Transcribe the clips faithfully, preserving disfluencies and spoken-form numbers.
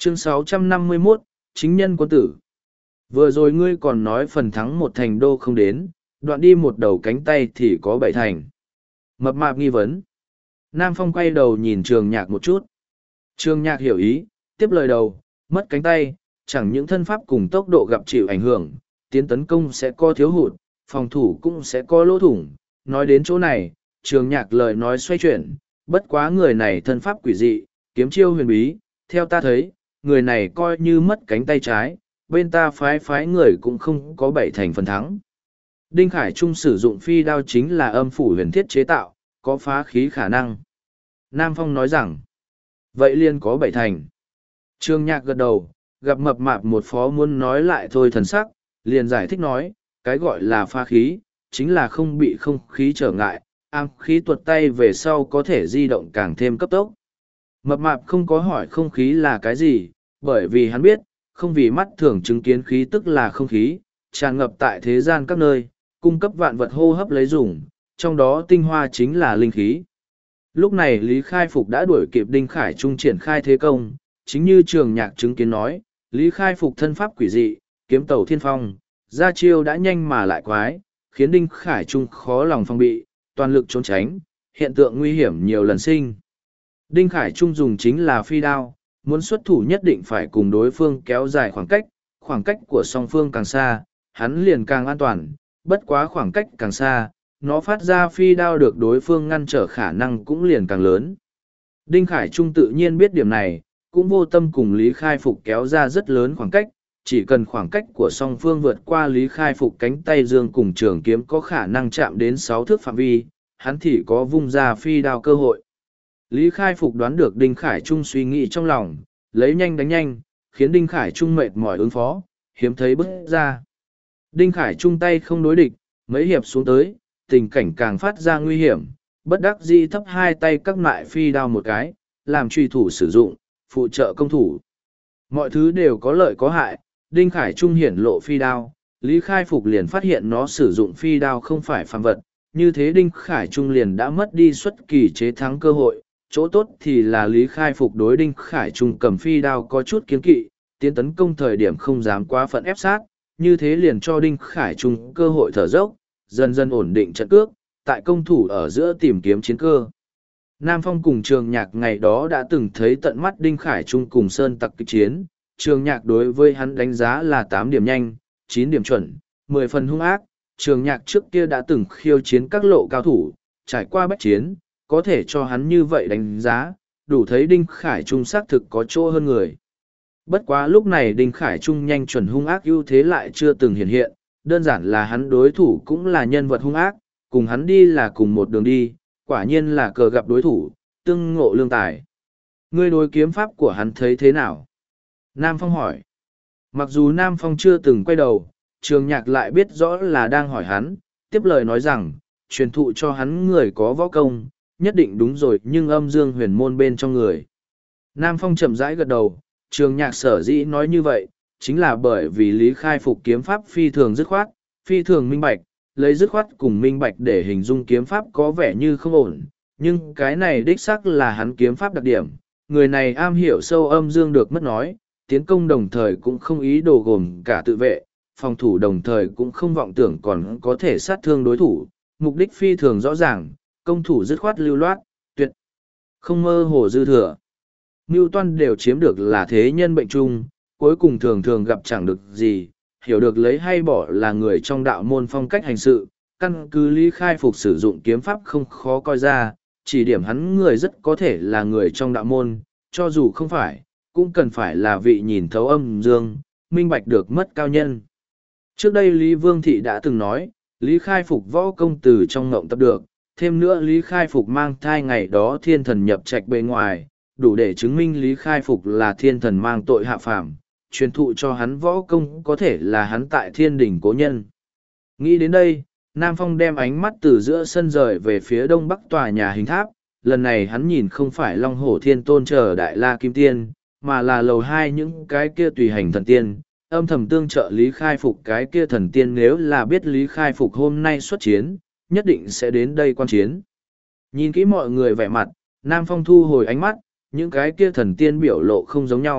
Chương sáu trăm năm mươi mốt, chính nhân quân tử. Vừa rồi ngươi còn nói phần thắng một thành đô không đến, đoạn đi một đầu cánh tay thì có bảy thành. Mập mạp nghi vấn. Nam Phong quay đầu nhìn Trường Nhạc một chút. Trường Nhạc hiểu ý, tiếp lời đầu, mất cánh tay, chẳng những thân pháp cùng tốc độ gặp chịu ảnh hưởng, tiến tấn công sẽ có thiếu hụt, phòng thủ cũng sẽ có lỗ thủng. Nói đến chỗ này, Trường Nhạc lời nói xoay chuyển, bất quá người này thân pháp quỷ dị, kiếm chiêu huyền bí, theo ta thấy, người này coi như mất cánh tay trái, bên ta phái phái người cũng không có bảy thành phần thắng. Đinh Khải Trung sử dụng phi đao chính là âm phủ huyền thiết chế tạo, có phá khí khả năng. Nam Phong nói rằng, vậy liền có bảy thành. Trương Nhạc gật đầu, gặp mập mạp một phó muốn nói lại thôi thần sắc, liền giải thích nói, cái gọi là phá khí, chính là không bị không khí trở ngại, am khí tuột tay về sau có thể di động càng thêm cấp tốc. Mập mạp không có hỏi không khí là cái gì, bởi vì hắn biết, không vì mắt thường chứng kiến khí tức là không khí, tràn ngập tại thế gian các nơi, cung cấp vạn vật hô hấp lấy dùng, trong đó tinh hoa chính là linh khí. Lúc này Lý Khai Phục đã đuổi kịp Đinh Khải Trung triển khai thế công, chính như Trường Nhạc chứng kiến nói, Lý Khai Phục thân pháp quỷ dị, kiếm tẩu thiên phong, ra chiêu đã nhanh mà lại quái, khiến Đinh Khải Trung khó lòng phòng bị, toàn lực trốn tránh, hiện tượng nguy hiểm nhiều lần sinh. Đinh Khải Trung dùng chính là phi đao, muốn xuất thủ nhất định phải cùng đối phương kéo dài khoảng cách, khoảng cách của song phương càng xa, hắn liền càng an toàn, bất quá khoảng cách càng xa, nó phát ra phi đao được đối phương ngăn trở khả năng cũng liền càng lớn. Đinh Khải Trung tự nhiên biết điểm này, cũng vô tâm cùng Lý Khai Phục kéo ra rất lớn khoảng cách, chỉ cần khoảng cách của song phương vượt qua Lý Khai Phục cánh tay dương cùng trường kiếm có khả năng chạm đến sáu thước phạm vi, hắn thì có vung ra phi đao cơ hội. Lý Khai Phục đoán được Đinh Khải Trung suy nghĩ trong lòng, lấy nhanh đánh nhanh, khiến Đinh Khải Trung mệt mỏi ứng phó, hiếm thấy bước ra. Đinh Khải Trung tay không đối địch, mấy hiệp xuống tới, tình cảnh càng phát ra nguy hiểm, bất đắc dĩ thấp hai tay các loại phi đao một cái, làm truy thủ sử dụng, phụ trợ công thủ. Mọi thứ đều có lợi có hại, Đinh Khải Trung hiển lộ phi đao, Lý Khai Phục liền phát hiện nó sử dụng phi đao không phải phàm vật, như thế Đinh Khải Trung liền đã mất đi xuất kỳ chế thắng cơ hội. Chỗ tốt thì là Lý Khai Phục đối Đinh Khải Trung cầm phi đao có chút kiến kỵ, tiến tấn công thời điểm không dám quá phận ép sát, như thế liền cho Đinh Khải Trung cơ hội thở dốc, dần dần ổn định trận cước, tại công thủ ở giữa tìm kiếm chiến cơ. Nam Phong cùng Trường Nhạc ngày đó đã từng thấy tận mắt Đinh Khải Trung cùng Sơn Tặc kịch chiến, Trường Nhạc đối với hắn đánh giá là tám điểm nhanh, chín điểm chuẩn, mười phần hung ác. Trường Nhạc trước kia đã từng khiêu chiến các lộ cao thủ, trải qua bách chiến, có thể cho hắn như vậy đánh giá, đủ thấy Đinh Khải Trung xác thực có chỗ hơn người. Bất quá lúc này Đinh Khải Trung nhanh chuẩn hung ác ưu thế lại chưa từng hiện hiện, đơn giản là hắn đối thủ cũng là nhân vật hung ác, cùng hắn đi là cùng một đường đi, quả nhiên là cờ gặp đối thủ, tương ngộ lương tài. Ngươi đối kiếm pháp của hắn thấy thế nào? Nam Phong hỏi. Mặc dù Nam Phong chưa từng quay đầu, Trường Nhạc lại biết rõ là đang hỏi hắn, tiếp lời nói rằng, truyền thụ cho hắn người có võ công, nhất định đúng rồi nhưng âm dương huyền môn bên trong người. Nam Phong chậm rãi gật đầu, Trường Nhạc sở dĩ nói như vậy, chính là bởi vì Lý Khai Phục kiếm pháp phi thường dứt khoát, phi thường minh bạch, lấy dứt khoát cùng minh bạch để hình dung kiếm pháp có vẻ như không ổn, nhưng cái này đích xác là hắn kiếm pháp đặc điểm. Người này am hiểu sâu âm dương được mất nói, tiến công đồng thời cũng không ý đồ gồm cả tự vệ, phòng thủ đồng thời cũng không vọng tưởng còn có thể sát thương đối thủ, mục đích phi thường rõ ràng, công thủ dứt khoát lưu loát, tuyệt, không mơ hồ dư thừa. Ngưu toan đều chiếm được là thế nhân bệnh chung, cuối cùng thường thường gặp chẳng được gì, hiểu được lấy hay bỏ là người trong đạo môn phong cách hành sự, căn cứ Lý Khai Phục sử dụng kiếm pháp không khó coi ra, chỉ điểm hắn người rất có thể là người trong đạo môn, cho dù không phải, cũng cần phải là vị nhìn thấu âm dương, minh bạch được mất cao nhân. Trước đây Lý Vương Thị đã từng nói, Lý Khai Phục võ công từ trong ngộng tập được, thêm nữa Lý Khai Phục mang thai ngày đó thiên thần nhập trạch bề ngoài, đủ để chứng minh Lý Khai Phục là thiên thần mang tội hạ phàm, truyền thụ cho hắn võ công có thể là hắn tại thiên đỉnh cố nhân. Nghĩ đến đây, Nam Phong đem ánh mắt từ giữa sân rời về phía đông bắc tòa nhà hình tháp, lần này hắn nhìn không phải Long Hổ Thiên Tôn chờ Đại La Kim Tiên, mà là lầu hai những cái kia tùy hành thần tiên, âm thầm tương trợ Lý Khai Phục cái kia thần tiên nếu là biết Lý Khai Phục hôm nay xuất chiến, nhất định sẽ đến đây quan chiến. Nhìn kỹ mọi người vẻ mặt, Nam Phong thu hồi ánh mắt, những cái kia thần tiên biểu lộ không giống nhau,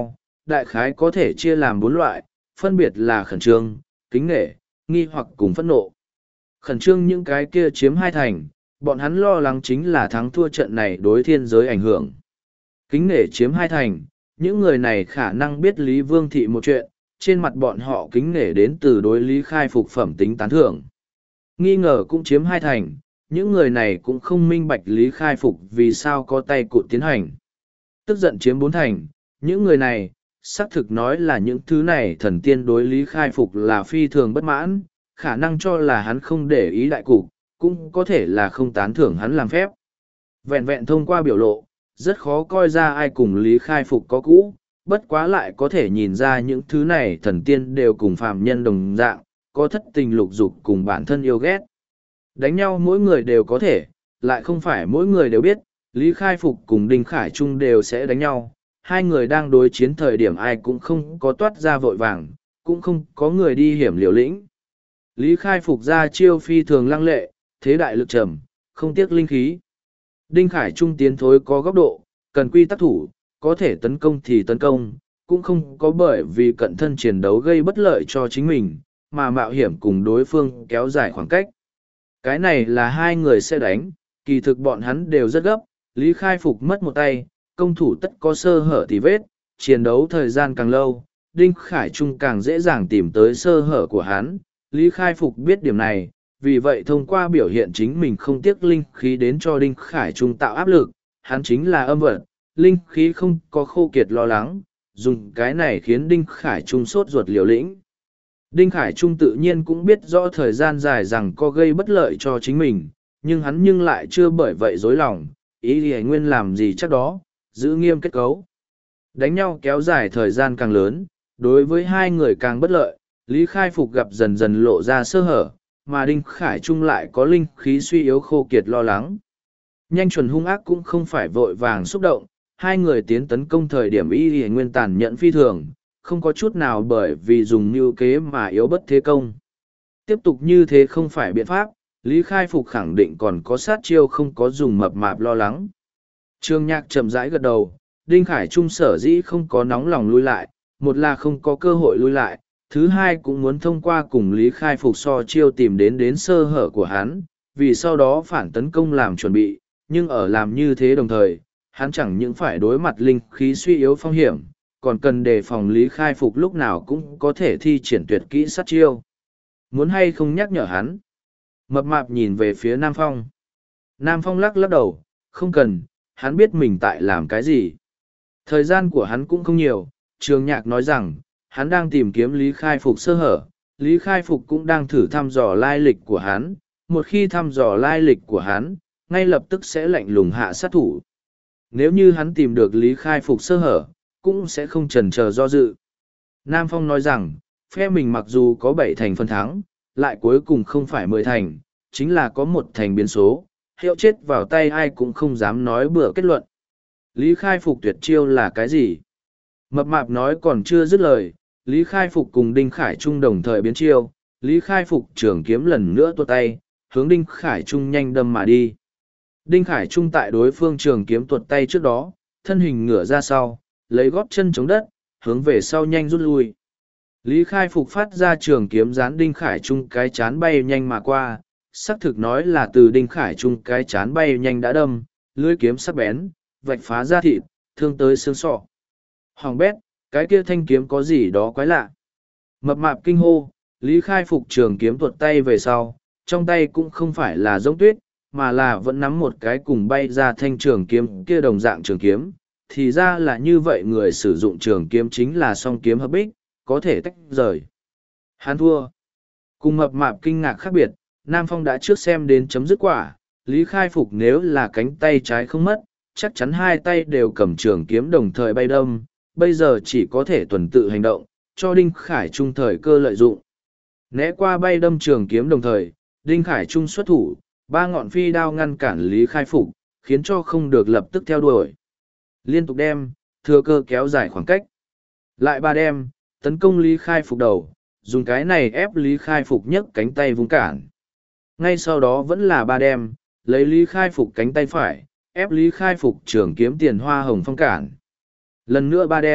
đại khái có thể chia làm bốn loại, phân biệt là khẩn trương, kính nể, nghi hoặc cùng phẫn nộ. Khẩn trương những cái kia chiếm hai thành, bọn hắn lo lắng chính là thắng thua trận này đối thiên giới ảnh hưởng. Kính nể chiếm hai thành, những người này khả năng biết Lý Vương Thị một chuyện, trên mặt bọn họ kính nể đến từ đối Lý Khai Phục phẩm tính tán thưởng. Nghi ngờ cũng chiếm hai thành, những người này cũng không minh bạch Lý Khai Phục vì sao có tay cụt tiến hành. Tức giận chiếm bốn thành, những người này, xác thực nói là những thứ này thần tiên đối Lý Khai Phục là phi thường bất mãn, khả năng cho là hắn không để ý đại cục, cũng có thể là không tán thưởng hắn làm phép. Vẹn vẹn thông qua biểu lộ, rất khó coi ra ai cùng Lý Khai Phục có cũ, bất quá lại có thể nhìn ra những thứ này thần tiên đều cùng phàm nhân đồng dạng, có thất tình lục dục cùng bản thân yêu ghét. Đánh nhau mỗi người đều có thể, lại không phải mỗi người đều biết, Lý Khai Phục cùng Đinh Khải Trung đều sẽ đánh nhau. Hai người đang đối chiến thời điểm ai cũng không có toát ra vội vàng, cũng không có người đi hiểm liều lĩnh. Lý Khai Phục ra chiêu phi thường lăng lệ, thế đại lực trầm, không tiếc linh khí. Đinh Khải Trung tiến thối có góc độ, cần quy tắc thủ, có thể tấn công thì tấn công, cũng không có bởi vì cận thân chiến đấu gây bất lợi cho chính mình, mà mạo hiểm cùng đối phương kéo dài khoảng cách. Cái này là hai người sẽ đánh, kỳ thực bọn hắn đều rất gấp, Lý Khai Phục mất một tay, công thủ tất có sơ hở tì vết, chiến đấu thời gian càng lâu, Đinh Khải Trung càng dễ dàng tìm tới sơ hở của hắn. Lý Khai Phục biết điểm này, vì vậy thông qua biểu hiện chính mình không tiếc linh khí đến cho Đinh Khải Trung tạo áp lực, hắn chính là âm vật, linh khí không có khô kiệt lo lắng, dùng cái này khiến Đinh Khải Trung sốt ruột liều lĩnh. Đinh Khải Trung tự nhiên cũng biết rõ thời gian dài rằng có gây bất lợi cho chính mình, nhưng hắn nhưng lại chưa bởi vậy dối lòng, ý thì nguyên làm gì chắc đó, giữ nghiêm kết cấu. Đánh nhau kéo dài thời gian càng lớn, đối với hai người càng bất lợi, Lý Khai Phục gặp dần dần lộ ra sơ hở, mà Đinh Khải Trung lại có linh khí suy yếu khô kiệt lo lắng. Nhanh chuẩn hung ác cũng không phải vội vàng xúc động, hai người tiến tấn công thời điểm y thì nguyên tàn nhận phi thường, không có chút nào bởi vì dùng mưu kế mà yếu bất thế công. Tiếp tục như thế không phải biện pháp, Lý Khai Phục khẳng định còn có sát chiêu không có dùng mập mạp lo lắng. Trương Nhạc chậm rãi gật đầu, Đinh Khải Trung sở dĩ không có nóng lòng lui lại, một là không có cơ hội lui lại, thứ hai cũng muốn thông qua cùng Lý Khai Phục so chiêu tìm đến đến sơ hở của hắn, vì sau đó phản tấn công làm chuẩn bị, nhưng ở làm như thế đồng thời, hắn chẳng những phải đối mặt linh khí suy yếu phong hiểm, còn cần đề phòng Lý Khai Phục lúc nào cũng có thể thi triển tuyệt kỹ sát chiêu. Muốn hay không nhắc nhở hắn? Mập mạp nhìn về phía Nam Phong. Nam Phong lắc lắc đầu, không cần, hắn biết mình tại làm cái gì. Thời gian của hắn cũng không nhiều, Trường Nhạc nói rằng, hắn đang tìm kiếm Lý Khai Phục sơ hở, Lý Khai Phục cũng đang thử thăm dò lai lịch của hắn, một khi thăm dò lai lịch của hắn, ngay lập tức sẽ lạnh lùng hạ sát thủ. Nếu như hắn tìm được Lý Khai Phục sơ hở, cũng sẽ không chần chờ do dự. Nam Phong nói rằng, phe mình mặc dù có bảy thành phân thắng, lại cuối cùng không phải mười thành, chính là có một thành biến số, hiệu chết vào tay ai cũng không dám nói bừa kết luận. Lý Khai Phục tuyệt chiêu là cái gì? Mập mạp nói còn chưa dứt lời, Lý Khai Phục cùng Đinh Khải Trung đồng thời biến chiêu, Lý Khai Phục trường kiếm lần nữa tuột tay, hướng Đinh Khải Trung nhanh đâm mà đi. Đinh Khải Trung tại đối phương trường kiếm tuột tay trước đó, thân hình ngửa ra sau, lấy gót chân chống đất, hướng về sau nhanh rút lui. Lý Khai Phục phát ra trường kiếm dán Đinh Khải Trung cái chán bay nhanh mà qua, xác thực nói là từ Đinh Khải Trung cái chán bay nhanh đã đâm, lưỡi kiếm sắc bén, vạch phá da thịt, thương tới xương sọ. Hoàng bét, cái kia thanh kiếm có gì đó quái lạ. Mập mạp kinh hô, Lý Khai Phục trường kiếm tuột tay về sau, trong tay cũng không phải là giống tuyết, mà là vẫn nắm một cái cùng bay ra thanh trường kiếm kia đồng dạng trường kiếm. Thì ra là như vậy, người sử dụng trường kiếm chính là song kiếm hợp bích, có thể tách rời. Hắn thua. Cùng mập mạp kinh ngạc khác biệt, Nam Phong đã trước xem đến chấm dứt quả, Lý Khai Phục nếu là cánh tay trái không mất, chắc chắn hai tay đều cầm trường kiếm đồng thời bay đâm, bây giờ chỉ có thể tuần tự hành động, cho Đinh Khải Trung thời cơ lợi dụng. Né qua bay đâm trường kiếm đồng thời, Đinh Khải Trung xuất thủ, ba ngọn phi đao ngăn cản Lý Khai Phục, khiến cho không được lập tức theo đuổi. Liên tục đem, thừa cơ kéo dài khoảng cách. Lại ba đem, tấn công Lý Khai Phục đầu, dùng cái này ép Lý Khai Phục nhấc cánh tay vung cản. Ngay sau đó vẫn là ba đem, lấy Lý Khai Phục cánh tay phải, ép Lý Khai Phục trường kiếm tiền hoa hồng phong cản. Lần nữa ba đem,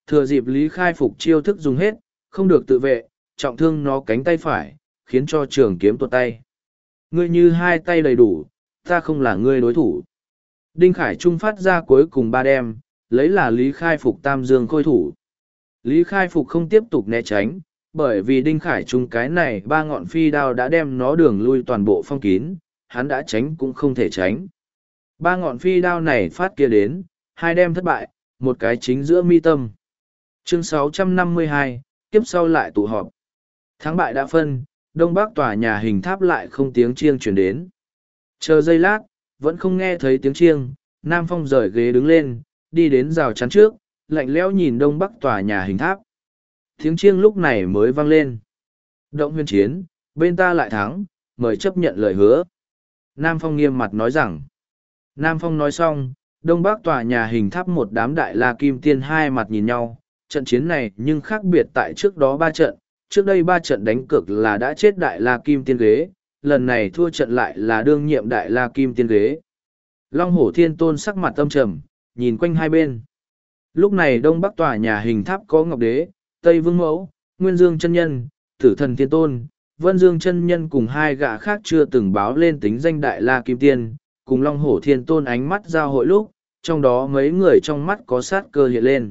Thừa dịp Lý Khai Phục chiêu thức dùng hết, không được tự vệ, trọng thương nó cánh tay phải, khiến cho trường kiếm tuột tay. Ngươi như hai tay đầy đủ, ta không là ngươi đối thủ. Đinh Khải Trung phát ra cuối cùng ba đem, lấy là Lý Khai Phục tam dương khôi thủ. Lý Khai Phục không tiếp tục né tránh, bởi vì Đinh Khải Trung cái này ba ngọn phi đao đã đem nó đường lui toàn bộ phong kín, hắn đã tránh cũng không thể tránh. Ba ngọn phi đao này phát kia đến, hai đem thất bại, một cái chính giữa mi tâm. Chương sáu trăm năm mươi hai, kiếp sau lại tụ họp. Thắng bại đã phân, đông bắc tòa nhà hình tháp lại không tiếng chiêng chuyển đến. Chờ giây lát, vẫn không nghe thấy tiếng chiêng, Nam Phong rời ghế đứng lên, đi đến rào chắn trước, lạnh lẽo nhìn đông bắc tòa nhà hình tháp. Tiếng chiêng lúc này mới vang lên. Động huyền chiến, bên ta lại thắng, mời chấp nhận lời hứa. Nam Phong nghiêm mặt nói rằng. Nam Phong nói xong, đông bắc tòa nhà hình tháp một đám đại la kim tiên hai mặt nhìn nhau. Trận chiến này nhưng khác biệt tại trước đó ba trận, trước đây ba trận đánh cược là đã chết đại la kim tiên ghế, lần này thua trận lại là đương nhiệm đại la kim tiên ghế. Long Hổ Thiên Tôn sắc mặt âm trầm, nhìn quanh hai bên. Lúc này đông bắc tòa nhà hình tháp có Ngọc Đế, Tây Vương Mẫu, Nguyên Dương Chân Nhân, Tử Thần Thiên Tôn, Vân Dương Chân Nhân cùng hai gã khác chưa từng báo lên tính danh đại la kim tiên, cùng Long Hổ Thiên Tôn ánh mắt giao hội lúc, trong đó mấy người trong mắt có sát cơ hiện lên.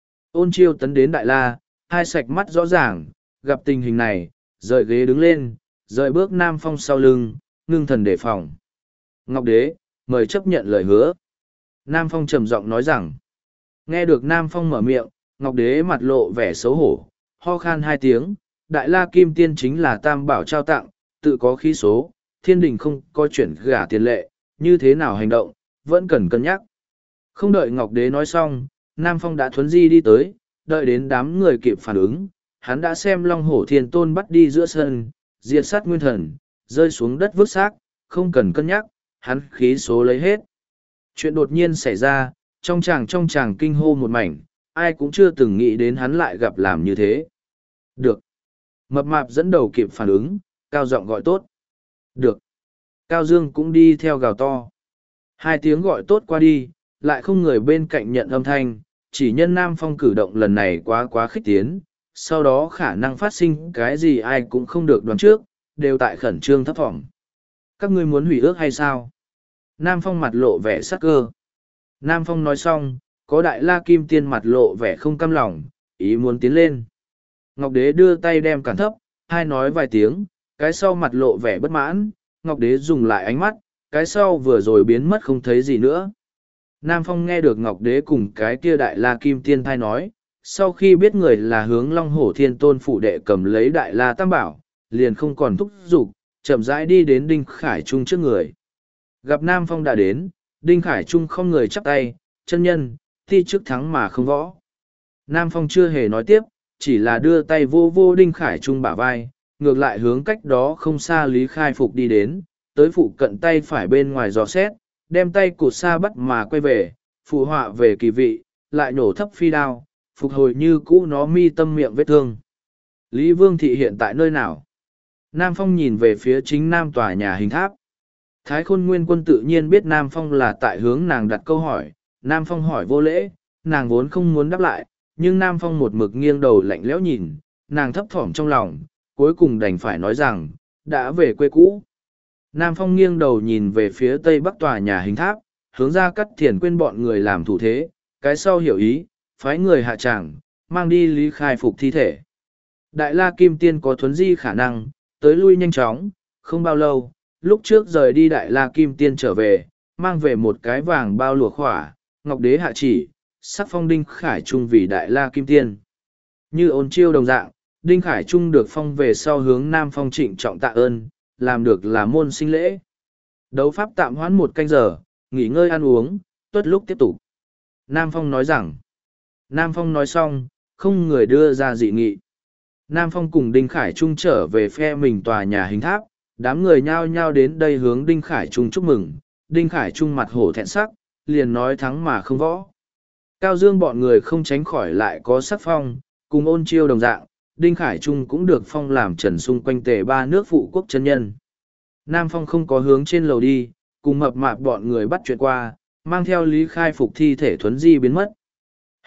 Ôn Chiêu tấn đến đại la, hai sạch mắt rõ ràng, gặp tình hình này, rời ghế đứng lên, rời bước Nam Phong sau lưng, ngưng thần đề phòng. Ngọc Đế, mời chấp nhận lời hứa. Nam Phong trầm giọng nói rằng, nghe được Nam Phong mở miệng, Ngọc Đế mặt lộ vẻ xấu hổ, ho khan hai tiếng, đại la kim tiên chính là tam bảo trao tặng, tự có khí số, thiên đình không có chuyển gả tiền lệ, như thế nào hành động, vẫn cần cân nhắc. Không đợi Ngọc Đế nói xong, Nam Phong đã thuấn di đi tới, đợi đến đám người kịp phản ứng, hắn đã xem Long Hổ Thiên Tôn bắt đi giữa sân, diệt sát nguyên thần, rơi xuống đất vứt xác, không cần cân nhắc, hắn khí số lấy hết. Chuyện đột nhiên xảy ra, trong chàng trong chàng kinh hô một mảnh, ai cũng chưa từng nghĩ đến hắn lại gặp làm như thế. Được. Mập mạp dẫn đầu kịp phản ứng, cao giọng gọi tốt. Được. Cao Dương cũng đi theo gào to. Hai tiếng gọi tốt qua đi, lại không người bên cạnh nhận âm thanh, chỉ nhân Nam Phong cử động lần này quá quá khích tiến, sau đó khả năng phát sinh cái gì ai cũng không được đoán trước, đều tại khẩn trương thấp thỏm. Các ngươi muốn hủy ước hay sao? Nam Phong mặt lộ vẻ sắc cơ. Nam Phong nói xong, có đại la kim tiên mặt lộ vẻ không cam lòng, ý muốn tiến lên. Ngọc Đế đưa tay đem cản thấp, hai nói vài tiếng, cái sau mặt lộ vẻ bất mãn, Ngọc Đế dùng lại ánh mắt, cái sau vừa rồi biến mất không thấy gì nữa. Nam Phong nghe được Ngọc Đế cùng cái kia đại la kim tiên thai nói, sau khi biết người là hướng Long Hổ Thiên Tôn phụ đệ cầm lấy đại la tam bảo, liền không còn thúc giục, chậm rãi đi đến Đinh Khải Trung trước người. Gặp Nam Phong đã đến, Đinh Khải Trung không người chắp tay, chân nhân, thi trước thắng mà không võ. Nam Phong chưa hề nói tiếp, chỉ là đưa tay vô vô Đinh Khải Trung bả vai, ngược lại hướng cách đó không xa Lý Khai Phục đi đến, tới phụ cận tay phải bên ngoài giò xét, đem tay cụt xa bắt mà quay về, phụ họa về kỳ vị, lại nổ thấp phi đao, phục hồi như cũ nó mi tâm miệng vết thương. Lý Vương Thị hiện tại nơi nào? Nam Phong nhìn về phía chính nam tòa nhà hình tháp. Thái Khôn Nguyên Quân tự nhiên biết Nam Phong là tại hướng nàng đặt câu hỏi, Nam Phong hỏi vô lễ, nàng vốn không muốn đáp lại, nhưng Nam Phong một mực nghiêng đầu lạnh lẽo nhìn, nàng thấp thỏm trong lòng, cuối cùng đành phải nói rằng, đã về quê cũ. Nam Phong nghiêng đầu nhìn về phía tây bắc tòa nhà hình tháp, hướng ra cắt thiền quên bọn người làm thủ thế, cái sau hiểu ý, phái người hạ tràng, mang đi Lý Khai Phục thi thể. Đại La Kim Tiên có thuấn di khả năng, tới lui nhanh chóng, không bao lâu, lúc trước rời đi Đại La Kim Tiên trở về, mang về một cái vàng bao lụa khỏa, Ngọc Đế hạ chỉ, sắc phong Đinh Khải Trung vì Đại La Kim Tiên. Như ôn chiêu đồng dạng, Đinh Khải Trung được phong về sau hướng Nam Phong trịnh trọng tạ ơn, làm được là môn sinh lễ. Đấu pháp tạm hoãn một canh giờ, nghỉ ngơi ăn uống, tuất lúc tiếp tục. Nam Phong nói rằng, Nam Phong nói xong, không người đưa ra dị nghị. Nam Phong cùng Đinh Khải Trung trở về phe mình tòa nhà hình tháp, đám người nhao nhao đến đây hướng Đinh Khải Trung chúc mừng. Đinh Khải Trung mặt hổ thẹn sắc, liền nói thắng mà không võ. Cao Dương bọn người không tránh khỏi lại có sắc phong, cùng ôn chiêu đồng dạng, Đinh Khải Trung cũng được phong làm trần xung quanh tề ba nước phụ quốc chân nhân. Nam Phong không có hướng trên lầu đi, cùng mập mạp bọn người bắt chuyện qua, mang theo Lý Khai Phục thi thể thuấn di biến mất.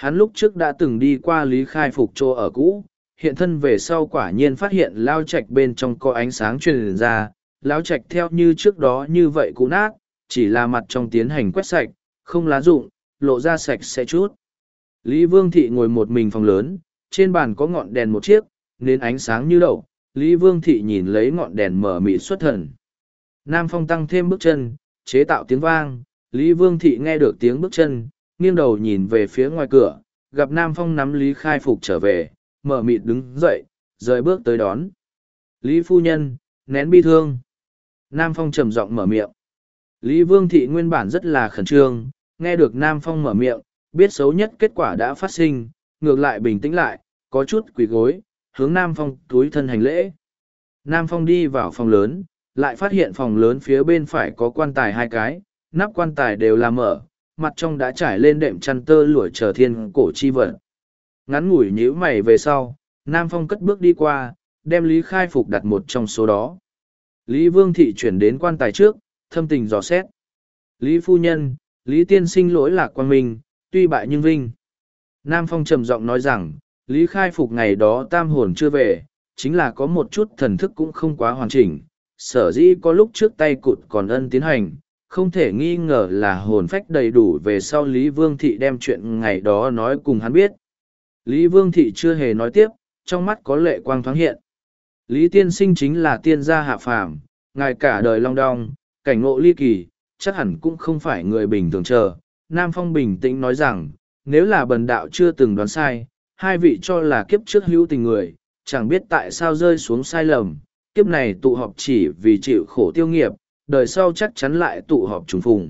Hắn lúc trước đã từng đi qua Lý Khai Phục chỗ ở cũ, hiện thân về sau quả nhiên phát hiện lao trạch bên trong có ánh sáng truyền ra, lao trạch theo như trước đó như vậy cũ nát, chỉ là mặt trong tiến hành quét sạch, không lá rụng, lộ ra sạch sẽ chút. Lý Vương Thị ngồi một mình phòng lớn, trên bàn có ngọn đèn một chiếc, nên ánh sáng như đậu. Lý Vương Thị nhìn lấy ngọn đèn mở mịt xuất thần. Nam Phong tăng thêm bước chân, chế tạo tiếng vang. Lý Vương Thị nghe được tiếng bước chân, nghiêng đầu nhìn về phía ngoài cửa, gặp Nam Phong nắm Lý Khai Phục trở về, mở mịt đứng dậy, rời bước tới đón. Lý phu nhân, nén bi thương. Nam Phong trầm giọng mở miệng. Lý Vương Thị nguyên bản rất là khẩn trương, nghe được Nam Phong mở miệng, biết xấu nhất kết quả đã phát sinh, ngược lại bình tĩnh lại, có chút quỳ gối, hướng Nam Phong túi thân hành lễ. Nam Phong đi vào phòng lớn, lại phát hiện phòng lớn phía bên phải có quan tài hai cái, nắp quan tài đều là mở, mặt trong đã trải lên đệm chăn tơ lụa chờ thiên cổ chi vật. Ngắn ngủi nhíu mày về sau, Nam Phong cất bước đi qua, đem Lý Khai Phục đặt một trong số đó. Lý Vương Thị chuyển đến quan tài trước, thâm tình dò xét. Lý phu nhân, Lý tiên sinh lỗi lạc quan minh, tuy bại nhưng vinh. Nam Phong trầm giọng nói rằng, Lý Khai Phục ngày đó tam hồn chưa về, chính là có một chút thần thức cũng không quá hoàn chỉnh, sở dĩ có lúc trước tay cụt còn ân tiến hành, không thể nghi ngờ là hồn phách đầy đủ về sau Lý Vương Thị đem chuyện ngày đó nói cùng hắn biết. Lý Vương Thị chưa hề nói tiếp, trong mắt có lệ quang thoáng hiện. Lý tiên sinh chính là tiên gia hạ phàm, ngài cả đời long đong, cảnh ngộ ly kỳ, chắc hẳn cũng không phải người bình thường chờ. Nam Phong bình tĩnh nói rằng, nếu là bần đạo chưa từng đoán sai, hai vị cho là kiếp trước hữu tình người, chẳng biết tại sao rơi xuống sai lầm, kiếp này tụ họp chỉ vì chịu khổ tiêu nghiệp, đời sau chắc chắn lại tụ họp trùng phùng.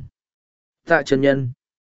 Tạ chân nhân.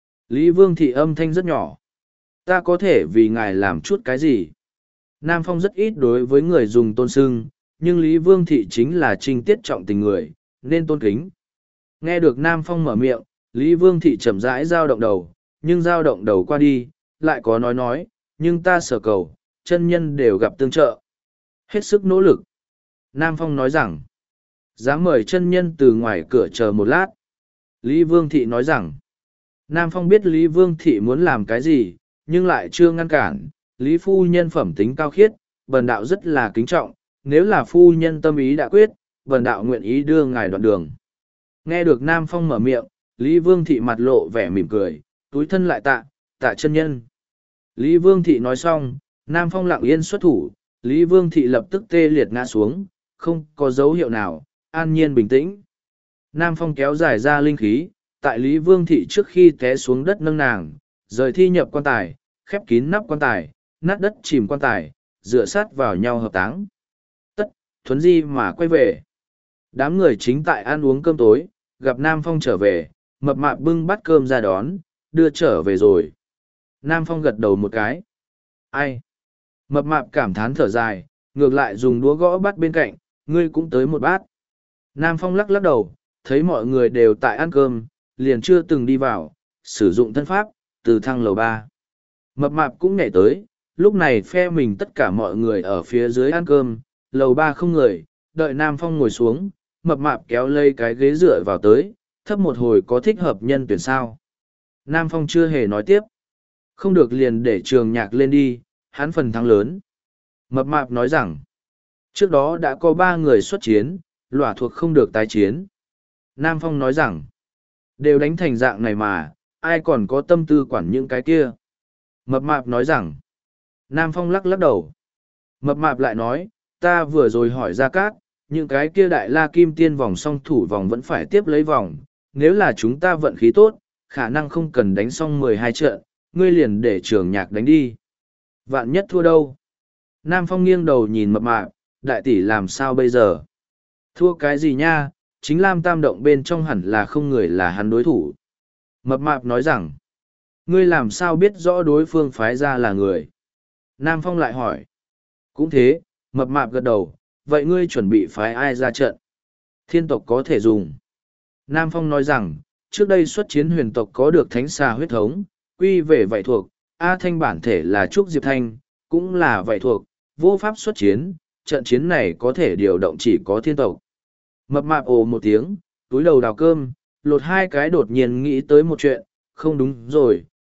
Lý Vương Thị âm thanh rất nhỏ. Ta có thể vì ngài làm chút cái gì? Nam Phong rất ít đối với người dùng tôn sưng, nhưng Lý Vương Thị chính là trinh tiết trọng tình người, nên tôn kính. Nghe được Nam Phong mở miệng, Lý Vương Thị chậm rãi giao động đầu, nhưng giao động đầu qua đi, lại có nói nói, nhưng ta sở cầu, chân nhân đều gặp tương trợ. Hết sức nỗ lực. Nam Phong nói rằng, dám mời chân nhân từ ngoài cửa chờ một lát. Lý Vương Thị nói rằng, Nam Phong biết Lý Vương Thị muốn làm cái gì, nhưng lại chưa ngăn cản. Lý phu nhân phẩm tính cao khiết, bần đạo rất là kính trọng, nếu là phu nhân tâm ý đã quyết, bần đạo nguyện ý đưa ngài đoạn đường. Nghe được Nam Phong mở miệng, Lý Vương Thị mặt lộ vẻ mỉm cười, túi thân lại tạ, tạ chân nhân. Lý Vương Thị nói xong, Nam Phong lặng yên xuất thủ, Lý Vương Thị lập tức tê liệt ngã xuống, không có dấu hiệu nào, an nhiên bình tĩnh. Nam Phong kéo dài ra linh khí, tại Lý Vương Thị trước khi té xuống đất nâng nàng, rời thi nhập quan tài, khép kín nắp quan tài, nát đất chìm quan tài, dựa sát vào nhau hợp táng. Tất, thuấn di mà quay về. Đám người chính tại ăn uống cơm tối, gặp Nam Phong trở về, mập mạp bưng bát cơm ra đón, đưa trở về rồi. Nam Phong gật đầu một cái. Ai? Mập mạp cảm thán thở dài, ngược lại dùng đũa gõ bát bên cạnh, ngươi cũng tới một bát. Nam Phong lắc lắc đầu, thấy mọi người đều tại ăn cơm, liền chưa từng đi vào, sử dụng thân pháp, từ thang lầu ba. Mập mạp cũng nhảy tới, lúc này phe mình tất cả mọi người ở phía dưới ăn cơm, lầu ba không người, đợi Nam Phong ngồi xuống, mập mạp kéo lây cái ghế dựa vào tới, thấp một hồi có thích hợp nhân tuyển sao. Nam Phong chưa hề nói tiếp. Không được liền để trường nhạc lên đi, hắn phần thắng lớn. Mập mạp nói rằng, trước đó đã có ba người xuất chiến, lỏa thuộc không được tái chiến. Nam Phong nói rằng, đều đánh thành dạng này mà, ai còn có tâm tư quản những cái kia. Mập mạp nói rằng, Nam Phong lắc lắc đầu. Mập mạp lại nói, ta vừa rồi hỏi Gia Cát, những cái kia đại la kim tiên vòng song thủ vòng vẫn phải tiếp lấy vòng, nếu là chúng ta vận khí tốt, khả năng không cần đánh xong mười hai trận, ngươi liền để trường nhạc đánh đi. Vạn nhất thua đâu? Nam Phong nghiêng đầu nhìn mập mạp, đại tỷ làm sao bây giờ? Thua cái gì nha, chính Lam Tam Động bên trong hẳn là không người là hắn đối thủ. Mập mạp nói rằng, ngươi làm sao biết rõ đối phương phái ra là người? Nam Phong lại hỏi. Cũng thế, mập mạp gật đầu, vậy ngươi chuẩn bị phái ai ra trận? Thiên tộc có thể dùng. Nam Phong nói rằng, trước đây xuất chiến huyền tộc có được thánh xà huyết thống, quy về vậy thuộc, A Thanh bản thể là Trúc Diệp Thanh, cũng là vậy thuộc, vô pháp xuất chiến, trận chiến này có thể điều động chỉ có thiên tộc. Mập mạp ồ một tiếng, túi đầu đào cơm, lột hai cái đột nhiên nghĩ tới một chuyện, không đúng rồi,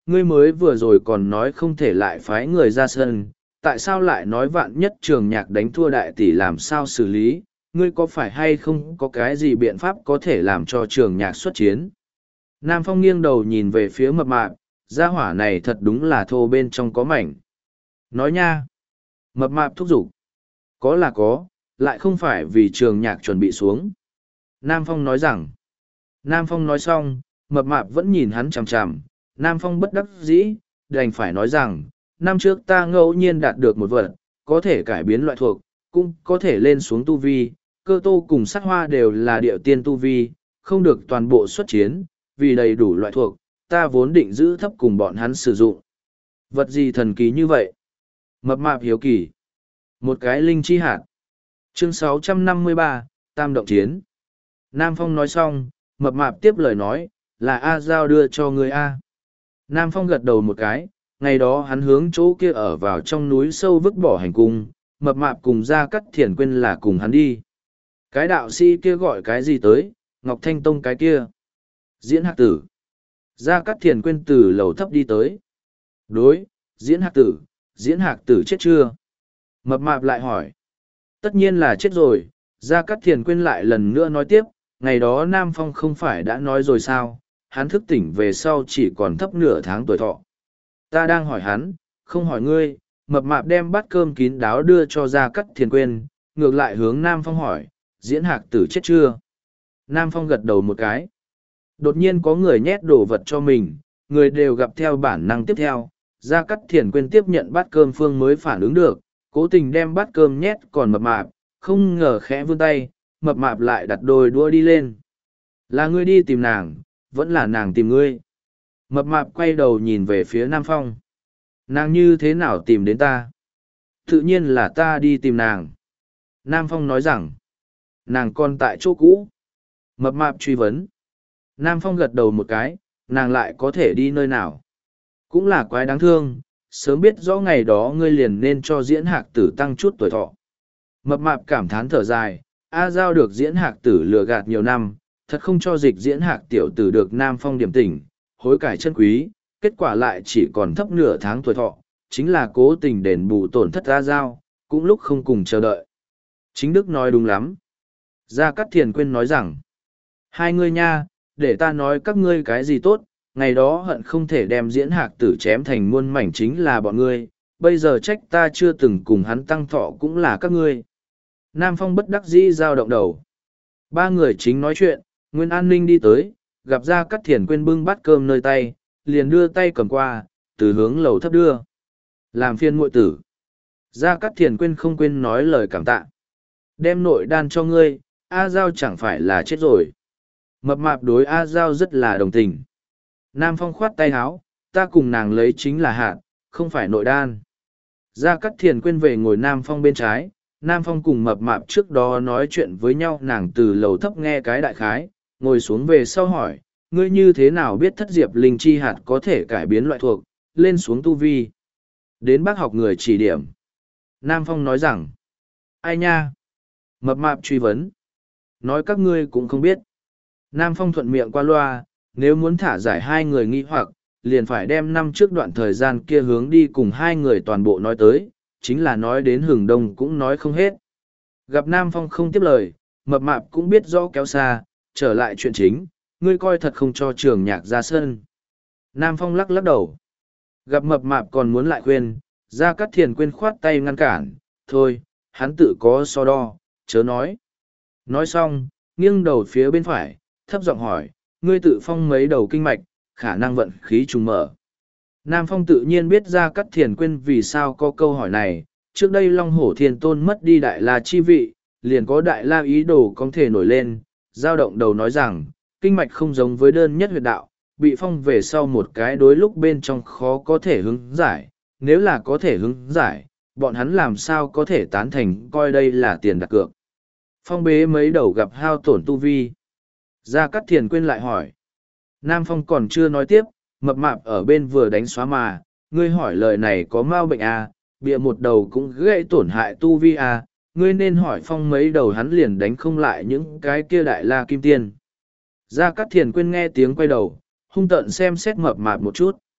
ngươi mới vừa rồi còn nói không thể lại phái người ra sân, tại sao lại nói vạn nhất trường nhạc đánh thua đại tỷ làm sao xử lý, ngươi có phải hay không có cái gì biện pháp có thể làm cho trường nhạc xuất chiến? Nam Phong nghiêng đầu nhìn về phía mập mạp, gia hỏa này thật đúng là thô bên trong có mảnh. Nói nha. Mập mạp thúc giục. Có là có, lại không phải vì trường nhạc chuẩn bị xuống. Nam Phong nói rằng. Nam Phong nói xong, mập mạp vẫn nhìn hắn chằm chằm. Nam Phong bất đắc dĩ, đành phải nói rằng, năm trước ta ngẫu nhiên đạt được một vật, có thể cải biến loại thuộc, cũng có thể lên xuống tu vi. Cơ tô cùng sát hoa đều là địa tiên tu vi, không được toàn bộ xuất chiến, vì đầy đủ loại thuộc, ta vốn định giữ thấp cùng bọn hắn sử dụng. Vật gì thần kỳ như vậy? Mập mạp hiếu kỳ. Một cái linh chi hạt. Chương sáu trăm năm mươi ba, Tam động chiến. Nam Phong nói xong, mập mạp tiếp lời nói, là A Giao đưa cho người A. Nam Phong gật đầu một cái, ngày đó hắn hướng chỗ kia ở vào trong núi sâu vứt bỏ hành cung, mập mạp cùng ra cắt thiền quên là cùng hắn đi. Cái đạo sĩ kia gọi cái gì tới, Ngọc Thanh Tông cái kia. Diễn hạc tử. Gia Cát Thiền quên từ lầu thấp đi tới. Đối, diễn hạc tử, diễn hạc tử chết chưa? Mập mạp lại hỏi. Tất nhiên là chết rồi, Gia Cát Thiền quên lại lần nữa nói tiếp, ngày đó Nam Phong không phải đã nói rồi sao, hắn thức tỉnh về sau chỉ còn thấp nửa tháng tuổi thọ. Ta đang hỏi hắn, không hỏi ngươi, mập mạp đem bát cơm kín đáo đưa cho Gia Cát Thiền quên, ngược lại hướng Nam Phong hỏi, diễn hạc tử chết chưa? Nam Phong gật đầu một cái. Đột nhiên có người nhét đồ vật cho mình, người đều gặp theo bản năng tiếp theo. Gia Cát Thiền quên tiếp nhận bát cơm phương mới phản ứng được, cố tình đem bát cơm nhét còn mập mạp, không ngờ khẽ vươn tay, mập mạp lại đặt đôi đũa đi lên. Là ngươi đi tìm nàng, vẫn là nàng tìm ngươi. Mập mạp quay đầu nhìn về phía Nam Phong. Nàng như thế nào tìm đến ta? Tự nhiên là ta đi tìm nàng. Nam Phong nói rằng, nàng còn tại chỗ cũ. Mập mạp truy vấn. Nam Phong gật đầu một cái, nàng lại có thể đi nơi nào. Cũng là quái đáng thương, sớm biết rõ ngày đó ngươi liền nên cho diễn hạc tử tăng chút tuổi thọ. Mập mạp cảm thán thở dài, A Giao được diễn hạc tử lừa gạt nhiều năm, thật không cho dịch diễn hạc tiểu tử được Nam Phong điểm tỉnh, hối cải chân quý, kết quả lại chỉ còn thấp nửa tháng tuổi thọ, chính là cố tình đền bù tổn thất A Giao, cũng lúc không cùng chờ đợi. Chính Đức nói đúng lắm. Gia Cát Thiền quên nói rằng, hai ngươi nha, để ta nói các ngươi cái gì tốt, ngày đó hận không thể đem diễn hạc tử chém thành muôn mảnh chính là bọn ngươi, bây giờ trách ta chưa từng cùng hắn tăng thọ cũng là các ngươi. Nam Phong bất đắc dĩ giao động đầu. Ba người chính nói chuyện, Nguyên An Ninh đi tới, gặp Gia Cát Thiền quên bưng bát cơm nơi tay, liền đưa tay cầm qua, từ hướng lầu thấp đưa. Làm phiên muội tử. Gia Cát Thiền quên không quên nói lời cảm tạ. Đem nội đan cho ngươi, A Giao chẳng phải là chết rồi. Mập mạp đối A Giao rất là đồng tình. Nam Phong khoát tay háo, ta cùng nàng lấy chính là hạt, không phải nội đan. Gia Cát Thiền quên về ngồi Nam Phong bên trái, Nam Phong cùng mập mạp trước đó nói chuyện với nhau, nàng từ lầu thấp nghe cái đại khái, ngồi xuống về sau hỏi, ngươi như thế nào biết thất diệp linh chi hạt có thể cải biến loại thuộc, lên xuống tu vi. Đến bác học người chỉ điểm. Nam Phong nói rằng, ai nha? Mập mạp truy vấn. Nói các ngươi cũng không biết. Nam Phong thuận miệng qua loa, nếu muốn thả giải hai người nghi hoặc, liền phải đem năm trước đoạn thời gian kia hướng đi cùng hai người toàn bộ nói tới, chính là nói đến hừng đông cũng nói không hết. Gặp Nam Phong không tiếp lời, mập mạp cũng biết rõ kéo xa, trở lại chuyện chính, ngươi coi thật không cho trường nhạc ra sân. Nam Phong lắc lắc đầu. Gặp mập mạp còn muốn lại khuyên, Gia Cát Thiền quên khoát tay ngăn cản, thôi, hắn tự có so đo, chớ nói. Nói xong, nghiêng đầu phía bên phải, thấp giọng hỏi, ngươi tự phong mấy đầu kinh mạch, khả năng vận khí trùng mở. Nam Phong tự nhiên biết Gia Cát Thiền quên vì sao có câu hỏi này, trước đây Long Hổ Thiên Tôn mất đi Đại La chi vị, liền có Đại La ý đồ có thể nổi lên, dao động đầu nói rằng, kinh mạch không giống với đơn nhất huyệt đạo, bị phong về sau một cái đối lúc bên trong khó có thể hứng giải, nếu là có thể hứng giải, bọn hắn làm sao có thể tán thành coi đây là tiền đặt cược. Phong bế mấy đầu gặp hao tổn tu vi. Gia Cát Thiền quên lại hỏi. Nam Phong còn chưa nói tiếp, mập mạp ở bên vừa đánh xóa mà, ngươi hỏi lời này có mau bệnh à, bịa một đầu cũng gây tổn hại tu vi à, ngươi nên hỏi Phong mấy đầu hắn liền đánh không lại những cái kia Đại La kim tiên. Gia Cát Thiền quên nghe tiếng quay đầu, hung tợn xem xét mập mạp một chút.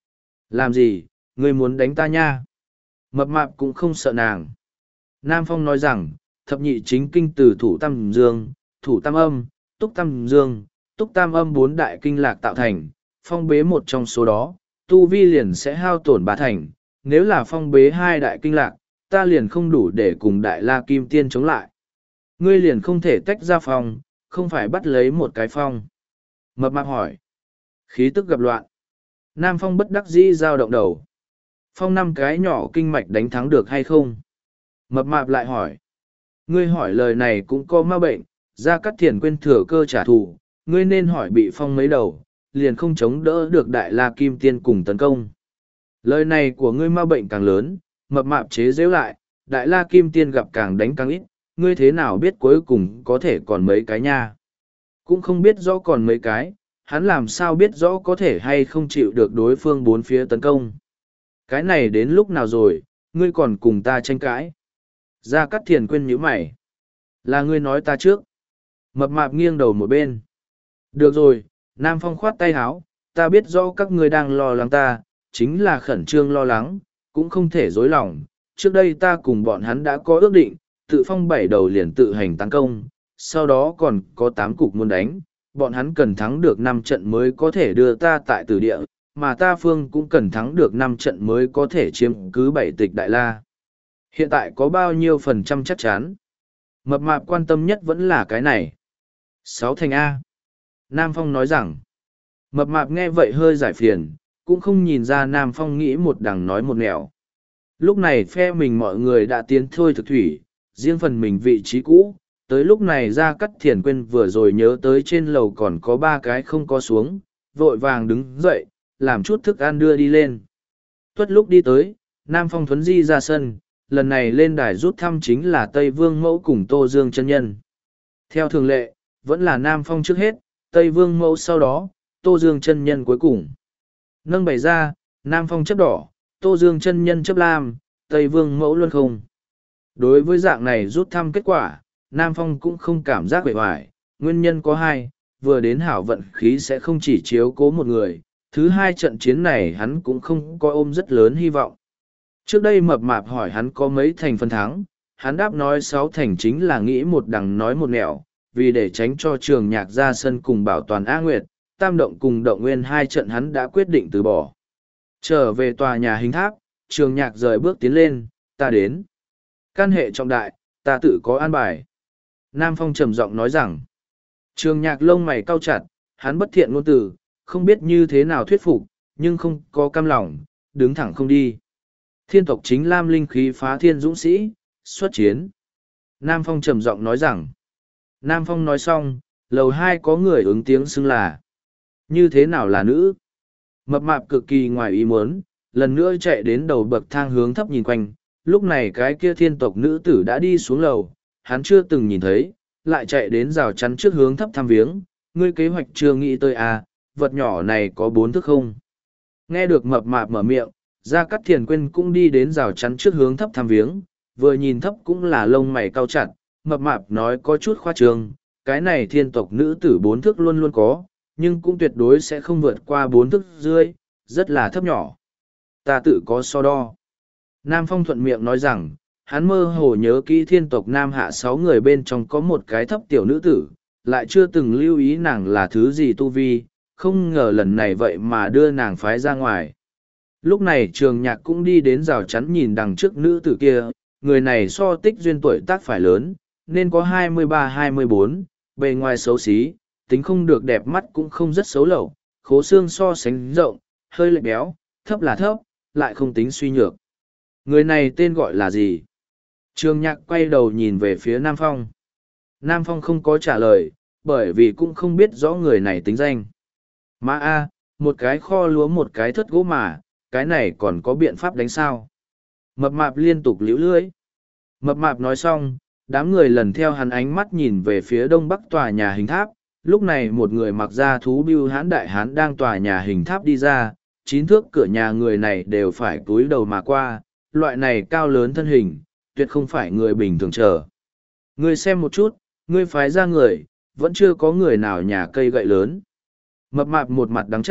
Làm gì, ngươi muốn đánh ta nha? Mập mạp cũng không sợ nàng. Nam Phong nói rằng, thập nhị chính kinh từ thủ tam dương, thủ tam âm, túc tam dương, túc tam âm bốn đại kinh lạc tạo thành, phong bế một trong số đó, tu vi liền sẽ hao tổn ba thành. Nếu là phong bế hai đại kinh lạc, ta liền không đủ để cùng đại la kim tiên chống lại. Ngươi liền không thể tách ra phong, không phải bắt lấy một cái phong. Mập mạp hỏi. Khí tức gặp loạn. Nam Phong bất đắc dĩ dao động đầu. Phong năm cái nhỏ kinh mạch đánh thắng được hay không? Mập mạp lại hỏi. Ngươi hỏi lời này cũng có ma bệnh, Gia Cát Thiền quên thừa cơ trả thù, ngươi nên hỏi bị phong mấy đầu, liền không chống đỡ được đại la kim tiên cùng tấn công. Lời này của ngươi ma bệnh càng lớn, mập mạp chế giễu lại, đại la kim tiên gặp càng đánh càng ít, ngươi thế nào biết cuối cùng có thể còn mấy cái nha? Cũng không biết rõ còn mấy cái, hắn làm sao biết rõ có thể hay không chịu được đối phương bốn phía tấn công. Cái này đến lúc nào rồi, ngươi còn cùng ta tranh cãi. Gia Cát Thiền quên nhíu mày. Là ngươi nói ta trước. Mập mạp nghiêng đầu một bên. Được rồi, Nam Phong khoát tay háo, ta biết rõ các ngươi đang lo lắng ta, chính là khẩn trương lo lắng, cũng không thể dối lòng. Trước đây ta cùng bọn hắn đã có ước định, tự phong bảy đầu liền tự hành tấn công, sau đó còn có tám cục muốn đánh, bọn hắn cần thắng được năm trận mới có thể đưa ta tại tử địa, mà ta phương cũng cần thắng được năm trận mới có thể chiếm cứ bảy tịch đại la. Hiện tại có bao nhiêu phần trăm chắc chắn? Mập mạp quan tâm nhất vẫn là cái này. Sáu thành A. Nam Phong nói rằng, mập mạp nghe vậy hơi giải phiền, cũng không nhìn ra Nam Phong nghĩ một đằng nói một nẻo. Lúc này phe mình mọi người đã tiến thôi thực thủy, riêng phần mình vị trí cũ, tới lúc này Gia Cát Thiền quên vừa rồi nhớ tới trên lầu còn có ba cái không có xuống, vội vàng đứng dậy, làm chút thức ăn đưa đi lên. Tuất lúc đi tới, Nam Phong thuấn di ra sân, lần này lên đài rút thăm chính là Tây Vương Mẫu cùng Tô Dương chân nhân. Theo thường lệ, vẫn là Nam Phong trước hết, Tây Vương Mẫu sau đó, Tô Dương chân nhân cuối cùng. Nâng bày ra, Nam Phong chấp đỏ, Tô Dương chân nhân chấp lam, Tây Vương Mẫu luôn không. Đối với dạng này rút thăm kết quả, Nam Phong cũng không cảm giác bề hoài, nguyên nhân có hai, vừa đến hảo vận khí sẽ không chỉ chiếu cố một người, thứ hai trận chiến này hắn cũng không có ôm rất lớn hy vọng. Trước đây mập mạp hỏi hắn có mấy thành phần thắng, hắn đáp nói sáu thành chính là nghĩ một đằng nói một nẻo, vì để tránh cho trường nhạc ra sân cùng bảo toàn A Nguyệt, tam động cùng động nguyên hai trận hắn đã quyết định từ bỏ. Trở về tòa nhà hình tháp, trường nhạc rời bước tiến lên, ta đến. Căn hệ trọng đại, ta tự có an bài. Nam Phong trầm giọng nói rằng, trường nhạc lông mày cau chặt, hắn bất thiện ngôn từ, không biết như thế nào thuyết phục, nhưng không có cam lòng, đứng thẳng không đi. Thiên tộc chính lam linh khí phá thiên dũng sĩ, xuất chiến. Nam Phong trầm giọng nói rằng, Nam Phong nói xong, lầu hai có người ứng tiếng xưng là, như thế nào là nữ? Mập mạp cực kỳ ngoài ý muốn, lần nữa chạy đến đầu bậc thang hướng thấp nhìn quanh, lúc này cái kia thiên tộc nữ tử đã đi xuống lầu, hắn chưa từng nhìn thấy, lại chạy đến rào chắn trước hướng thấp thăm viếng, ngươi kế hoạch chưa nghĩ tới à, vật nhỏ này có bốn thước không? Nghe được mập mạp mở miệng, Gia Cát Thiền quên cũng đi đến rào chắn trước hướng thấp thăm viếng, vừa nhìn thấp cũng là lông mày cau chặt, mập mạp nói có chút khoa trương, cái này thiên tộc nữ tử bốn thước luôn luôn có, nhưng cũng tuyệt đối sẽ không vượt qua bốn thước rưỡi, rất là thấp nhỏ. Ta tự có so đo. Nam Phong thuận miệng nói rằng, hắn mơ hồ nhớ kỹ thiên tộc Nam Hạ sáu người bên trong có một cái thấp tiểu nữ tử, lại chưa từng lưu ý nàng là thứ gì tu vi, không ngờ lần này vậy mà đưa nàng phái ra ngoài. Lúc này trường nhạc cũng đi đến rào chắn nhìn đằng trước nữ tử kia, người này so tích duyên tuổi tác phải lớn, nên có hai mươi ba hai mươi bốn, bề ngoài xấu xí, tính không được đẹp mắt cũng không rất xấu lẩu, khố xương so sánh rộng, hơi lệch béo, thấp là thấp, lại không tính suy nhược. Người này tên gọi là gì? Trường nhạc quay đầu nhìn về phía Nam Phong. Nam Phong không có trả lời, bởi vì cũng không biết rõ người này tính danh. Má A, một cái kho lúa một cái thất gỗ mà, cái này còn có biện pháp đánh sao? Mập mạp liên tục liễu lưỡi. Mập mạp nói xong, đám người lần theo hắn ánh mắt nhìn về phía đông bắc tòa nhà hình tháp. Lúc này một người mặc da thú bưu hán đại hán đang tòa nhà hình tháp đi ra, chín thước cửa nhà người này đều phải cúi đầu mà qua, loại này cao lớn thân hình, tuyệt không phải người bình thường chờ. Ngươi xem một chút, ngươi phái ra người, vẫn chưa có người nào nhà cây gậy lớn. Mập mạp một mặt đắng chát,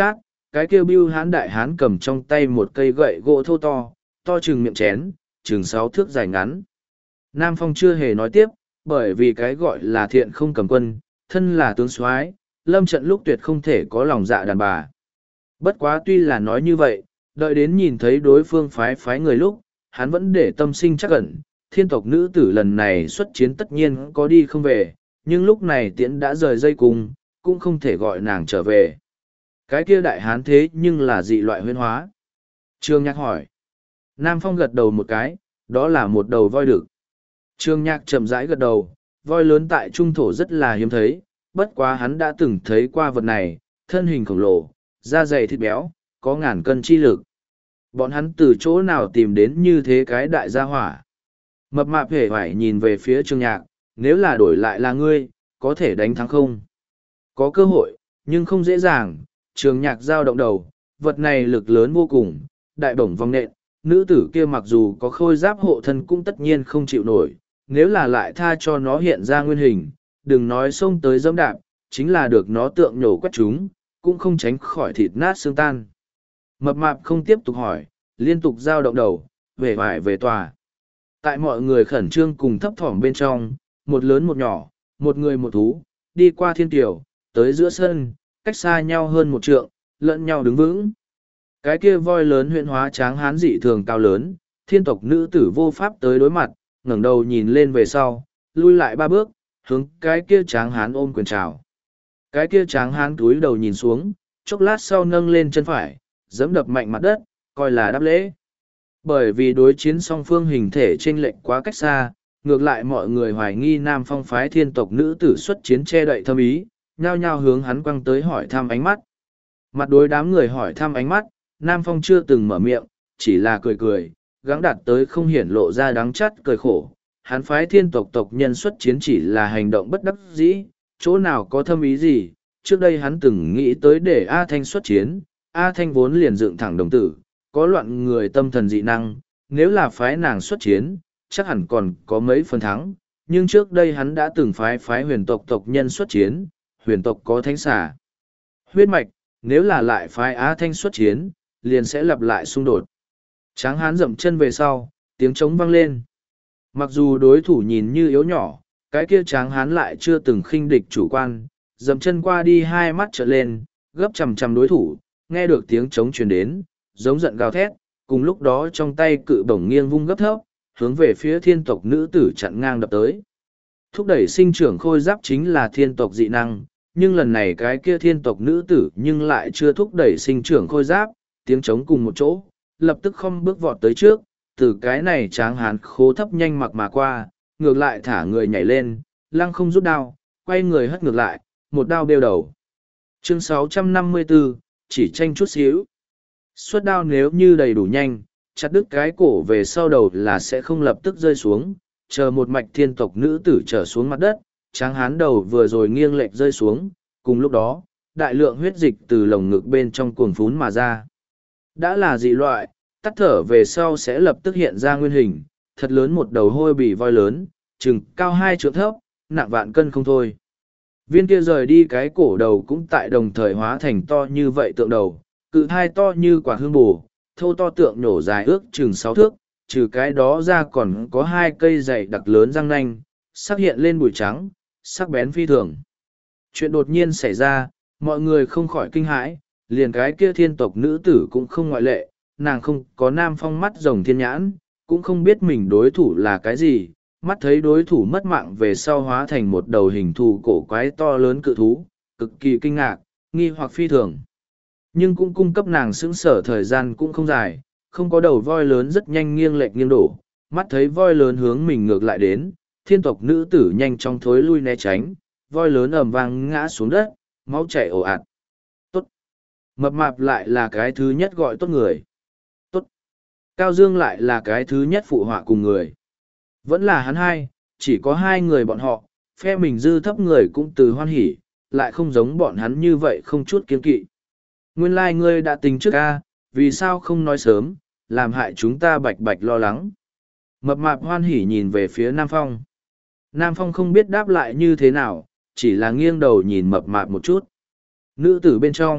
cái kia bưu hán đại hán cầm trong tay một cây gậy gỗ thô to, to chừng miệng chén, chừng sáu thước dài ngắn. Nam Phong chưa hề nói tiếp, bởi vì cái gọi là thiện không cầm quân, thân là tướng soái, lâm trận lúc tuyệt không thể có lòng dạ đàn bà. Bất quá tuy là nói như vậy, đợi đến nhìn thấy đối phương phái phái người lúc, hắn vẫn để tâm sinh chắc ẩn, thiên tộc nữ tử lần này xuất chiến tất nhiên có đi không về, nhưng lúc này tiễn đã rời dây cùng, cũng không thể gọi nàng trở về. Cái kia đại hán thế nhưng là dị loại huyễn hóa. Trương Nhạc hỏi. Nam Phong gật đầu một cái, đó là một đầu voi đực. Trương Nhạc chậm rãi gật đầu, voi lớn tại trung thổ rất là hiếm thấy, bất quá hắn đã từng thấy qua vật này, thân hình khổng lồ, da dày thịt béo, có ngàn cân chi lực. Bọn hắn từ chỗ nào tìm đến như thế cái đại gia hỏa. Mập mạp hề hoài nhìn về phía Trương Nhạc, nếu là đổi lại là ngươi, có thể đánh thắng không? Có cơ hội, nhưng không dễ dàng. Trương Nhạc giao động đầu, vật này lực lớn vô cùng, đại bổng vong nện, nữ tử kia mặc dù có khôi giáp hộ thân cũng tất nhiên không chịu nổi, nếu là lại tha cho nó hiện ra nguyên hình, đừng nói xông tới dẫm đạp, chính là được nó tượng nhổ quét chúng, cũng không tránh khỏi thịt nát xương tan. Mập mạp không tiếp tục hỏi, liên tục giao động đầu, về vải về tòa. Tại mọi người khẩn trương cùng thấp thỏm bên trong, một lớn một nhỏ, một người một thú, đi qua thiên tiểu, tới giữa sân, cách xa nhau hơn một trượng, lẫn nhau đứng vững. Cái kia voi lớn huyện hóa tráng hán dị thường cao lớn, thiên tộc nữ tử vô pháp tới đối mặt, ngẩng đầu nhìn lên về sau, lui lại ba bước, hướng cái kia tráng hán ôm quyền chào. Cái kia tráng hán túi đầu nhìn xuống, chốc lát sau nâng lên chân phải, giẫm đập mạnh mặt đất, coi là đáp lễ. Bởi vì đối chiến song phương hình thể chênh lệch quá cách xa, ngược lại mọi người hoài nghi Nam Phong phái thiên tộc nữ tử xuất chiến che đậy thâm ý, nhao nhao hướng hắn quăng tới hỏi thăm ánh mắt. Mặt đối đám người hỏi thăm ánh mắt, Nam Phong chưa từng mở miệng, chỉ là cười cười, gắng đạt tới không hiển lộ ra đắng chắt cười khổ. Hắn phái thiên tộc tộc nhân xuất chiến chỉ là hành động bất đắc dĩ, chỗ nào có thâm ý gì. Trước đây hắn từng nghĩ tới để A Thanh xuất chiến, A Thanh vốn liền dựng thẳng đồng tử, có loạn người tâm thần dị năng, nếu là phái nàng xuất chiến, chắc hẳn còn có mấy phần thắng. Nhưng trước đây hắn đã từng phái phái huyền tộc tộc nhân xuất chiến, huyền tộc có thánh xà huyết mạch, nếu là lại phái Á Thanh xuất chiến, liền sẽ lặp lại xung đột. Tráng hán dậm chân về sau, tiếng trống vang lên. Mặc dù đối thủ nhìn như yếu nhỏ, cái kia tráng hán lại chưa từng khinh địch chủ quan, dậm chân qua đi hai mắt trợn lên, gấp chằm chằm đối thủ, nghe được tiếng trống truyền đến, giống giận gào thét, cùng lúc đó trong tay cự bổng nghiêng vung gấp thấp, hướng về phía thiên tộc nữ tử chặn ngang đập tới. Thúc đẩy sinh trưởng khôi giáp chính là thiên tộc dị năng, nhưng lần này cái kia thiên tộc nữ tử nhưng lại chưa thúc đẩy sinh trưởng khôi giáp, tiếng trống cùng một chỗ, lập tức không bước vọt tới trước, từ cái này tráng hán khố thấp nhanh mặc mà qua, ngược lại thả người nhảy lên, lăng không rút đao, quay người hất ngược lại, một đao bêu đầu. Chương sáu trăm năm mươi bốn, chỉ tranh chút xíu. Xuất đao nếu như đầy đủ nhanh, chặt đứt cái cổ về sau đầu là sẽ không lập tức rơi xuống, chờ một mạch thiên tộc nữ tử trở xuống mặt đất, tráng hán đầu vừa rồi nghiêng lệch rơi xuống, cùng lúc đó, đại lượng huyết dịch từ lồng ngực bên trong cuồng phún mà ra. Đã là dị loại, tắt thở về sau sẽ lập tức hiện ra nguyên hình, thật lớn một đầu hôi bì voi lớn, chừng cao hai trượng thấp, nặng vạn cân không thôi. Viên kia rời đi cái cổ đầu cũng tại đồng thời hóa thành to như vậy tượng đầu, cự thai to như quả hương bù, thô to tượng nổ dài ước chừng sáu thước, trừ cái đó ra còn có hai cây dày đặc lớn răng nanh, sắc hiện lên bụi trắng, sắc bén phi thường. Chuyện đột nhiên xảy ra, mọi người không khỏi kinh hãi, liền cái kia thiên tộc nữ tử cũng không ngoại lệ, nàng không có Nam Phong mắt rồng thiên nhãn, cũng không biết mình đối thủ là cái gì, mắt thấy đối thủ mất mạng về sau hóa thành một đầu hình thù cổ quái to lớn cự thú, cực kỳ kinh ngạc, nghi hoặc phi thường. Nhưng cũng cung cấp nàng sững sở thời gian cũng không dài, không có đầu voi lớn rất nhanh nghiêng lệch nghiêng đổ, mắt thấy voi lớn hướng mình ngược lại đến, thiên tộc nữ tử nhanh chóng thối lui né tránh, voi lớn ầm vang ngã xuống đất, máu chảy ồ ạt. Tốt. Mập mạp lại là cái thứ nhất gọi tốt người. Tốt. Cao Dương lại là cái thứ nhất phụ họa cùng người. Vẫn là hắn hai, chỉ có hai người bọn họ, phe mình dư thấp người cũng từ hoan hỉ, lại không giống bọn hắn như vậy không chút kiên kỵ. Nguyên lai like ngươi đã tính trước a, vì sao không nói sớm, làm hại chúng ta bạch bạch lo lắng. Mập mạp hoan hỉ nhìn về phía Nam Phong. Nam Phong không biết đáp lại như thế nào, chỉ là nghiêng đầu nhìn mập mạp một chút. Nữ tử bên trong,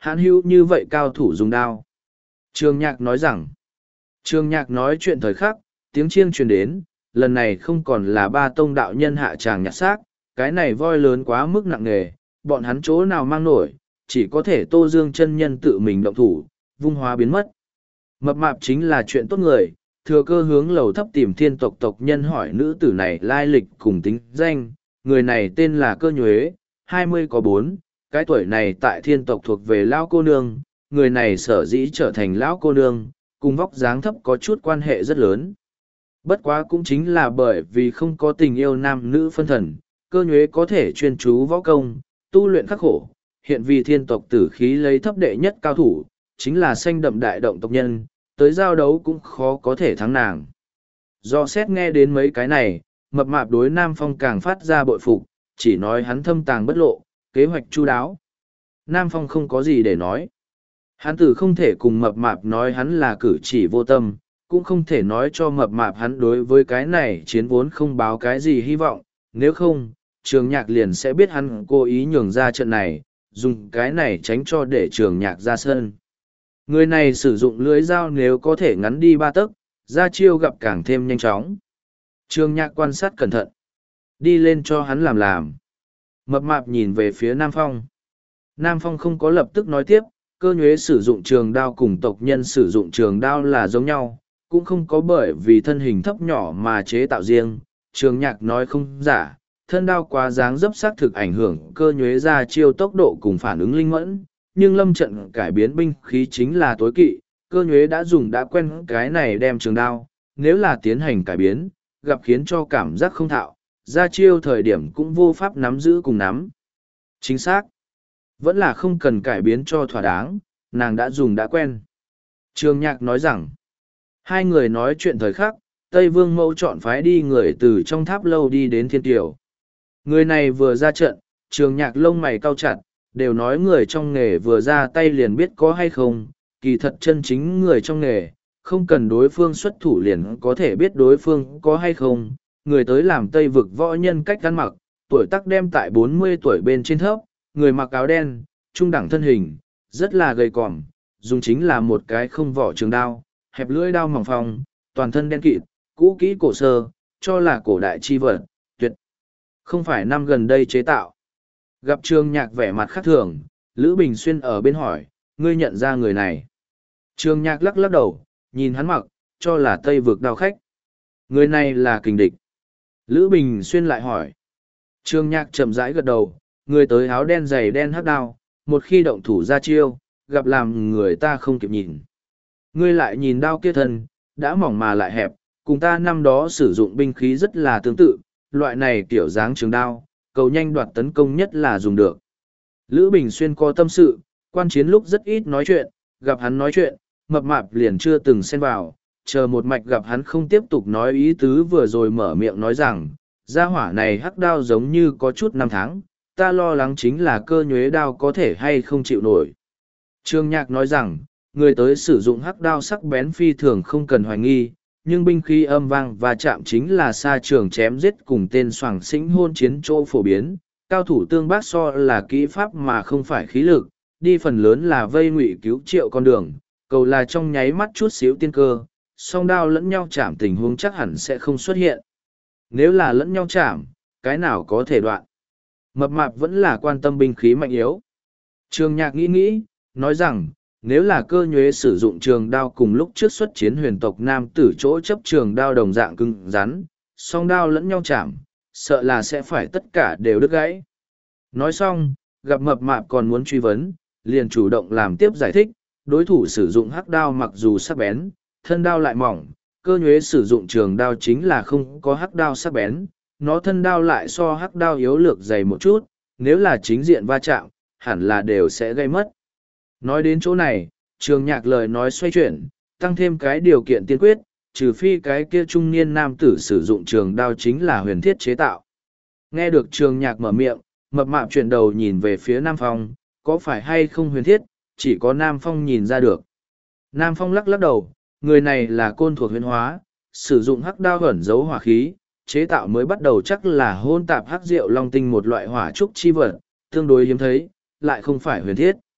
Hãn hữu như vậy cao thủ dùng đao. Trường Nhạc nói rằng, Trường Nhạc nói chuyện thời khắc, tiếng chiêng truyền đến, lần này không còn là ba tông đạo nhân hạ tràng nhặt xác, cái này voi lớn quá mức nặng nề, bọn hắn chỗ nào mang nổi, chỉ có thể Tô Dương chân nhân tự mình động thủ, vung hóa biến mất. Mập mạp chính là chuyện tốt người, thừa cơ hướng lầu thấp tìm thiên tộc tộc nhân hỏi nữ tử này lai lịch cùng tính danh, người này tên là Cơ Nhuế, hai mươi có bốn, cái tuổi này tại thiên tộc thuộc về lão cô nương, người này sở dĩ trở thành lão cô nương, cùng vóc dáng thấp có chút quan hệ rất lớn. Bất quá cũng chính là bởi vì không có tình yêu nam nữ phân thần, Cơ Nhuế có thể chuyên chú võ công, tu luyện khắc khổ, hiện vì thiên tộc tử khí lấy thấp đệ nhất cao thủ, chính là xanh đậm đại động tộc nhân, tới giao đấu cũng khó có thể thắng nàng. Do xét nghe đến mấy cái này, mập mạp đối Nam Phong càng phát ra bội phục, chỉ nói hắn thâm tàng bất lộ, kế hoạch chu đáo. Nam Phong không có gì để nói. Hắn tử không thể cùng mập mạp nói hắn là cử chỉ vô tâm, cũng không thể nói cho mập mạp hắn đối với cái này chiến vốn không báo cái gì hy vọng, nếu không, Trường Nhạc liền sẽ biết hắn cố ý nhường ra trận này, dùng cái này tránh cho để Trường Nhạc ra sân. Người này sử dụng lưới dao nếu có thể ngắn đi ba tấc, ra chiêu gặp càng thêm nhanh chóng. Trường Nhạc quan sát cẩn thận, đi lên cho hắn làm làm. Mập mạp nhìn về phía Nam Phong. Nam Phong không có lập tức nói tiếp, Cơ Nhuế sử dụng trường đao cùng tộc nhân sử dụng trường đao là giống nhau, cũng không có bởi vì thân hình thấp nhỏ mà chế tạo riêng. Trường Nhạc nói không giả, thân đao quá dáng dấp xác thực ảnh hưởng Cơ Nhuế ra chiêu tốc độ cùng phản ứng linh mẫn, nhưng lâm trận cải biến binh khí chính là tối kỵ. Cơ Nhuế đã dùng đã quen cái này đem trường đao, nếu là tiến hành cải biến, gặp khiến cho cảm giác không thạo, ra chiêu thời điểm cũng vô pháp nắm giữ cùng nắm. Chính xác. Vẫn là không cần cải biến cho thỏa đáng, nàng đã dùng đã quen. Trường Nhạc nói rằng, hai người nói chuyện thời khắc, Tây Vương Mẫu chọn phái đi người từ trong tháp lâu đi đến Thiên Tiểu. Người này vừa ra trận, Trường Nhạc lông mày cau chặt, đều nói người trong nghề vừa ra tay liền biết có hay không, kỳ thật chân chính người trong nghề, không cần đối phương xuất thủ liền có thể biết đối phương có hay không. Người tới làm Tây vực võ nhân cách ăn mặc, tuổi tác đem tại bốn mươi tuổi bên trên thấp, người mặc áo đen, trung đẳng thân hình, rất là gầy còm, dùng chính là một cái không vỏ trường đao, hẹp lưỡi đao mỏng phong, toàn thân đen kịt, cũ kỹ cổ sơ, cho là cổ đại chi vật, tuyệt. Không phải năm gần đây chế tạo. Gặp Trường Nhạc vẻ mặt khác thường, Lữ Bình Xuyên ở bên hỏi, ngươi nhận ra người này. Trường Nhạc lắc lắc đầu, nhìn hắn mặc, cho là Tây vực đao khách. Người này là kình địch. Lữ Bình Xuyên lại hỏi. Trường Nhạc chậm rãi gật đầu, người tới áo đen dày đen hắc đao, một khi động thủ ra chiêu, gặp làm người ta không kịp nhìn. Ngươi lại nhìn đao kia thân, đã mỏng mà lại hẹp, cùng ta năm đó sử dụng binh khí rất là tương tự, loại này kiểu dáng trường đao, cầu nhanh đoạt tấn công nhất là dùng được. Lữ Bình Xuyên có tâm sự, quan chiến lúc rất ít nói chuyện, gặp hắn nói chuyện, mập mạp liền chưa từng xen vào, chờ một mạch gặp hắn không tiếp tục nói ý tứ vừa rồi mở miệng nói rằng, gia hỏa này hắc đao giống như có chút năm tháng, ta lo lắng chính là Cơ Nhuế đao có thể hay không chịu nổi. Trường Nhạc nói rằng, người tới sử dụng hắc đao sắc bén phi thường không cần hoài nghi, nhưng binh khí âm vang và chạm chính là xa trường chém giết cùng tên soảng xĩnh hôn chiến chỗ phổ biến, cao thủ tương bác so là kỹ pháp mà không phải khí lực, đi phần lớn là vây ngụy cứu triệu con đường, cầu là trong nháy mắt chút xíu tiên cơ, song đao lẫn nhau chạm tình huống chắc hẳn sẽ không xuất hiện. Nếu là lẫn nhau chạm, cái nào có thể đoạn? Mập mạp vẫn là quan tâm binh khí mạnh yếu. Trường Nhạc nghĩ nghĩ, nói rằng, nếu là Cơ Nhuế sử dụng trường đao cùng lúc trước xuất chiến huyền tộc nam tử chỗ chấp trường đao đồng dạng cứng rắn, song đao lẫn nhau chạm, sợ là sẽ phải tất cả đều đứt gãy. Nói xong, gặp mập mạp còn muốn truy vấn, liền chủ động làm tiếp giải thích, đối thủ sử dụng hắc đao mặc dù sắc bén, thân đao lại mỏng, Cơ Nhuế sử dụng trường đao chính là không có hắc đao sắc bén, nó thân đao lại so hắc đao yếu lược dày một chút, nếu là chính diện va chạm, hẳn là đều sẽ gây mất. Nói đến chỗ này, Trường Nhạc lời nói xoay chuyển, tăng thêm cái điều kiện tiên quyết, trừ phi cái kia trung niên nam tử sử dụng trường đao chính là huyền thiết chế tạo. Nghe được Trường Nhạc mở miệng, mập mạp chuyển đầu nhìn về phía Nam Phong, có phải hay không huyền thiết, chỉ có Nam Phong nhìn ra được. Nam Phong lắc lắc đầu, người này là côn thuộc huyền hóa, sử dụng hắc đao ẩn giấu hỏa khí, chế tạo mới bắt đầu chắc là hôn tạp hắc rượu long tinh một loại hỏa trúc chi vật, tương đối hiếm thấy, lại không phải huyền thiết.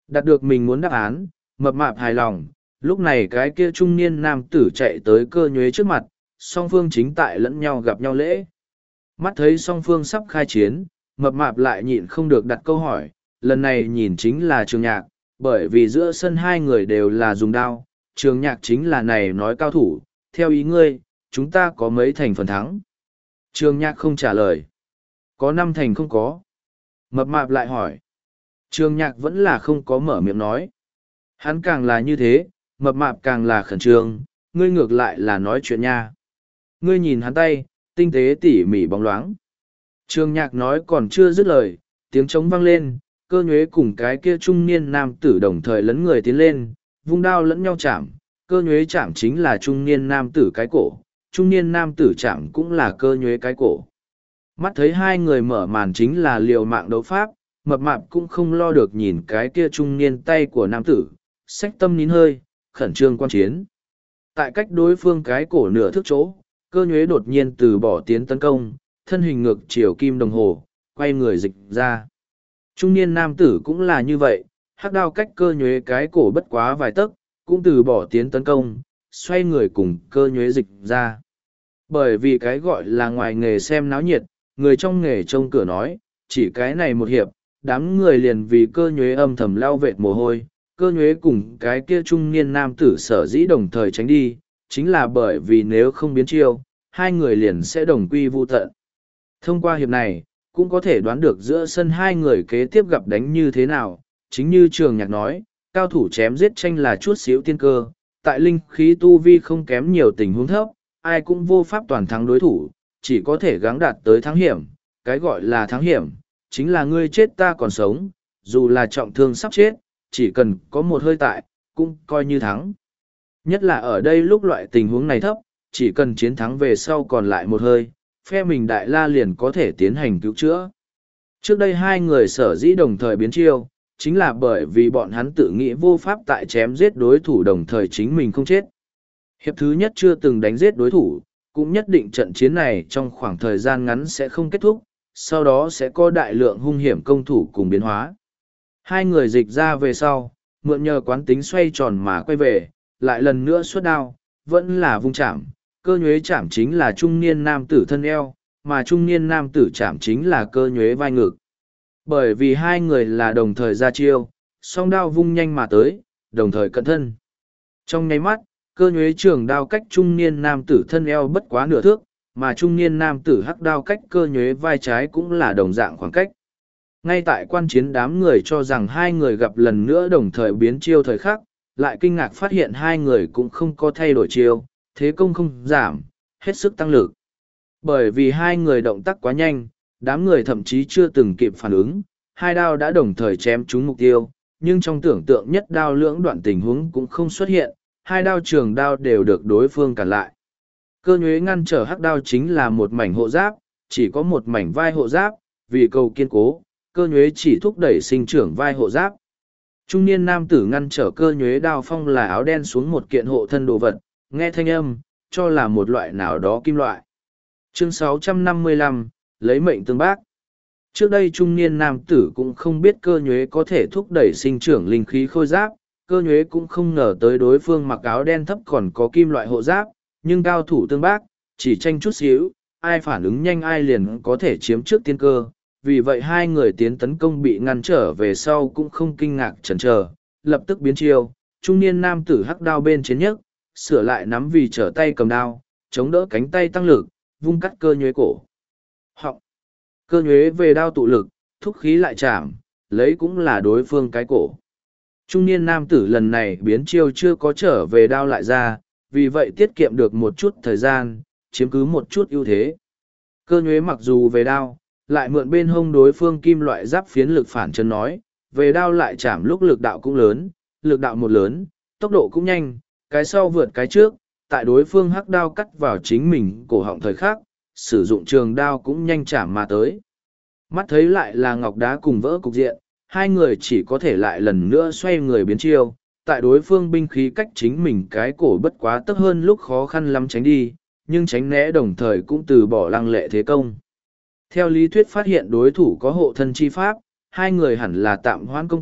Đạt được mình muốn đáp án, mập mạp hài lòng, lúc này cái kia trung niên nam tử chạy tới cơ nhuế trước mặt, song phương chính tại lẫn nhau gặp nhau lễ. Mắt thấy song phương sắp khai chiến, mập mạp lại nhịn không được đặt câu hỏi, lần này nhìn chính là Trường Nhạc, bởi vì giữa sân hai người đều là dùng đao, Trường Nhạc chính là này nói cao thủ, theo ý ngươi, chúng ta có mấy thành phần thắng? Trường Nhạc không trả lời. Có năm thành không có. Mập mạp lại hỏi. Trường Nhạc vẫn là không có mở miệng nói. Hắn càng là như thế, mập mạp càng là khẩn trương, ngươi ngược lại là nói chuyện nha. Ngươi nhìn hắn tay, tinh tế tỉ mỉ bóng loáng. Trường Nhạc nói còn chưa dứt lời, tiếng trống vang lên, cơ nhuế cùng cái kia trung niên nam tử đồng thời lấn người tiến lên, vung đao lẫn nhau chạm, cơ nhuế chạm chính là trung niên nam tử cái cổ, trung niên nam tử chạm cũng là cơ nhuế cái cổ. Mắt thấy hai người mở màn chính là liều mạng đấu pháp, mập mạp cũng không lo được nhìn cái kia trung niên tay của nam tử, xách tâm nín hơi, khẩn trương quan chiến. Tại cách đối phương cái cổ nửa thước chỗ, cơ nhuế đột nhiên từ bỏ tiến tấn công, thân hình ngược chiều kim đồng hồ, quay người dịch ra. Trung niên nam tử cũng là như vậy, hắc đao cách cơ nhuế cái cổ bất quá vài tấc, cũng từ bỏ tiến tấn công, xoay người cùng cơ nhuế dịch ra. Bởi vì cái gọi là ngoài nghề xem náo nhiệt, người trong nghề trông cửa nói, chỉ cái này một hiệp, đám người liền vì cơ nhuế âm thầm lao vệt mồ hôi, cơ nhuế cùng cái kia trung niên nam tử sở dĩ đồng thời tránh đi, chính là bởi vì nếu không biến chiêu, hai người liền sẽ đồng quy vu tận. Thông qua hiệp này, cũng có thể đoán được giữa sân hai người kế tiếp gặp đánh như thế nào, chính như Trường Nhạc nói, cao thủ chém giết tranh là chút xíu tiên cơ, tại linh khí tu vi không kém nhiều tình huống thấp, ai cũng vô pháp toàn thắng đối thủ, chỉ có thể gắng đạt tới thắng hiểm, cái gọi là thắng hiểm, chính là ngươi chết ta còn sống, dù là trọng thương sắp chết, chỉ cần có một hơi tại, cũng coi như thắng. Nhất là ở đây lúc loại tình huống này thấp, chỉ cần chiến thắng về sau còn lại một hơi, phe mình đại la liền có thể tiến hành cứu chữa. Trước đây hai người sở dĩ đồng thời biến chiêu, chính là bởi vì bọn hắn tự nghĩ vô pháp tại chém giết đối thủ đồng thời chính mình không chết. Hiệp thứ nhất chưa từng đánh giết đối thủ, cũng nhất định trận chiến này trong khoảng thời gian ngắn sẽ không kết thúc, sau đó sẽ có đại lượng hung hiểm công thủ cùng biến hóa. Hai người dịch ra về sau, mượn nhờ quán tính xoay tròn mà quay về, lại lần nữa xuất đao, vẫn là vung chạm, cơ nhuế chạm chính là trung niên nam tử thân eo, mà trung niên nam tử chạm chính là cơ nhuế vai ngực. Bởi vì hai người là đồng thời ra chiêu, song đao vung nhanh mà tới, đồng thời cận thân. Trong nháy mắt, cơ nhuế trường đao cách trung niên nam tử thân eo bất quá nửa thước, mà trung niên nam tử hắc đao cách cơ nhuế vai trái cũng là đồng dạng khoảng cách. Ngay tại quan chiến đám người cho rằng hai người gặp lần nữa đồng thời biến chiêu thời khắc, lại kinh ngạc phát hiện hai người cũng không có thay đổi chiêu, thế công không giảm, hết sức tăng lực. Bởi vì hai người động tác quá nhanh, đám người thậm chí chưa từng kịp phản ứng, hai đao đã đồng thời chém trúng mục tiêu, nhưng trong tưởng tượng nhất đao lưỡng đoạn tình huống cũng không xuất hiện, hai đao trường đao đều được đối phương cản lại. Cơ nhuế ngăn trở hắc đao chính là một mảnh hộ giáp, chỉ có một mảnh vai hộ giáp, vì cầu kiên cố, cơ nhuế chỉ thúc đẩy sinh trưởng vai hộ giáp. Trung niên nam tử ngăn trở cơ nhuế đao phong là áo đen xuống một kiện hộ thân đồ vật, nghe thanh âm, cho là một loại nào đó kim loại. Chương sáu trăm năm mươi lăm, lấy mệnh tương bác. Trước đây trung niên nam tử cũng không biết cơ nhuế có thể thúc đẩy sinh trưởng linh khí khôi giáp, cơ nhuế cũng không ngờ tới đối phương mặc áo đen thấp còn có kim loại hộ giáp, nhưng cao thủ tương bác, chỉ tranh chút xíu, ai phản ứng nhanh ai liền có thể chiếm trước tiên cơ. Vì vậy hai người tiến tấn công bị ngăn trở về sau cũng không kinh ngạc chần chờ, lập tức biến chiêu, trung niên nam tử hắc đao bên trên nhất, sửa lại nắm vì trở tay cầm đao, chống đỡ cánh tay tăng lực, vung cắt cơ nhuế cổ. Họng! Cơ nhuế về đao tụ lực, thúc khí lại chạm, lấy cũng là đối phương cái cổ. Trung niên nam tử lần này biến chiêu chưa có trở về đao lại ra, vì vậy tiết kiệm được một chút thời gian, chiếm cứ một chút ưu thế. Cơ nhuế mặc dù về đao, lại mượn bên hông đối phương kim loại giáp phiến lực phản chân nói, về đao lại chạm lúc lực đạo cũng lớn, lực đạo một lớn, tốc độ cũng nhanh, cái sau vượt cái trước, tại đối phương hắc đao cắt vào chính mình cổ họng thời khắc, sử dụng trường đao cũng nhanh chạm mà tới. Mắt thấy lại là ngọc đá cùng vỡ cục diện, hai người chỉ có thể lại lần nữa xoay người biến chiêu, tại đối phương binh khí cách chính mình cái cổ bất quá tấp hơn lúc khó khăn lắm tránh đi, nhưng tránh né đồng thời cũng từ bỏ lăng lệ thế công. Theo lý thuyết phát hiện đối thủ có hộ thân chi pháp, hai người hẳn là tạm hoãn công kích,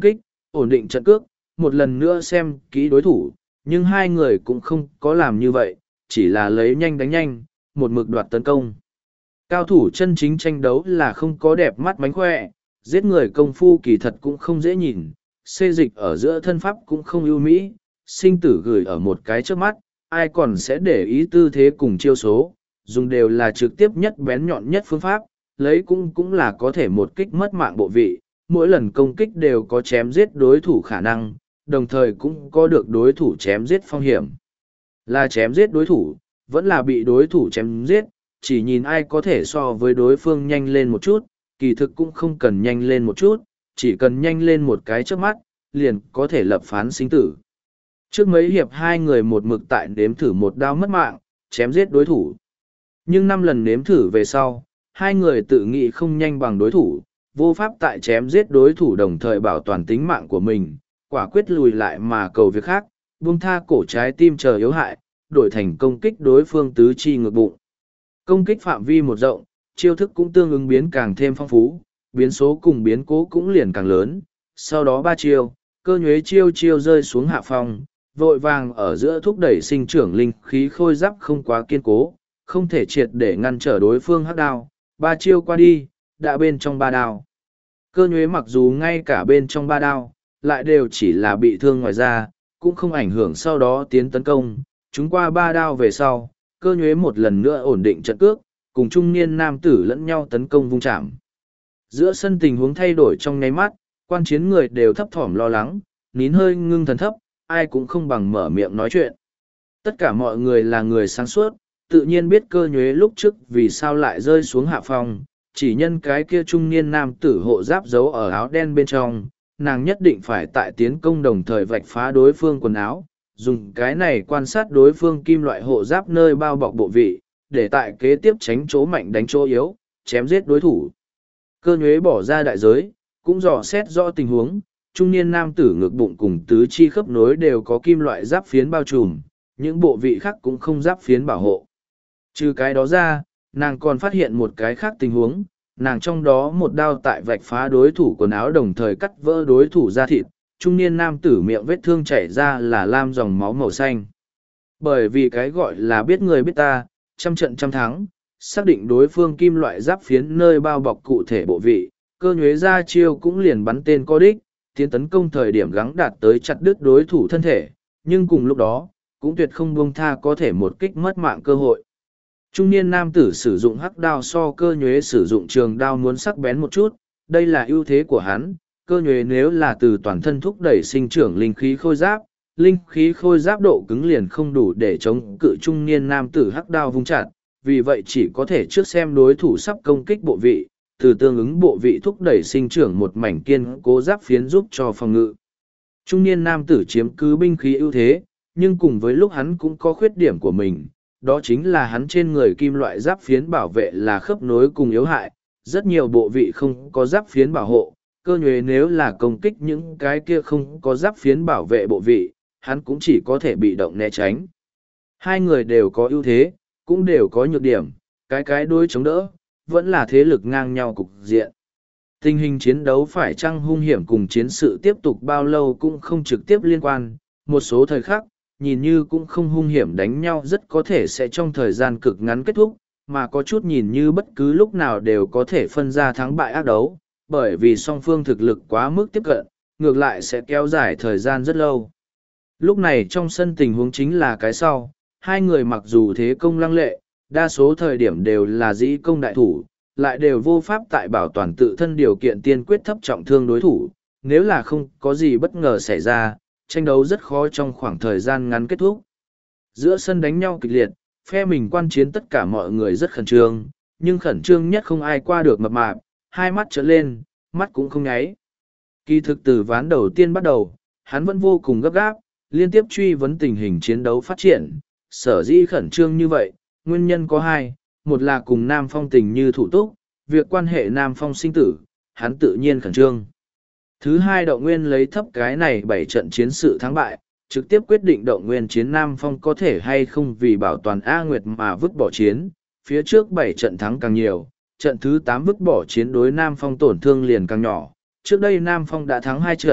ổn định trận cước, một lần nữa xem kỹ đối thủ, nhưng hai người cũng không có làm như vậy, chỉ là lấy nhanh đánh nhanh, một mực đoạt tấn công. Cao thủ chân chính tranh đấu là không có đẹp mắt mánh khỏe, giết người công phu kỳ thật cũng không dễ nhìn, xê dịch ở giữa thân pháp cũng không ưu mỹ, sinh tử gửi ở một cái trước mắt, ai còn sẽ để ý tư thế cùng chiêu số, dùng đều là trực tiếp nhất bén nhọn nhất phương pháp, lấy cũng cũng là có thể một kích mất mạng bộ vị, mỗi lần công kích đều có chém giết đối thủ khả năng, đồng thời cũng có được đối thủ chém giết phong hiểm. Là chém giết đối thủ, vẫn là bị đối thủ chém giết, chỉ nhìn ai có thể so với đối phương nhanh lên một chút, kỳ thực cũng không cần nhanh lên một chút, chỉ cần nhanh lên một cái trước mắt, liền có thể lập phán sinh tử. Trước mấy hiệp hai người một mực tại nếm thử một đao mất mạng, chém giết đối thủ. Nhưng năm lần nếm thử về sau, hai người tự nghĩ không nhanh bằng đối thủ, vô pháp tại chém giết đối thủ đồng thời bảo toàn tính mạng của mình, quả quyết lùi lại mà cầu việc khác, buông tha cổ trái tim chờ yếu hại, đổi thành công kích đối phương tứ chi ngược bụng. Công kích phạm vi một rộng, chiêu thức cũng tương ứng biến càng thêm phong phú, biến số cùng biến cố cũng liền càng lớn. Sau đó ba chiêu, cơ nhuế chiêu chiêu rơi xuống hạ phong, vội vàng ở giữa thúc đẩy sinh trưởng linh khí khôi giáp không quá kiên cố, không thể triệt để ngăn trở đối phương hắc đao. Ba chiêu qua đi, đã bên trong ba đao. Cơ nhuế mặc dù ngay cả bên trong ba đao, lại đều chỉ là bị thương ngoài da, cũng không ảnh hưởng sau đó tiến tấn công. Chúng qua ba đao về sau, cơ nhuế một lần nữa ổn định trận cước, cùng trung niên nam tử lẫn nhau tấn công vung chạm. Giữa sân tình huống thay đổi trong nháy mắt, quan chiến người đều thấp thỏm lo lắng, nín hơi ngưng thần thấp, ai cũng không bằng mở miệng nói chuyện. Tất cả mọi người là người sáng suốt, tự nhiên biết cơ nhuế lúc trước vì sao lại rơi xuống hạ phòng, chỉ nhân cái kia trung niên nam tử hộ giáp giấu ở áo đen bên trong, nàng nhất định phải tại tiến công đồng thời vạch phá đối phương quần áo, dùng cái này quan sát đối phương kim loại hộ giáp nơi bao bọc bộ vị, để tại kế tiếp tránh chỗ mạnh đánh chỗ yếu, chém giết đối thủ. Cơ nhuế bỏ ra đại giới, cũng dò xét rõ tình huống, trung niên nam tử ngực bụng cùng tứ chi khớp nối đều có kim loại giáp phiến bao trùm, những bộ vị khác cũng không giáp phiến bảo hộ. Trừ cái đó ra, nàng còn phát hiện một cái khác tình huống, nàng trong đó một đao tại vạch phá đối thủ quần áo đồng thời cắt vỡ đối thủ da thịt, trung niên nam tử miệng vết thương chảy ra là lam dòng máu màu xanh. Bởi vì cái gọi là biết người biết ta, trăm trận trăm thắng, xác định đối phương kim loại giáp phiến nơi bao bọc cụ thể bộ vị, cơ nhuế ra chiêu cũng liền bắn tên có đích, tiến tấn công thời điểm gắng đạt tới chặt đứt đối thủ thân thể, nhưng cùng lúc đó, cũng tuyệt không buông tha có thể một kích mất mạng cơ hội. Trung niên nam tử sử dụng hắc đao so cơ nhuế sử dụng trường đao muốn sắc bén một chút, đây là ưu thế của hắn, cơ nhuế nếu là từ toàn thân thúc đẩy sinh trưởng linh khí khôi giáp, linh khí khôi giáp độ cứng liền không đủ để chống cự trung niên nam tử hắc đao vung chặt, vì vậy chỉ có thể trước xem đối thủ sắp công kích bộ vị, từ tương ứng bộ vị thúc đẩy sinh trưởng một mảnh kiên cố giáp phiến giúp cho phòng ngự. Trung niên nam tử chiếm cứ binh khí ưu thế, nhưng cùng với lúc hắn cũng có khuyết điểm của mình, đó chính là hắn trên người kim loại giáp phiến bảo vệ là khớp nối cùng yếu hại, rất nhiều bộ vị không có giáp phiến bảo hộ, cơ nhuế nếu là công kích những cái kia không có giáp phiến bảo vệ bộ vị, hắn cũng chỉ có thể bị động né tránh. Hai người đều có ưu thế, cũng đều có nhược điểm, cái cái đối chống đỡ, vẫn là thế lực ngang nhau cục diện. Tình hình chiến đấu phải chăng hung hiểm cùng chiến sự tiếp tục bao lâu cũng không trực tiếp liên quan, một số thời khắc, nhìn như cũng không hung hiểm đánh nhau rất có thể sẽ trong thời gian cực ngắn kết thúc, mà có chút nhìn như bất cứ lúc nào đều có thể phân ra thắng bại ác đấu, bởi vì song phương thực lực quá mức tiếp cận, ngược lại sẽ kéo dài thời gian rất lâu. Lúc này trong sân tình huống chính là cái sau, hai người mặc dù thế công lăng lệ, đa số thời điểm đều là dĩ công đại thủ, lại đều vô pháp tại bảo toàn tự thân điều kiện tiên quyết thấp trọng thương đối thủ, nếu là không có gì bất ngờ xảy ra, tranh đấu rất khó trong khoảng thời gian ngắn kết thúc. Giữa sân đánh nhau kịch liệt, phe mình quan chiến tất cả mọi người rất khẩn trương, nhưng khẩn trương nhất không ai qua được mập mạp, hai mắt trợn lên, mắt cũng không nháy. Kỳ thực từ ván đầu tiên bắt đầu, hắn vẫn vô cùng gấp gáp, liên tiếp truy vấn tình hình chiến đấu phát triển, sở dĩ khẩn trương như vậy, nguyên nhân có hai, một là cùng Nam Phong tình như thủ túc, việc quan hệ Nam Phong sinh tử, hắn tự nhiên khẩn trương. Thứ hai Động Nguyên lấy thấp cái này bảy trận chiến sự thắng bại, trực tiếp quyết định Động Nguyên chiến Nam Phong có thể hay không vì bảo toàn A Nguyệt mà vứt bỏ chiến, phía trước bảy trận thắng càng nhiều, trận thứ tám vứt bỏ chiến đối Nam Phong tổn thương liền càng nhỏ, trước đây Nam Phong đã thắng hai trận,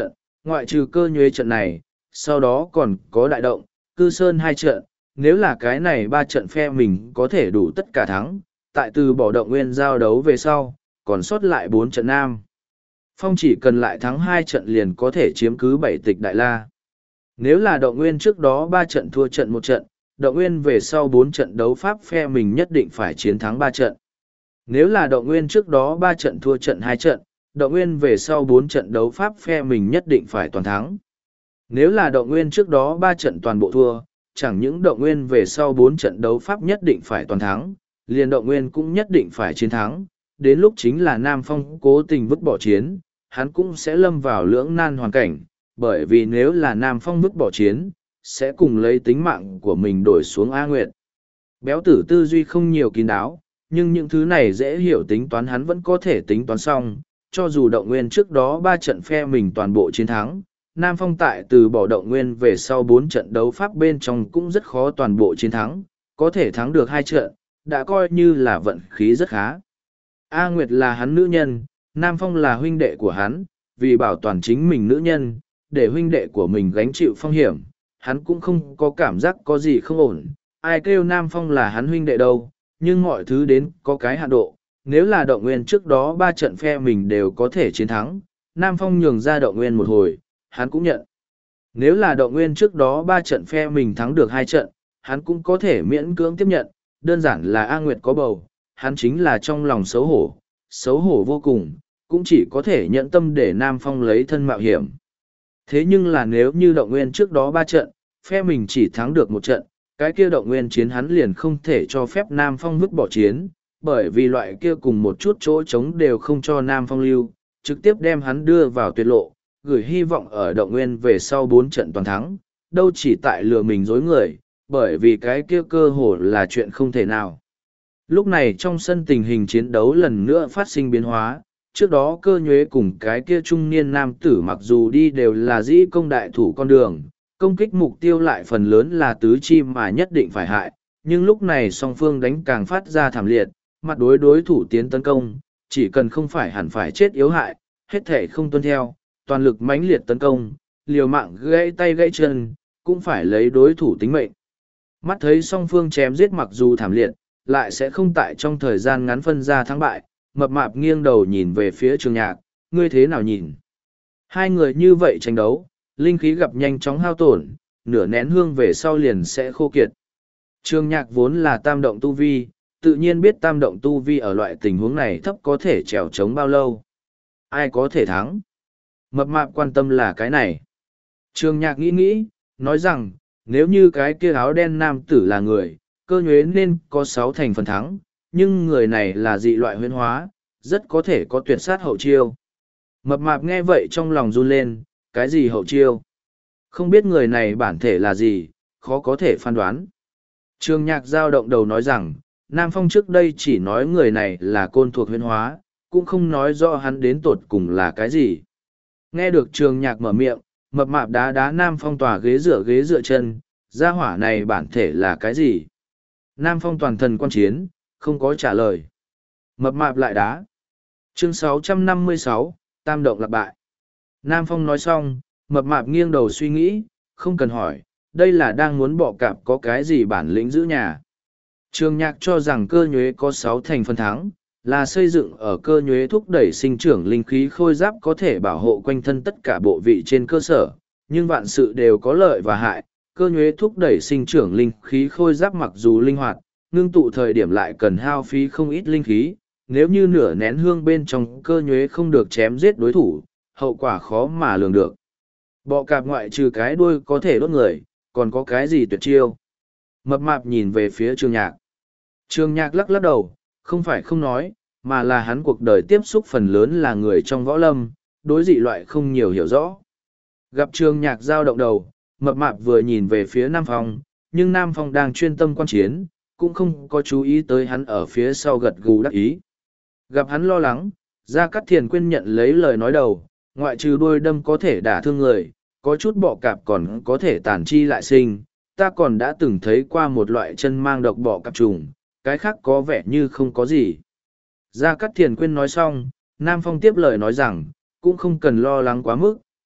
ngoại trừ cơ nhuế trận này, sau đó còn có đại động, cư sơn hai trận, nếu là cái này ba trận phe mình có thể đủ tất cả thắng, tại từ bỏ động nguyên giao đấu về sau, còn sót lại bốn trận nam. Phong chỉ cần lại thắng hai trận liền có thể chiếm cứ bảy tịch đại la. Nếu là động nguyên trước đó ba trận thua trận một trận, động nguyên về sau bốn trận đấu pháp phe mình nhất định phải chiến thắng ba trận. Nếu là động nguyên trước đó ba trận thua trận hai trận, động nguyên về sau bốn trận đấu pháp phe mình nhất định phải toàn thắng. Nếu là động nguyên trước đó ba trận toàn bộ thua, chẳng những động nguyên về sau bốn trận đấu pháp nhất định phải toàn thắng, liền động nguyên cũng nhất định phải chiến thắng. Đến lúc chính là Nam Phong cố tình vứt bỏ chiến, hắn cũng sẽ lâm vào lưỡng nan hoàn cảnh, bởi vì nếu là Nam Phong vứt bỏ chiến, sẽ cùng lấy tính mạng của mình đổi xuống A Nguyệt. Béo tử tư duy không nhiều kín đáo, nhưng những thứ này dễ hiểu tính toán hắn vẫn có thể tính toán xong, cho dù động nguyên trước đó ba trận phe mình toàn bộ chiến thắng, Nam Phong tại từ bỏ động nguyên về sau bốn trận đấu pháp bên trong cũng rất khó toàn bộ chiến thắng, có thể thắng được hai trận, đã coi như là vận khí rất khá. A Nguyệt là hắn nữ nhân, Nam Phong là huynh đệ của hắn, vì bảo toàn chính mình nữ nhân, để huynh đệ của mình gánh chịu phong hiểm, hắn cũng không có cảm giác có gì không ổn, ai kêu Nam Phong là hắn huynh đệ đâu, nhưng mọi thứ đến có cái hạn độ, nếu là động nguyên trước đó ba trận phe mình đều có thể chiến thắng, Nam Phong nhường ra động nguyên một hồi, hắn cũng nhận. Nếu là động nguyên trước đó ba trận phe mình thắng được hai trận, hắn cũng có thể miễn cưỡng tiếp nhận, đơn giản là A Nguyệt có bầu, hắn chính là trong lòng xấu hổ, xấu hổ vô cùng, cũng chỉ có thể nhận tâm để Nam Phong lấy thân mạo hiểm. Thế nhưng là nếu như động nguyên trước đó ba trận, phe mình chỉ thắng được một trận, cái kia động nguyên chiến hắn liền không thể cho phép Nam Phong vứt bỏ chiến, bởi vì loại kia cùng một chút chỗ trống đều không cho Nam Phong lưu, trực tiếp đem hắn đưa vào tuyệt lộ, gửi hy vọng ở động nguyên về sau bốn trận toàn thắng, đâu chỉ tại lừa mình dối người, bởi vì cái kia cơ hồ là chuyện không thể nào. Lúc này trong sân tình hình chiến đấu lần nữa phát sinh biến hóa, trước đó cơ nhuế cùng cái kia trung niên nam tử mặc dù đi đều là dĩ công đại thủ con đường, công kích mục tiêu lại phần lớn là tứ chi mà nhất định phải hại, nhưng lúc này song phương đánh càng phát ra thảm liệt, mặt đối đối thủ tiến tấn công, chỉ cần không phải hẳn phải chết yếu hại, hết thể không tuân theo, toàn lực mãnh liệt tấn công, liều mạng gãy tay gãy chân, cũng phải lấy đối thủ tính mệnh. Mắt thấy song phương chém giết mặc dù thảm liệt, lại sẽ không tại trong thời gian ngắn phân ra thắng bại, mập mạp nghiêng đầu nhìn về phía Trường Nhạc, ngươi thế nào nhìn? Hai người như vậy tranh đấu, linh khí gặp nhanh chóng hao tổn, nửa nén hương về sau liền sẽ khô kiệt. Trường Nhạc vốn là tam động tu vi, tự nhiên biết tam động tu vi ở loại tình huống này thấp có thể trèo trống bao lâu. Ai có thể thắng? Mập mạp quan tâm là cái này. Trường Nhạc nghĩ nghĩ, nói rằng, nếu như cái kia áo đen nam tử là người, cơ nhuế nên có sáu thành phần thắng, nhưng người này là dị loại huyễn hóa, rất có thể có tuyệt sát hậu chiêu. Mập mạp nghe vậy trong lòng run lên, cái gì hậu chiêu? Không biết người này bản thể là gì, khó có thể phán đoán. Trường Nhạc giao động đầu nói rằng, Nam Phong trước đây chỉ nói người này là côn thuộc huyễn hóa, cũng không nói rõ hắn đến tột cùng là cái gì. Nghe được Trường Nhạc mở miệng, mập mạp đá đá Nam Phong tòa ghế dựa ghế dựa chân, gia hỏa này bản thể là cái gì? Nam Phong toàn thần quan chiến, không có trả lời. Mập mạp lại đá. Chương sáu trăm năm mươi sáu, Tam động lặp bại. Nam Phong nói xong, mập mạp nghiêng đầu suy nghĩ, không cần hỏi, đây là đang muốn bọ cạp có cái gì bản lĩnh giữ nhà. Trường Nhạc cho rằng cơ nhuế có sáu thành phần thắng, là xây dựng ở cơ nhuế thúc đẩy sinh trưởng linh khí khôi giáp có thể bảo hộ quanh thân tất cả bộ vị trên cơ sở, nhưng vạn sự đều có lợi và hại. Cơ nhuế thúc đẩy sinh trưởng linh khí khôi giáp mặc dù linh hoạt, ngưng tụ thời điểm lại cần hao phí không ít linh khí, nếu như nửa nén hương bên trong cơ nhuế không được chém giết đối thủ, hậu quả khó mà lường được. Bọ cạp ngoại trừ cái đuôi có thể đốt người, còn có cái gì tuyệt chiêu? Mập mạp nhìn về phía Trường Nhạc. Trường Nhạc lắc lắc đầu, không phải không nói, mà là hắn cuộc đời tiếp xúc phần lớn là người trong võ lâm, đối dị loại không nhiều hiểu rõ. Gặp Trường Nhạc giao động đầu, mập mạp vừa nhìn về phía Nam Phong, nhưng Nam Phong đang chuyên tâm quan chiến, cũng không có chú ý tới hắn ở phía sau gật gù đắc ý. Gặp hắn lo lắng, Gia Cát Thiền Quyên nhận lấy lời nói đầu, ngoại trừ đôi đâm có thể đả thương người, có chút bọ cạp còn có thể tàn chi lại sinh, ta còn đã từng thấy qua một loại chân mang độc bọ cạp trùng, cái khác có vẻ như không có gì. Gia Cát Thiền Quyên nói xong, Nam Phong tiếp lời nói rằng, cũng không cần lo lắng quá mức,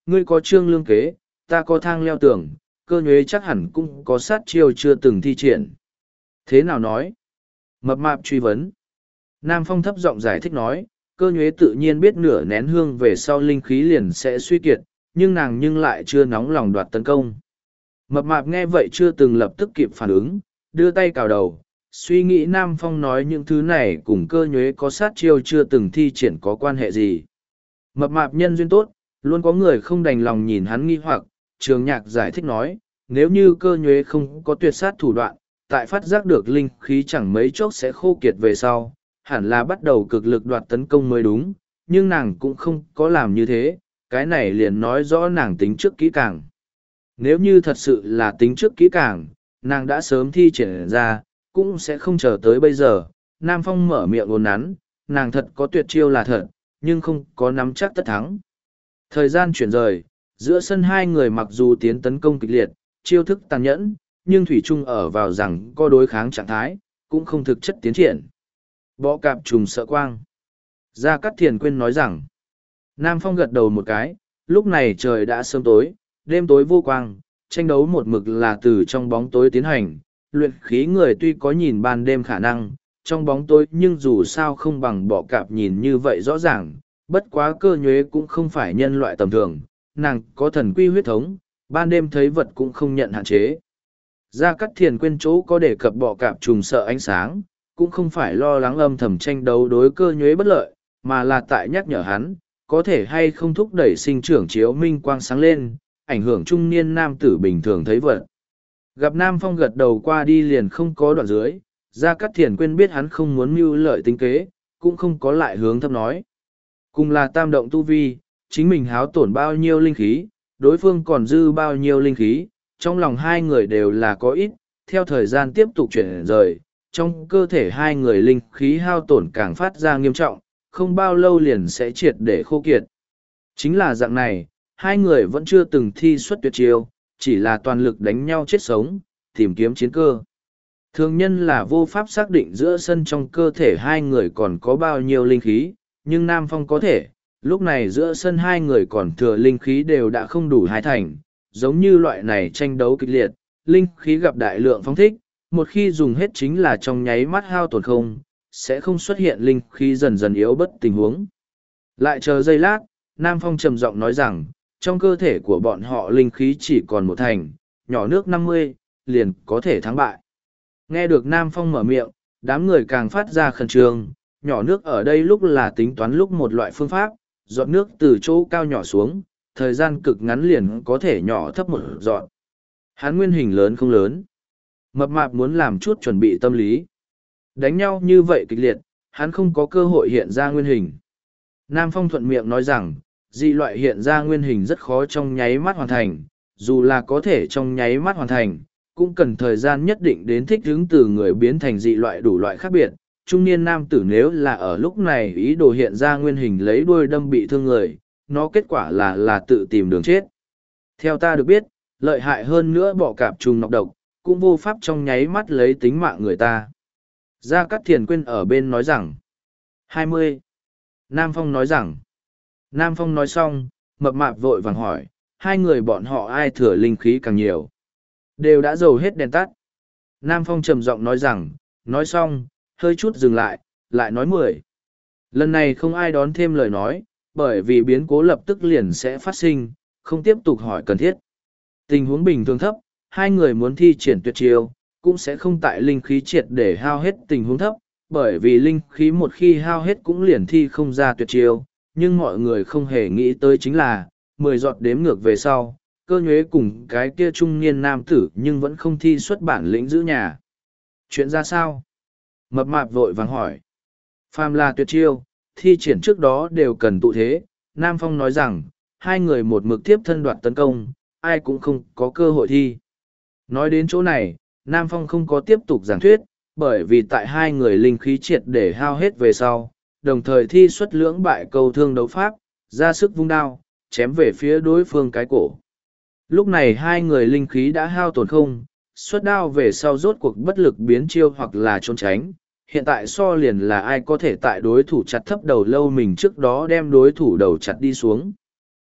ngươi có trương lương kế, ta có thang leo tường, cơ nhuế chắc hẳn cũng có sát chiêu chưa từng thi triển. Thế nào nói? Mập mạp truy vấn. Nam Phong thấp giọng giải thích nói, cơ nhuế tự nhiên biết nửa nén hương về sau linh khí liền sẽ suy kiệt, nhưng nàng nhưng lại chưa nóng lòng đoạt tấn công. Mập mạp nghe vậy chưa từng lập tức kịp phản ứng, đưa tay cào đầu, suy nghĩ Nam Phong nói những thứ này cùng cơ nhuế có sát chiêu chưa từng thi triển có quan hệ gì. Mập mạp nhân duyên tốt, luôn có người không đành lòng nhìn hắn nghi hoặc, Trường Nhạc giải thích nói, nếu như cơ nhuế không có tuyệt sát thủ đoạn, tại phát giác được linh khí chẳng mấy chốc sẽ khô kiệt về sau, hẳn là bắt đầu cực lực đoạt tấn công mới đúng, nhưng nàng cũng không có làm như thế, cái này liền nói rõ nàng tính trước kỹ càng. Nếu như thật sự là tính trước kỹ càng, nàng đã sớm thi triển ra, cũng sẽ không chờ tới bây giờ. Nam Phong mở miệng ồn nắn, nàng thật có tuyệt chiêu là thật, nhưng không có nắm chắc tất thắng. Thời gian chuyển rời, giữa sân hai người mặc dù tiến tấn công kịch liệt, chiêu thức tàn nhẫn, nhưng Thủy Trung ở vào rằng có đối kháng trạng thái, cũng không thực chất tiến triển. Bọ cạp trùng sợ quang. Gia Cát Thiền Quyên nói rằng, Nam Phong gật đầu một cái, lúc này trời đã sớm tối, đêm tối vô quang, tranh đấu một mực là từ trong bóng tối tiến hành, luyện khí người tuy có nhìn ban đêm khả năng, trong bóng tối nhưng dù sao không bằng bọ cạp nhìn như vậy rõ ràng, bất quá cơ nhuế cũng không phải nhân loại tầm thường, nàng có thần quy huyết thống, ban đêm thấy vật cũng không nhận hạn chế. Gia Cát Thiền Quyên chỗ có đề cập bọ cạp trùng sợ ánh sáng, cũng không phải lo lắng âm thầm tranh đấu đối cơ nhuế bất lợi, mà là tại nhắc nhở hắn, có thể hay không thúc đẩy sinh trưởng chiếu minh quang sáng lên, ảnh hưởng trung niên nam tử bình thường thấy vật. Gặp Nam Phong gật đầu qua đi liền không có đoạn dưới, Gia Cát Thiền Quyên biết hắn không muốn mưu lợi tính kế, cũng không có lại hướng thấp nói. Cùng là tam động tu vi, chính mình háo tổn bao nhiêu linh khí, đối phương còn dư bao nhiêu linh khí, trong lòng hai người đều là có ít, theo thời gian tiếp tục chuyển rời, trong cơ thể hai người linh khí hao tổn càng phát ra nghiêm trọng, không bao lâu liền sẽ triệt để khô kiệt. Chính là dạng này, hai người vẫn chưa từng thi xuất tuyệt chiêu, chỉ là toàn lực đánh nhau chết sống, tìm kiếm chiến cơ. Thường nhân là vô pháp xác định giữa sân trong cơ thể hai người còn có bao nhiêu linh khí, nhưng Nam Phong có thể, lúc này giữa sân hai người còn thừa linh khí đều đã không đủ hai thành, giống như loại này tranh đấu kịch liệt, linh khí gặp đại lượng phóng thích, một khi dùng hết chính là trong nháy mắt hao tổn không, sẽ không xuất hiện linh khí dần dần yếu bất tình huống. Lại chờ giây lát, Nam Phong trầm giọng nói rằng, trong cơ thể của bọn họ linh khí chỉ còn một thành, nhỏ nước năm mươi, liền có thể thắng bại. Nghe được Nam Phong mở miệng, đám người càng phát ra khẩn trương, nhỏ nước ở đây lúc là tính toán lúc một loại phương pháp, giọt nước từ chỗ cao nhỏ xuống, thời gian cực ngắn liền có thể nhỏ thấp một giọt. Hắn nguyên hình lớn không lớn. Mập mạp muốn làm chút chuẩn bị tâm lý. Đánh nhau như vậy kịch liệt, hắn không có cơ hội hiện ra nguyên hình. Nam Phong thuận miệng nói rằng, dị loại hiện ra nguyên hình rất khó trong nháy mắt hoàn thành, dù là có thể trong nháy mắt hoàn thành, cũng cần thời gian nhất định đến thích ứng từ người biến thành dị loại đủ loại khác biệt. Trung niên nam tử nếu là ở lúc này ý đồ hiện ra nguyên hình lấy đuôi đâm bị thương người, nó kết quả là là tự tìm đường chết. Theo ta được biết, lợi hại hơn nữa bọ cạp trùng nọc độc, cũng vô pháp trong nháy mắt lấy tính mạng người ta. Gia Cát Thiền Quyên ở bên nói rằng, hai mươi. Nam Phong nói rằng, Nam Phong nói xong, mập mạp vội vàng hỏi, hai người bọn họ ai thừa linh khí càng nhiều. Đều đã dầu hết đèn tắt. Nam Phong trầm giọng nói rằng, nói xong, hơi chút dừng lại, lại nói mười. Lần này không ai đón thêm lời nói, bởi vì biến cố lập tức liền sẽ phát sinh, không tiếp tục hỏi cần thiết. Tình huống bình thường thấp, hai người muốn thi triển tuyệt chiêu, cũng sẽ không tại linh khí triệt để hao hết tình huống thấp, bởi vì linh khí một khi hao hết cũng liền thi không ra tuyệt chiêu, nhưng mọi người không hề nghĩ tới chính là, mười giọt đếm ngược về sau, cơ nhuế cùng cái kia trung niên nam tử nhưng vẫn không thi xuất bản lĩnh giữ nhà. Chuyện ra sao? Mập mạp vội vàng hỏi. Phàm là tuyệt chiêu, thi triển trước đó đều cần tụ thế, Nam Phong nói rằng, hai người một mực tiếp thân đoạt tấn công, ai cũng không có cơ hội thi. Nói đến chỗ này, Nam Phong không có tiếp tục giảng thuyết, bởi vì tại hai người linh khí triệt để hao hết về sau, đồng thời thi xuất lưỡng bại câu thương đấu pháp, ra sức vung đao, chém về phía đối phương cái cổ. Lúc này hai người linh khí đã hao tổn không, xuất đao về sau rốt cuộc bất lực biến chiêu hoặc là trốn tránh. Hiện tại so liền là ai có thể tại đối thủ chặt thấp đầu lâu mình trước đó đem đối thủ đầu chặt đi xuống.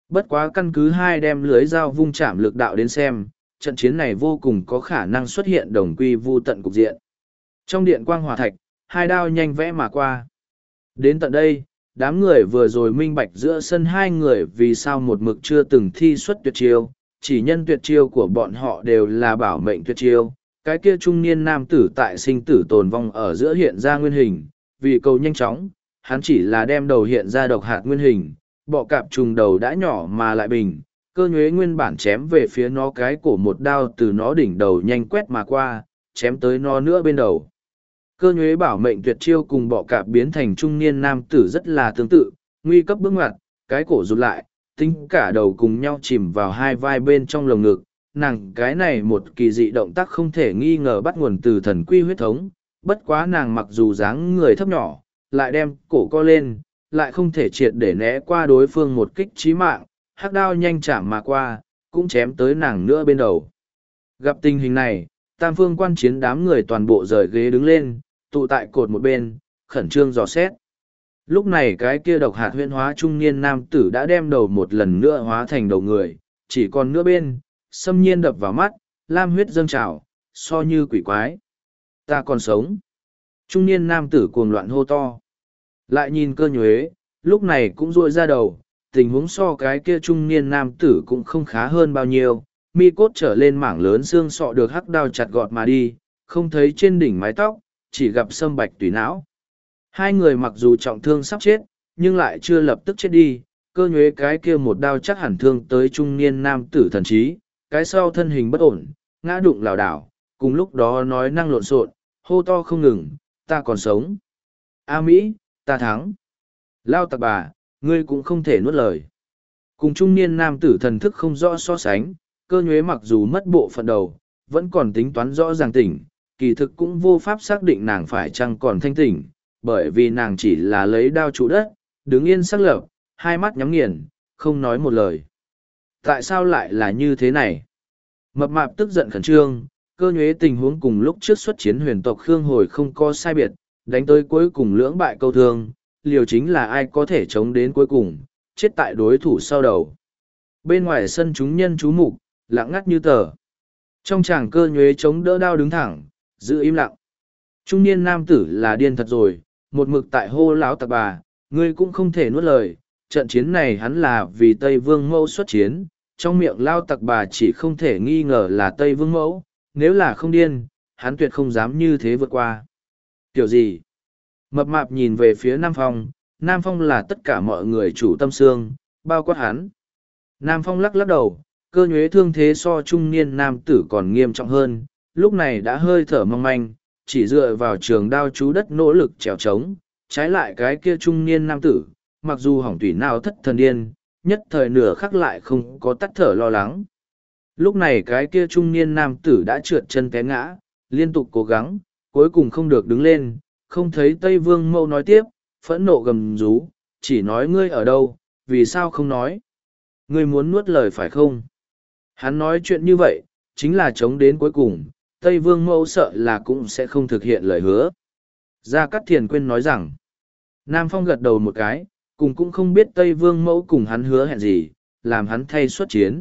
Bất quá căn cứ hai đem lưới dao vung chạm lực đạo đến xem, trận chiến này vô cùng có khả năng xuất hiện đồng quy vu tận cục diện. Trong điện quang hỏa thạch, hai đao nhanh vẽ mà qua. Đến tận đây, đám người vừa rồi minh bạch giữa sân hai người vì sao một mực chưa từng thi xuất tuyệt chiêu, chỉ nhân tuyệt chiêu của bọn họ đều là bảo mệnh tuyệt chiêu. Cái kia trung niên nam tử tại sinh tử tồn vong ở giữa hiện ra nguyên hình, vì cầu nhanh chóng, hắn chỉ là đem đầu hiện ra độc hạt nguyên hình, bọ cạp trùng đầu đã nhỏ mà lại bình, cơ nhuế nguyên bản chém về phía nó cái cổ một đao từ nó đỉnh đầu nhanh quét mà qua, chém tới nó nữa bên đầu. Cơ nhuế bảo mệnh tuyệt chiêu cùng bọ cạp biến thành trung niên nam tử rất là tương tự, nguy cấp bước ngoặt, cái cổ rụt lại, tính cả đầu cùng nhau chìm vào hai vai bên trong lồng ngực. Nàng cái này một kỳ dị động tác không thể nghi ngờ bắt nguồn từ thần quy huyết thống, bất quá nàng mặc dù dáng người thấp nhỏ, lại đem cổ co lên, lại không thể triệt để né qua đối phương một kích chí mạng, hắc đao nhanh chạm mà qua, cũng chém tới nàng nữa bên đầu. Gặp tình hình này, tam phương quan chiến đám người toàn bộ rời ghế đứng lên, tụ tại cột một bên, khẩn trương dò xét. Lúc này cái kia độc hạt huyễn hóa trung niên nam tử đã đem đầu một lần nữa hóa thành đầu người, chỉ còn nữa bên, xâm nhiên đập vào mắt, lam huyết dâng trào, so như quỷ quái. Ta còn sống. Trung niên nam tử cuồng loạn hô to. Lại nhìn cơ nhuế, lúc này cũng rôi ra đầu, tình huống so cái kia trung niên nam tử cũng không khá hơn bao nhiêu, mi cốt trở lên mảng lớn xương sọ được hắc đao chặt gọt mà đi, không thấy trên đỉnh mái tóc, chỉ gặp sâm bạch tùy não. Hai người mặc dù trọng thương sắp chết, nhưng lại chưa lập tức chết đi, cơ nhuế cái kia một đao chắc hẳn thương tới trung niên nam tử thần trí, cái sau thân hình bất ổn, ngã đụng lảo đảo, cùng lúc đó nói năng lộn xộn, hô to không ngừng, ta còn sống. A Mỹ, ta thắng. Lao tặc bà, ngươi cũng không thể nuốt lời. Cùng trung niên nam tử thần thức không rõ so sánh, cơ nhuế mặc dù mất bộ phận đầu, vẫn còn tính toán rõ ràng tỉnh, kỳ thực cũng vô pháp xác định nàng phải chăng còn thanh tỉnh, bởi vì nàng chỉ là lấy đao trụ đất, đứng yên sắc lập, hai mắt nhắm nghiền, không nói một lời. Tại sao lại là như thế này? Mập mạp tức giận khẩn trương, cơ nhuế tình huống cùng lúc trước xuất chiến huyền tộc Khương Hồi không có sai biệt, đánh tới cuối cùng lưỡng bại câu thương, liều chính là ai có thể chống đến cuối cùng, chết tại đối thủ sau đầu. Bên ngoài sân chúng nhân chú mục, lặng ngắt như tờ. Trong chàng cơ nhuế chống đỡ đao đứng thẳng, giữ im lặng. Trung niên nam tử là điên thật rồi, một mực tại hô lão tặc bà, ngươi cũng không thể nuốt lời. Trận chiến này hắn là vì Tây Vương Mẫu xuất chiến, trong miệng lao tặc bà chỉ không thể nghi ngờ là Tây Vương Mẫu, nếu là không điên, hắn tuyệt không dám như thế vượt qua. Kiểu gì? Mập mạp nhìn về phía Nam Phong, Nam Phong là tất cả mọi người chủ tâm xương, bao quát hắn. Nam Phong lắc lắc đầu, cơ nhuế thương thế so trung niên nam tử còn nghiêm trọng hơn, lúc này đã hơi thở mong manh, chỉ dựa vào trường đao chú đất nỗ lực trèo trống, trái lại cái kia trung niên nam tử, mặc dù hỏng tủy nào thất thần điên, nhất thời nửa khắc lại không có tắt thở lo lắng. Lúc này cái kia trung niên nam tử đã trượt chân té ngã, liên tục cố gắng, cuối cùng không được đứng lên, không thấy Tây Vương Mẫu nói tiếp, phẫn nộ gầm rú, chỉ nói ngươi ở đâu, vì sao không nói? Ngươi muốn nuốt lời phải không? Hắn nói chuyện như vậy, chính là chống đến cuối cùng, Tây Vương Mẫu sợ là cũng sẽ không thực hiện lời hứa. Gia Cát Thiền quên nói rằng, Nam Phong gật đầu một cái, cùng cũng không biết Tây Vương Mẫu cùng hắn hứa hẹn gì, làm hắn thay xuất chiến.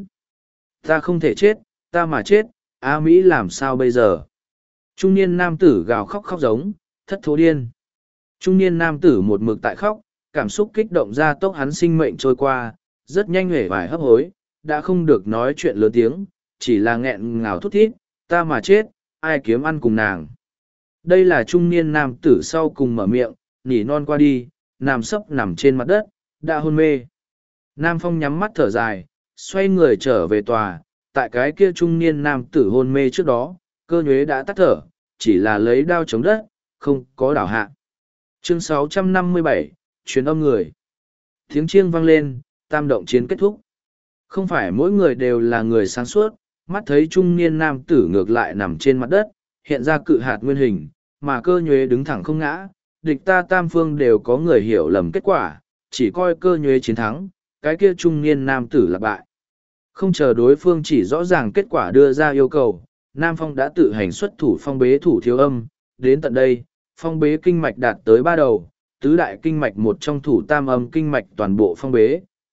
Ta không thể chết, ta mà chết, A Mỹ làm sao bây giờ? Trung niên nam tử gào khóc khóc giống, thất thố điên. Trung niên nam tử một mực tại khóc, cảm xúc kích động ra tốc hắn sinh mệnh trôi qua, rất nhanh hể vải hấp hối, đã không được nói chuyện lớn tiếng, chỉ là nghẹn ngào thút thít, ta mà chết, ai kiếm ăn cùng nàng. Đây là trung niên nam tử sau cùng mở miệng, nỉ non qua đi, nằm sấp nằm trên mặt đất, đã hôn mê. Nam Phong nhắm mắt thở dài, xoay người trở về tòa, tại cái kia trung niên nam tử hôn mê trước đó, cơ nhuế đã tắt thở, chỉ là lấy đao chống đất, không có đảo hạ. Chương sáu trăm năm mươi bảy, Truyền âm người. Tiếng chiêng vang lên, tam động chiến kết thúc. Không phải mỗi người đều là người sáng suốt, mắt thấy trung niên nam tử ngược lại nằm trên mặt đất, hiện ra cự hạt nguyên hình, mà cơ nhuế đứng thẳng không ngã, địch ta tam phương đều có người hiểu lầm kết quả, chỉ coi cơ nhuế chiến thắng, cái kia trung niên nam tử là bại. Không chờ đối phương chỉ rõ ràng kết quả đưa ra yêu cầu, Nam Phong đã tự hành xuất thủ phong bế thủ thiếu âm, đến tận đây, phong bế kinh mạch đạt tới ba đầu, tứ đại kinh mạch một trong thủ tam âm kinh mạch toàn bộ phong bế,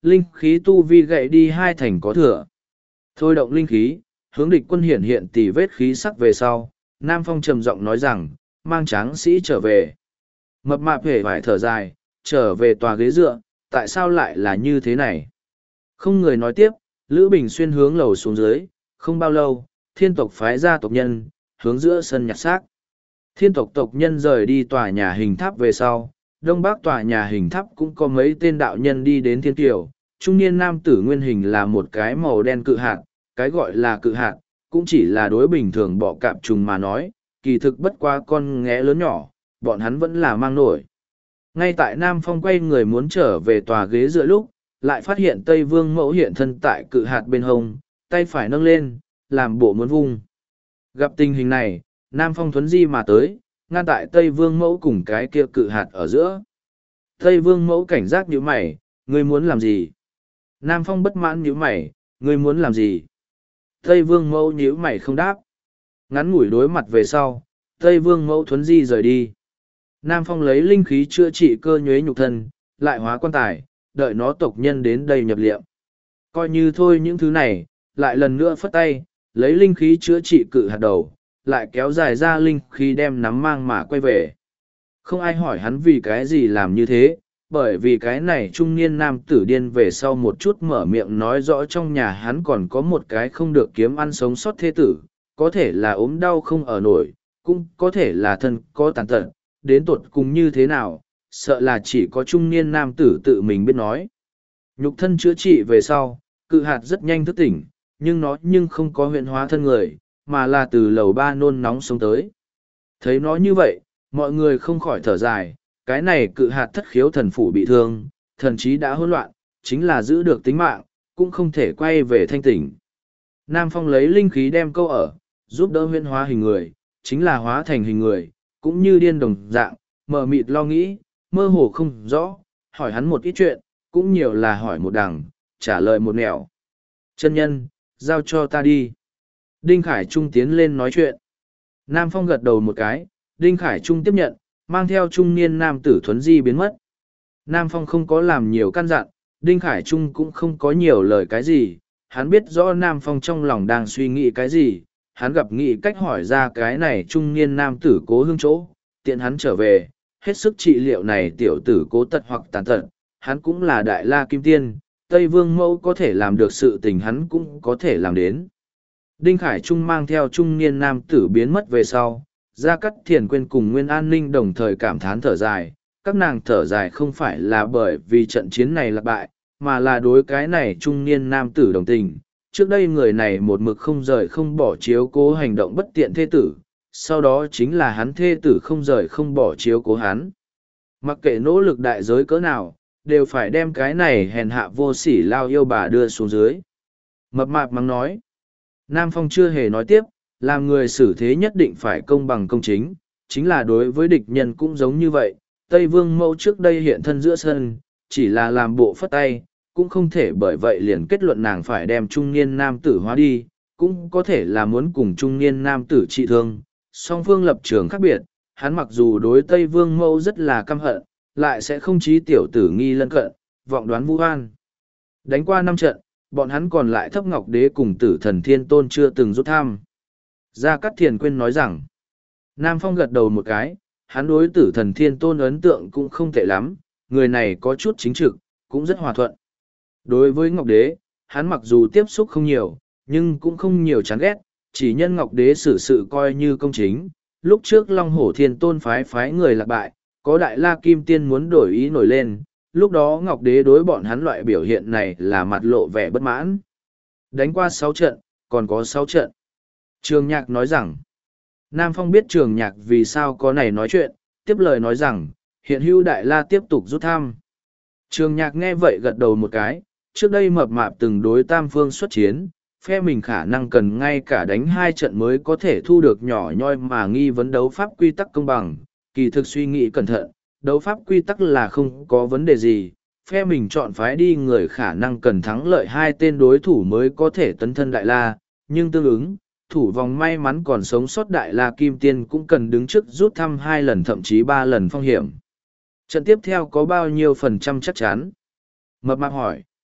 linh khí tu vi gậy đi hai thành có thừa. Thôi động linh khí, hướng địch quân hiện hiện tỉ vết khí sắc về sau, Nam Phong trầm giọng nói rằng, mang tráng sĩ trở về. Mập mạp hề phải thở dài, trở về tòa ghế dựa, tại sao lại là như thế này? Không người nói tiếp, Lữ Bình Xuyên hướng lầu xuống dưới, không bao lâu, thiên tộc phái ra tộc nhân, hướng giữa sân nhặt xác. Thiên tộc tộc nhân rời đi tòa nhà hình tháp về sau, đông bắc tòa nhà hình tháp cũng có mấy tên đạo nhân đi đến thiên tiểu, trung niên nam tử nguyên hình là một cái màu đen cự hạt, cái gọi là cự hạt, cũng chỉ là đối bình thường bọ cạp trùng mà nói, kỳ thực bất qua con nghé lớn nhỏ, bọn hắn vẫn là mang nổi. Ngay tại Nam Phong quay người muốn trở về tòa ghế dựa lúc, lại phát hiện Tây Vương Mẫu hiện thân tại cự hạt bên hông, tay phải nâng lên, làm bộ muốn vung. Gặp tình hình này, Nam Phong thuấn di mà tới, ngăn tại Tây Vương Mẫu cùng cái kia cự hạt ở giữa. Tây Vương Mẫu cảnh giác nhíu mày, ngươi muốn làm gì? Nam Phong bất mãn nhíu mày, ngươi muốn làm gì? Tây Vương Mẫu nhíu mày không đáp. Ngắn ngủi đối mặt về sau, Tây Vương Mẫu thuấn di rời đi. Nam Phong lấy linh khí chữa trị cơ nhuế nhục thân, lại hóa quan tài, đợi nó tộc nhân đến đây nhập liệm. Coi như thôi những thứ này, lại lần nữa phất tay, lấy linh khí chữa trị cự hạt đầu, lại kéo dài ra linh khí đem nắm mang mà quay về. Không ai hỏi hắn vì cái gì làm như thế, bởi vì cái này trung niên nam tử điên về sau một chút mở miệng nói rõ trong nhà hắn còn có một cái không được kiếm ăn sống sót thế tử, có thể là ốm đau không ở nổi, cũng có thể là thân có tàn tật, đến tột cùng như thế nào, sợ là chỉ có trung niên nam tử tự mình biết nói. Nhục thân chữa trị về sau, cự hạt rất nhanh thức tỉnh, nhưng nó nhưng không có huyện hóa thân người, mà là từ lầu ba nôn nóng sống tới. Thấy nó như vậy, mọi người không khỏi thở dài, cái này cự hạt thất khiếu thần phủ bị thương, thần trí đã hỗn loạn, chính là giữ được tính mạng, cũng không thể quay về thanh tỉnh. Nam Phong lấy linh khí đem câu ở, giúp đỡ huyện hóa hình người, chính là hóa thành hình người, cũng như điên đồng dạng, mờ mịt lo nghĩ, mơ hồ không rõ, hỏi hắn một ít chuyện, cũng nhiều là hỏi một đằng, trả lời một nẻo. Chân nhân, giao cho ta đi. Đinh Khải Trung tiến lên nói chuyện. Nam Phong gật đầu một cái, Đinh Khải Trung tiếp nhận, mang theo trung niên nam tử thuấn di biến mất. Nam Phong không có làm nhiều căn dặn, Đinh Khải Trung cũng không có nhiều lời cái gì, hắn biết rõ Nam Phong trong lòng đang suy nghĩ cái gì, hắn gặp nghĩ cách hỏi ra cái này trung niên nam tử cố hương chỗ, tiện hắn trở về, hết sức trị liệu này tiểu tử cố tật hoặc tàn tật, hắn cũng là đại la kim tiên, Tây Vương Mẫu có thể làm được sự tình hắn cũng có thể làm đến. Đinh Khải Trung mang theo trung niên nam tử biến mất về sau, Gia Cát Thiền Quyên cùng Nguyên An Ninh đồng thời cảm thán thở dài, các nàng thở dài không phải là bởi vì trận chiến này lạc bại, mà là đối cái này trung niên nam tử đồng tình. Trước đây người này một mực không rời không bỏ chiếu cố hành động bất tiện thê tử, sau đó chính là hắn thê tử không rời không bỏ chiếu cố hắn. Mặc kệ nỗ lực đại giới cỡ nào, đều phải đem cái này hèn hạ vô sỉ lao yêu bà đưa xuống dưới. Mập mạp mắng nói. Nam Phong chưa hề nói tiếp, làm người xử thế nhất định phải công bằng công chính, chính là đối với địch nhân cũng giống như vậy. Tây Vương Mẫu trước đây hiện thân giữa sân, chỉ là làm bộ phất tay, cũng không thể bởi vậy liền kết luận nàng phải đem trung niên nam tử hóa đi, cũng có thể là muốn cùng trung niên nam tử trị thương. Song phương lập trường khác biệt, hắn mặc dù đối Tây Vương Mẫu rất là căm hận, lại sẽ không chí tiểu tử nghi lân cận, vọng đoán vu oan. Đánh qua năm trận, bọn hắn còn lại Thấp Ngọc Đế cùng Tử Thần Thiên Tôn chưa từng rút thăm. Gia Cát Thiền Quyên nói rằng, Nam Phong gật đầu một cái, hắn đối Tử Thần Thiên Tôn ấn tượng cũng không tệ lắm, người này có chút chính trực, cũng rất hòa thuận. Đối với Ngọc Đế, hắn mặc dù tiếp xúc không nhiều, nhưng cũng không nhiều chán ghét, chỉ nhân Ngọc Đế xử sự coi như công chính. Lúc trước Long Hổ Thiên Tôn phái phái người lạc bại, có Đại La Kim Tiên muốn đổi ý nổi lên, lúc đó Ngọc Đế đối bọn hắn loại biểu hiện này là mặt lộ vẻ bất mãn. Đánh qua sáu trận, còn có sáu trận. Trường Nhạc nói rằng, Nam Phong biết Trường Nhạc vì sao có này nói chuyện, tiếp lời nói rằng, hiện hữu Đại La tiếp tục rút thăm. Trường Nhạc nghe vậy gật đầu một cái, trước đây mập mạp từng đối tam phương xuất chiến, phe mình khả năng cần ngay cả đánh hai trận mới có thể thu được nhỏ nhoi mà nghi vấn đấu pháp quy tắc công bằng, kỳ thực suy nghĩ cẩn thận, đấu pháp quy tắc là không có vấn đề gì, phe mình chọn phái đi người khả năng cần thắng lợi hai tên đối thủ mới có thể tấn thân Đại La, nhưng tương ứng, thủ vòng may mắn còn sống sót Đại La Kim Tiên cũng cần đứng trước rút thăm hai lần thậm chí ba lần phong hiểm. Trận tiếp theo có bao nhiêu phần trăm chắc chắn? Mập mạp hỏi.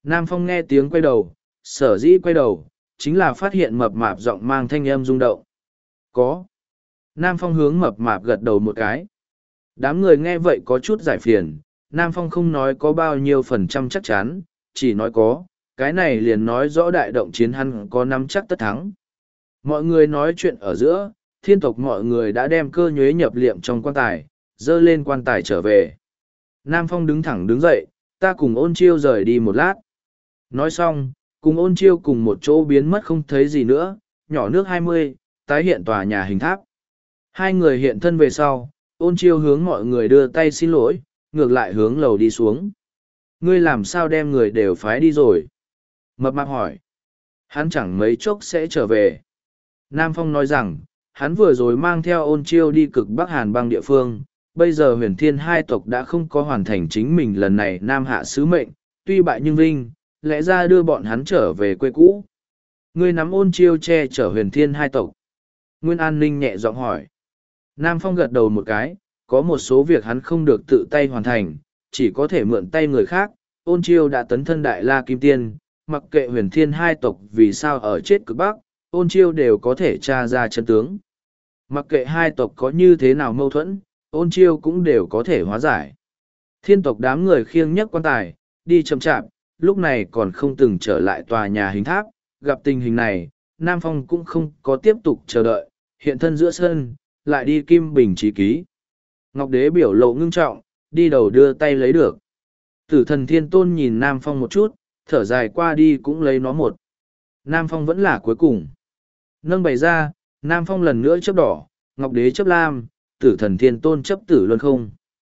Nam Phong nghe tiếng quay đầu, sở dĩ quay đầu, chính là phát hiện mập mạp giọng mang thanh âm rung động. Có. Nam Phong hướng mập mạp gật đầu một cái. Đám người nghe vậy có chút giải phiền, Nam Phong không nói có bao nhiêu phần trăm chắc chắn, chỉ nói có, cái này liền nói rõ đại động chiến hắn có nắm chắc tất thắng. Mọi người nói chuyện ở giữa, thiên tộc mọi người đã đem cơ nhuế nhập liệm trong quan tài, dơ lên quan tài trở về. Nam Phong đứng thẳng đứng dậy, ta cùng ôn chiêu rời đi một lát. Nói xong, cùng ôn chiêu cùng một chỗ biến mất không thấy gì nữa, nhỏ nước hai mươi, tái hiện tòa nhà hình tháp. Hai người hiện thân về sau, ôn chiêu hướng mọi người đưa tay xin lỗi, ngược lại hướng lầu đi xuống. Ngươi làm sao đem người đều phái đi rồi? Mập mạp hỏi. Hắn chẳng mấy chốc sẽ trở về. Nam Phong nói rằng, hắn vừa rồi mang theo ôn chiêu đi cực Bắc Hàn băng địa phương, bây giờ huyền thiên hai tộc đã không có hoàn thành chính mình lần này Nam hạ sứ mệnh, tuy bại nhưng vinh, lẽ ra đưa bọn hắn trở về quê cũ. Ngươi nắm ôn chiêu che chở huyền thiên hai tộc. Nguyên An Ninh nhẹ giọng hỏi. Nam Phong gật đầu một cái, có một số việc hắn không được tự tay hoàn thành, chỉ có thể mượn tay người khác. Ôn chiêu đã tấn thân đại la kim tiên, mặc kệ huyền thiên hai tộc vì sao ở chết cực bắc, ôn chiêu đều có thể tra ra chân tướng. Mặc kệ hai tộc có như thế nào mâu thuẫn, ôn chiêu cũng đều có thể hóa giải. Thiên tộc đám người khiêng nhấc quan tài, đi chậm chạp, lúc này còn không từng trở lại tòa nhà hình tháp, gặp tình hình này, Nam Phong cũng không có tiếp tục chờ đợi, hiện thân giữa sân, lại đi kim bình trí ký. Ngọc Đế biểu lộ ngưng trọng, đi đầu đưa tay lấy được. Tử thần thiên tôn nhìn Nam Phong một chút, thở dài qua đi cũng lấy nó một. Nam Phong vẫn là cuối cùng. Nâng bày ra, Nam Phong lần nữa chấp đỏ, Ngọc Đế chấp lam, tử thần thiên tôn chấp tử luân không.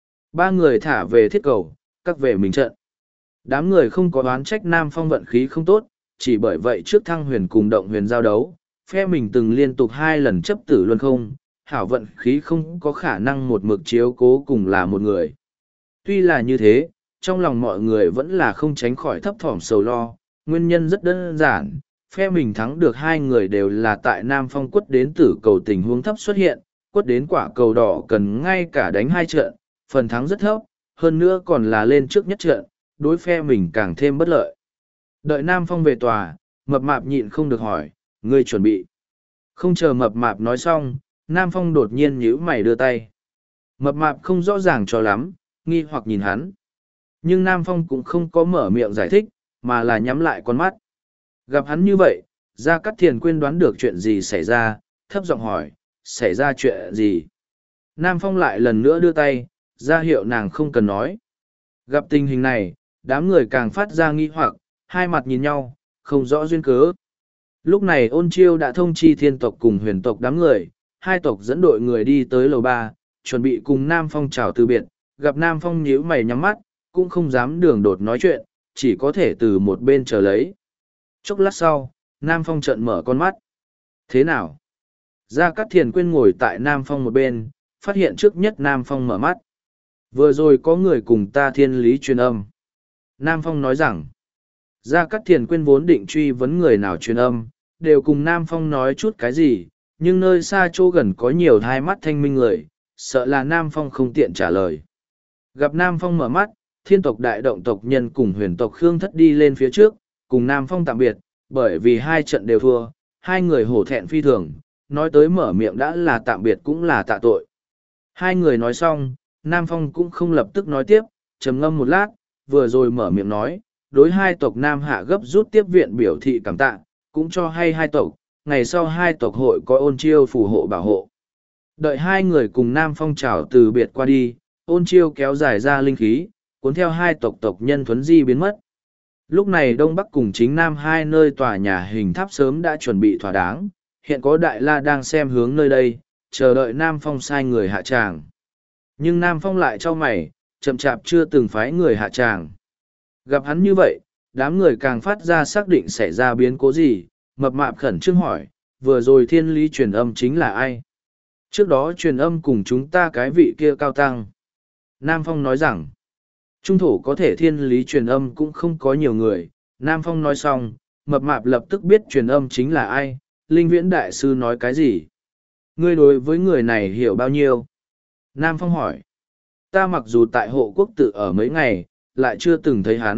Ba người thả về thiết cầu, các về mình trận. Đám người không có đoán trách Nam Phong vận khí không tốt, chỉ bởi vậy trước thăng huyền cùng động huyền giao đấu, phe mình từng liên tục hai lần chấp tử luân không, hảo vận khí không có khả năng một mực chiếu cố cùng là một người. Tuy là như thế, trong lòng mọi người vẫn là không tránh khỏi thấp thỏm sầu lo, nguyên nhân rất đơn giản, phe mình thắng được hai người đều là tại Nam Phong quất đến tử cầu tình huống thấp xuất hiện, quất đến quả cầu đỏ cần ngay cả đánh hai trận, phần thắng rất thấp, hơn nữa còn là lên trước nhất trận, đối phe mình càng thêm bất lợi. Đợi Nam Phong về tòa, mập mạp nhịn không được hỏi, ngươi chuẩn bị. Không chờ mập mạp nói xong, Nam Phong đột nhiên nhíu mày đưa tay. Mập mạp không rõ ràng cho lắm, nghi hoặc nhìn hắn. Nhưng Nam Phong cũng không có mở miệng giải thích, mà là nhắm lại con mắt. Gặp hắn như vậy, Gia Cát Thiền quên đoán được chuyện gì xảy ra, thấp giọng hỏi, xảy ra chuyện gì? Nam Phong lại lần nữa đưa tay, ra hiệu nàng không cần nói. Gặp tình hình này, đám người càng phát ra nghi hoặc, hai mặt nhìn nhau, không rõ duyên cớ. Lúc này ôn chiêu đã thông chi thiên tộc cùng huyền tộc đám người, hai tộc dẫn đội người đi tới lầu ba, chuẩn bị cùng Nam Phong chào từ biệt, gặp Nam Phong nhíu mày nhắm mắt, cũng không dám đường đột nói chuyện, chỉ có thể từ một bên chờ lấy. Chốc lát sau, Nam Phong trợn mở con mắt. Thế nào? Gia Cát Thiền quên ngồi tại Nam Phong một bên, phát hiện trước nhất Nam Phong mở mắt. Vừa rồi có người cùng ta thiên lý truyền âm. Nam Phong nói rằng, Gia Cát Thiền quên vốn định truy vấn người nào truyền âm, đều cùng Nam Phong nói chút cái gì, nhưng nơi xa chỗ gần có nhiều hai mắt thanh minh người, sợ là Nam Phong không tiện trả lời. Gặp Nam Phong mở mắt, thiên tộc đại động tộc nhân cùng huyền tộc Khương Thất đi lên phía trước, cùng Nam Phong tạm biệt, bởi vì hai trận đều thua, hai người hổ thẹn phi thường, nói tới mở miệng đã là tạm biệt cũng là tạ tội. Hai người nói xong, Nam Phong cũng không lập tức nói tiếp, trầm ngâm một lát, vừa rồi mở miệng nói, đối hai tộc Nam Hạ gấp rút tiếp viện biểu thị cảm tạ, cũng cho hay hai tộc, ngày sau hai tộc hội có ôn chiêu phù hộ bảo hộ. Đợi hai người cùng Nam Phong chào từ biệt qua đi, ôn chiêu kéo dài ra linh khí, cuốn theo hai tộc tộc nhân thuấn di biến mất. Lúc này Đông Bắc cùng chính Nam hai nơi tòa nhà hình tháp sớm đã chuẩn bị thỏa đáng, hiện có Đại La đang xem hướng nơi đây, chờ đợi Nam Phong sai người hạ tràng. Nhưng Nam Phong lại cho mày, chậm chạp chưa từng phái người hạ tràng. Gặp hắn như vậy, đám người càng phát ra xác định xảy ra biến cố gì, mập mạp khẩn trương hỏi, vừa rồi thiên lý truyền âm chính là ai? Trước đó truyền âm cùng chúng ta cái vị kia cao tăng. Nam Phong nói rằng, trung thổ có thể thiên lý truyền âm cũng không có nhiều người. Nam Phong nói xong, mập mạp lập tức biết truyền âm chính là ai, Linh Viễn Đại Sư nói cái gì. Ngươi đối với người này hiểu bao nhiêu? Nam Phong hỏi, ta mặc dù tại hộ quốc tự ở mấy ngày, lại chưa từng thấy hắn,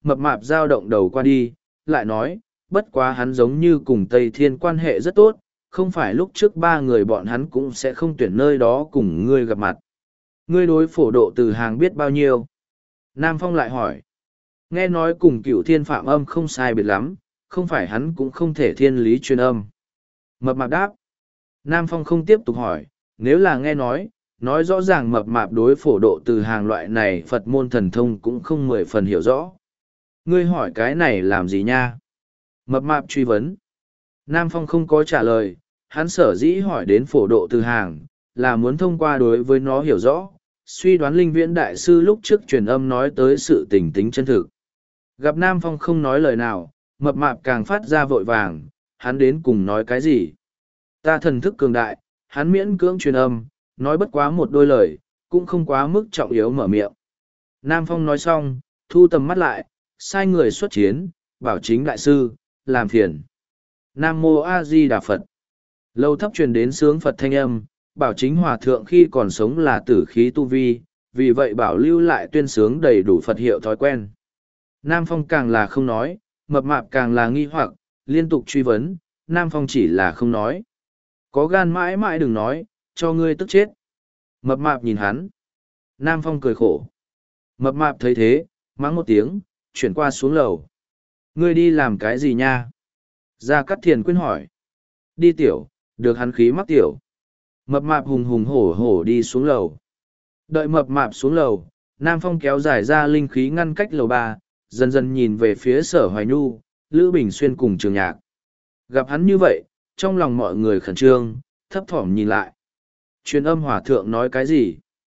mập mạp dao động đầu qua đi, lại nói, bất quá hắn giống như cùng Tây Thiên quan hệ rất tốt, không phải lúc trước ba người bọn hắn cũng sẽ không tuyển nơi đó cùng ngươi gặp mặt. Ngươi đối phổ độ từ hàng biết bao nhiêu? Nam Phong lại hỏi. Nghe nói cùng cựu thiên phạm âm không sai biệt lắm, không phải hắn cũng không thể thiên lý chuyên âm. Mập mạp đáp. Nam Phong không tiếp tục hỏi, nếu là nghe nói, nói rõ ràng mập mạp đối phổ độ từ hàng loại này Phật môn thần thông cũng không mười phần hiểu rõ. Ngươi hỏi cái này làm gì nha? Mập mạp truy vấn. Nam Phong không có trả lời, hắn sở dĩ hỏi đến phổ độ từ hàng, là muốn thông qua đối với nó hiểu rõ, suy đoán linh viễn đại sư lúc trước truyền âm nói tới sự tình tính chân thực. Gặp Nam Phong không nói lời nào, mập mạp càng phát ra vội vàng, hắn đến cùng nói cái gì? Ta thần thức cường đại, hắn miễn cưỡng truyền âm, nói bất quá một đôi lời, cũng không quá mức trọng yếu mở miệng. Nam Phong nói xong, thu tầm mắt lại, sai người xuất chiến, bảo chính đại sư, làm phiền. Nam Mô A Di Đà Phật. Lâu thấp truyền đến sướng Phật thanh âm, bảo chính hòa thượng khi còn sống là tử khí tu vi, vì vậy bảo lưu lại tuyên sướng đầy đủ Phật hiệu thói quen. Nam Phong càng là không nói, mập mạp càng là nghi hoặc, liên tục truy vấn, Nam Phong chỉ là không nói. Có gan mãi mãi đừng nói, cho ngươi tức chết. Mập mạp nhìn hắn. Nam Phong cười khổ. Mập mạp thấy thế, mắng một tiếng, chuyển qua xuống lầu. Ngươi đi làm cái gì nha? Gia Cát Thiền Quyên hỏi. Đi tiểu, được hắn khí mắc tiểu. Mập mạp hùng hùng hổ hổ đi xuống lầu. Đợi mập mạp xuống lầu, Nam Phong kéo dài ra linh khí ngăn cách lầu ba, dần dần nhìn về phía Sở Hoài Nhu, Lữ Bình Xuyên cùng Trường Nhạc. Gặp hắn như vậy, trong lòng mọi người khẩn trương, thấp thỏm nhìn lại. Truyền âm hòa thượng nói cái gì?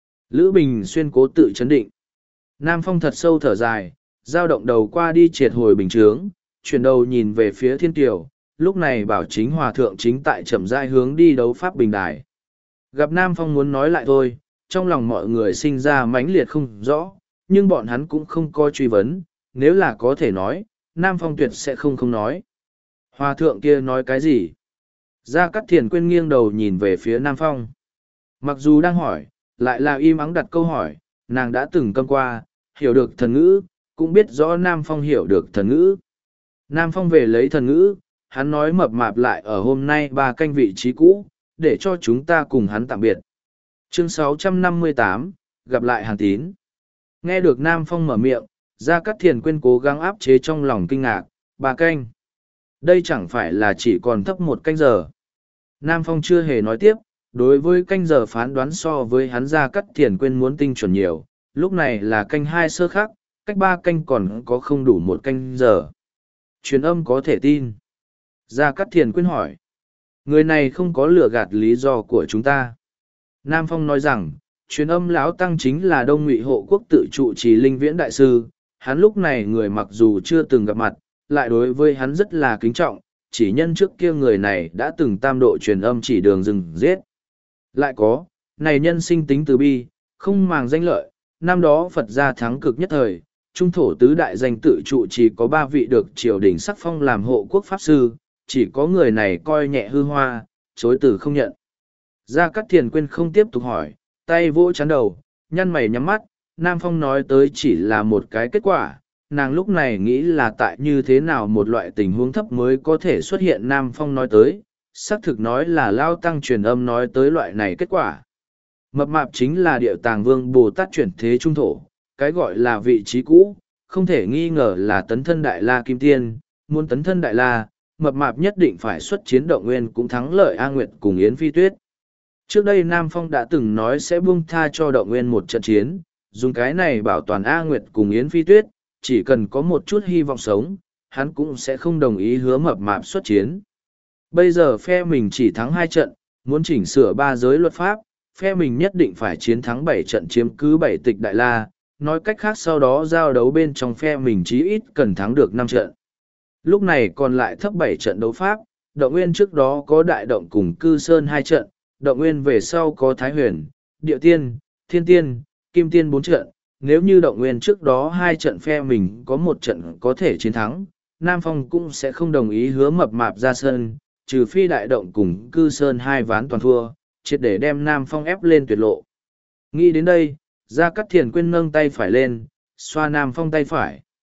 Lữ Bình Xuyên cố tự chấn định. Nam Phong thật sâu thở dài, dao động đầu qua đi triệt hồi bình chướng, chuyển đầu nhìn về phía thiên tiểu, lúc này bảo chính hòa thượng chính tại chậm rãi hướng đi đấu pháp bình đài. Gặp Nam Phong muốn nói lại thôi, trong lòng mọi người sinh ra mãnh liệt không rõ, nhưng bọn hắn cũng không coi truy vấn, nếu là có thể nói, Nam Phong tuyệt sẽ không không nói. Hòa thượng kia nói cái gì? Gia Cát Thiền Quyên nghiêng đầu nhìn về phía Nam Phong. Mặc dù đang hỏi, lại là im ắng đặt câu hỏi, nàng đã từng câm qua, hiểu được thần ngữ, cũng biết rõ Nam Phong hiểu được thần ngữ. Nam Phong về lấy thần ngữ, hắn nói mập mạp lại ở hôm nay ba canh vị trí cũ, để cho chúng ta cùng hắn tạm biệt. Chương sáu trăm năm mươi tám, gặp lại Hàn Tín. Nghe được Nam Phong mở miệng, Gia Cát Thiền Quyên cố gắng áp chế trong lòng kinh ngạc, ba canh. Đây chẳng phải là chỉ còn thấp một canh giờ. Nam Phong chưa hề nói tiếp, đối với canh giờ phán đoán so với hắn Gia Cát Thiền Quyên muốn tinh chuẩn nhiều, lúc này là canh hai sơ khắc, cách ba canh còn có không đủ một canh giờ. Truyền âm có thể tin. Gia Cát Thiền Quyên hỏi. Người này không có lừa gạt lý do của chúng ta. Nam Phong nói rằng, truyền âm lão tăng chính là Đông Ngụy hộ quốc tự trụ trì linh viễn đại sư. Hắn lúc này người mặc dù chưa từng gặp mặt, lại đối với hắn rất là kính trọng, chỉ nhân trước kia người này đã từng tam độ truyền âm chỉ đường rừng giết. Lại có, này nhân sinh tính từ bi, không màng danh lợi, năm đó Phật gia thắng cực nhất thời, trung thổ tứ đại danh tự trụ chỉ có ba vị được triều đình sắc phong làm hộ quốc pháp sư, chỉ có người này coi nhẹ hư hoa, chối từ không nhận. Gia Cát Thiền Quyên không tiếp tục hỏi, tay vỗ chán đầu, nhăn mày nhắm mắt, Nam Phong nói tới chỉ là một cái kết quả, nàng lúc này nghĩ là tại như thế nào một loại tình huống thấp mới có thể xuất hiện Nam Phong nói tới, xác thực nói là Lao Tăng truyền âm nói tới loại này kết quả. Mập mạp chính là Điệu Tàng Vương Bồ Tát chuyển thế trung thổ, cái gọi là vị trí cũ, không thể nghi ngờ là tấn thân Đại La Kim Tiên, muốn tấn thân Đại La, mập mạp nhất định phải xuất chiến Động Nguyên cũng thắng lợi A Nguyệt cùng Yến Phi Tuyết. Trước đây Nam Phong đã từng nói sẽ buông tha cho Động Nguyên một trận chiến, dùng cái này bảo toàn A Nguyệt cùng Yến Phi Tuyết, chỉ cần có một chút hy vọng sống, hắn cũng sẽ không đồng ý hứa mập mạp xuất chiến. Bây giờ phe mình chỉ thắng hai trận, muốn chỉnh sửa ba giới luật pháp, phe mình nhất định phải chiến thắng bảy trận chiếm cứ bảy tịch Đại La, nói cách khác sau đó giao đấu bên trong phe mình chí ít cần thắng được năm trận. Lúc này còn lại thấp bảy trận đấu pháp, Động Nguyên trước đó có Đại Động cùng Cư Sơn hai trận, Động Nguyên về sau có Thái Huyền, Địa Tiên, Thiên Tiên, Kim Tiên bốn trận. Nếu như Động Nguyên trước đó hai trận phe mình có một trận có thể chiến thắng, Nam Phong cũng sẽ không đồng ý hứa mập mạp ra sân, trừ phi Đại Động cùng Cư Sơn hai ván toàn thua, triệt để đem Nam Phong ép lên tuyệt lộ. Nghĩ đến đây, Gia Cát Thiền Quyên nâng tay phải lên, xoa Nam Phong tay phải.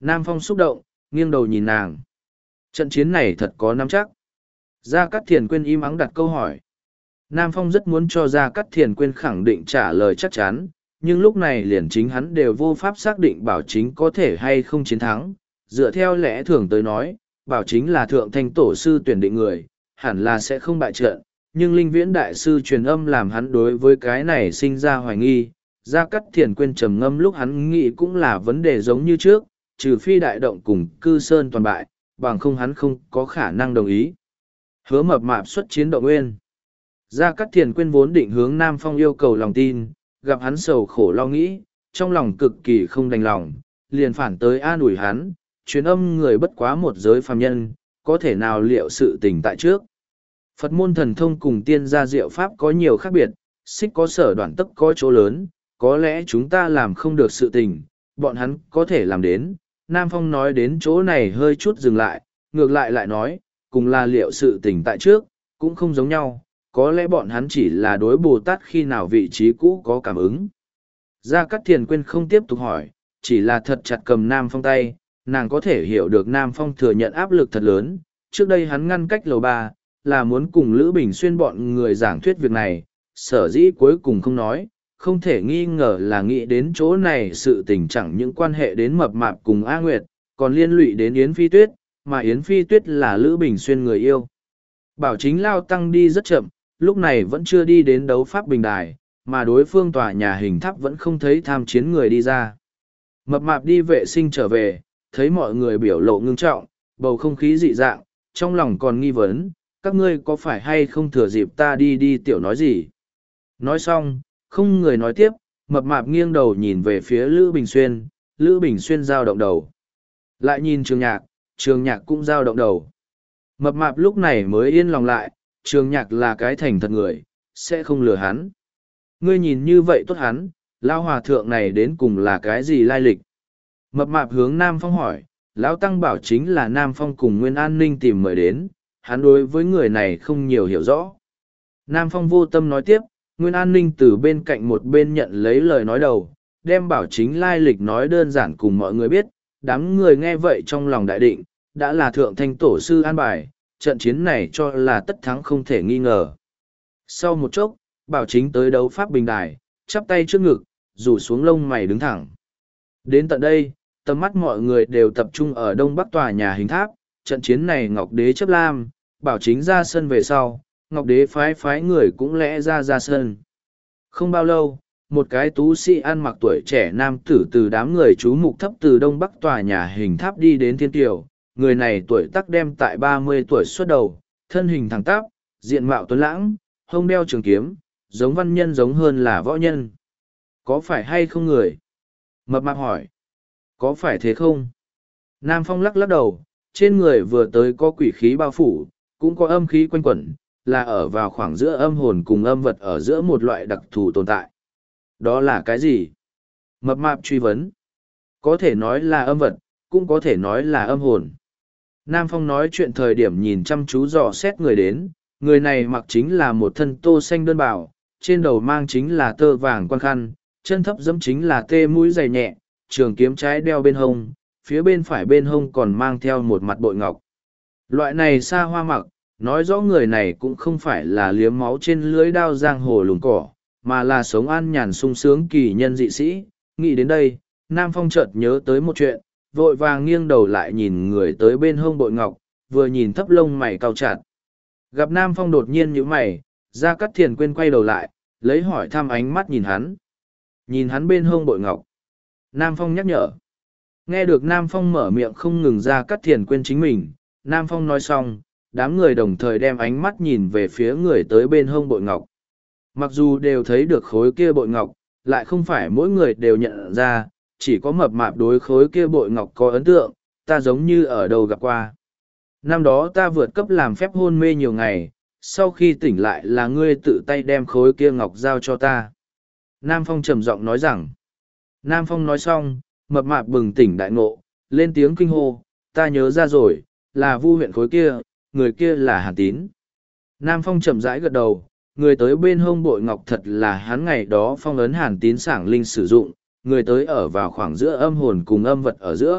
Nam Phong xúc động, nghiêng đầu nhìn nàng. Trận chiến này thật có nắm chắc. Gia Cát Thiền quên im ắng đặt câu hỏi. Nam Phong rất muốn cho Gia Cát Thiền quên khẳng định trả lời chắc chắn, nhưng lúc này liền chính hắn đều vô pháp xác định Bảo Chính có thể hay không chiến thắng. Dựa theo lẽ thường tới nói, Bảo Chính là thượng thanh tổ sư tuyển định người, hẳn là sẽ không bại trận, nhưng Linh Viễn Đại Sư truyền âm làm hắn đối với cái này sinh ra hoài nghi. Gia Cát Thiền quên trầm ngâm lúc hắn nghĩ cũng là vấn đề giống như trước, trừ phi đại động cùng cư sơn toàn bại, bằng không hắn không có khả năng đồng ý. Hứa Mập Mạp xuất chiến động nguyên. Gia Cát Thiền quên vốn định hướng Nam Phong yêu cầu lòng tin, gặp hắn sầu khổ lo nghĩ, trong lòng cực kỳ không đành lòng, liền phản tới an ủi hắn, truyền âm người bất quá một giới phàm nhân, có thể nào liệu sự tình tại trước. Phật môn thần thông cùng tiên gia diệu pháp có nhiều khác biệt, xích có sở đoạn tấc có chỗ lớn, có lẽ chúng ta làm không được sự tình, bọn hắn có thể làm đến. Nam Phong nói đến chỗ này hơi chút dừng lại, ngược lại lại nói, cùng là liệu sự tình tại trước, cũng không giống nhau, có lẽ bọn hắn chỉ là đối Bồ Tát khi nào vị trí cũ có cảm ứng. Gia Cát Thiền quên không tiếp tục hỏi, chỉ là thật chặt cầm Nam Phong tay, nàng có thể hiểu được Nam Phong thừa nhận áp lực thật lớn, trước đây hắn ngăn cách lầu ba, là muốn cùng Lữ Bình Xuyên bọn người giảng thuyết việc này, sở dĩ cuối cùng không nói, không thể nghi ngờ là nghĩ đến chỗ này sự tình chẳng những quan hệ đến Mập Mạp cùng A Nguyệt, còn liên lụy đến Yến Phi Tuyết, mà Yến Phi Tuyết là Lữ Bình Xuyên người yêu. Bảo Chính lao tăng đi rất chậm, lúc này vẫn chưa đi đến đấu pháp bình đài, mà đối phương tòa nhà hình tháp vẫn không thấy tham chiến người đi ra. Mập Mạp đi vệ sinh trở về, thấy mọi người biểu lộ ngưng trọng, bầu không khí dị dạng, trong lòng còn nghi vấn, các ngươi có phải hay không thừa dịp ta đi đi tiểu nói gì. Nói xong, không người nói tiếp, Mập Mạp nghiêng đầu nhìn về phía Lữ Bình Xuyên, Lữ Bình Xuyên giao động đầu. Lại nhìn Trường Nhạc, Trường Nhạc cũng giao động đầu. Mập Mạp lúc này mới yên lòng lại, Trường Nhạc là cái thành thật người, sẽ không lừa hắn. Ngươi nhìn như vậy tốt hắn, Lão Hòa Thượng này đến cùng là cái gì lai lịch? Mập Mạp hướng Nam Phong hỏi, Lão Tăng bảo chính là Nam Phong cùng Nguyên An Ninh tìm mời đến, hắn đối với người này không nhiều hiểu rõ. Nam Phong vô tâm nói tiếp, Nguyên An Ninh từ bên cạnh một bên nhận lấy lời nói đầu, đem bảo chính lai lịch nói đơn giản cùng mọi người biết, đám người nghe vậy trong lòng đại định, đã là thượng thanh tổ sư an bài, trận chiến này cho là tất thắng không thể nghi ngờ. Sau một chốc, bảo chính tới đấu pháp bình đài, chắp tay trước ngực, rủ xuống lông mày đứng thẳng. Đến tận đây, tầm mắt mọi người đều tập trung ở đông bắc tòa nhà hình tháp, trận chiến này Ngọc Đế chấp lam, bảo chính ra sân về sau, Ngọc Đế phái phái người cũng lẽ ra ra sân. Không bao lâu, một cái tú sĩ ăn mặc tuổi trẻ nam tử từ đám người chú mục thấp từ đông bắc tòa nhà hình tháp đi đến thiên tiểu, người này tuổi tác đem tại ba mươi tuổi xuất đầu, thân hình thẳng tắp, diện mạo tuấn lãng, hông đeo trường kiếm, giống văn nhân giống hơn là võ nhân. Có phải hay không người? Mập Mạp hỏi. Có phải thế không? Nam Phong lắc lắc đầu, trên người vừa tới có quỷ khí bao phủ, cũng có âm khí quanh quẩn, là ở vào khoảng giữa âm hồn cùng âm vật ở giữa một loại đặc thù tồn tại. Đó là cái gì? Mập Mạp truy vấn. Có thể nói là âm vật, cũng có thể nói là âm hồn. Nam Phong nói chuyện thời điểm nhìn chăm chú dò xét người đến, người này mặc chính là một thân tô xanh đơn bào, trên đầu mang chính là tơ vàng quan khăn, chân thấp dẫm chính là tê mũi dày nhẹ, trường kiếm trái đeo bên hông, phía bên phải bên hông còn mang theo một mặt bội ngọc. Loại này xa hoa mặc, nói rõ người này cũng không phải là liếm máu trên lưới đao giang hồ lùng cỏ, mà là sống an nhàn sung sướng kỳ nhân dị sĩ. Nghĩ đến đây, Nam Phong chợt nhớ tới một chuyện, vội vàng nghiêng đầu lại nhìn người tới bên hông bội ngọc, vừa nhìn thấp lông mày cau chặt. Gặp Nam Phong đột nhiên nhíu mày, Gia Cát Thiền quên quay đầu lại, lấy hỏi thăm ánh mắt nhìn hắn. Nhìn hắn bên hông bội ngọc. Nam Phong nhắc nhở. Nghe được Nam Phong mở miệng không ngừng Gia Cát Thiền quên chính mình, Nam Phong nói xong, đám người đồng thời đem ánh mắt nhìn về phía người tới bên hông bội ngọc. Mặc dù đều thấy được khối kia bội ngọc, lại không phải mỗi người đều nhận ra, chỉ có Mập Mạp đối khối kia bội ngọc có ấn tượng, ta giống như ở đâu gặp qua. Năm đó ta vượt cấp làm phép hôn mê nhiều ngày, sau khi tỉnh lại là ngươi tự tay đem khối kia ngọc giao cho ta. Nam Phong trầm giọng nói rằng. Nam Phong nói xong, Mập Mạp bừng tỉnh đại ngộ, lên tiếng kinh hô, ta nhớ ra rồi, là Vu huyện khối kia, người kia là Hàn Tín. Nam Phong chậm rãi gật đầu, người tới bên hông bội ngọc thật là hắn ngày đó phong ấn Hàn Tín sảng linh sử dụng, người tới ở vào khoảng giữa âm hồn cùng âm vật ở giữa,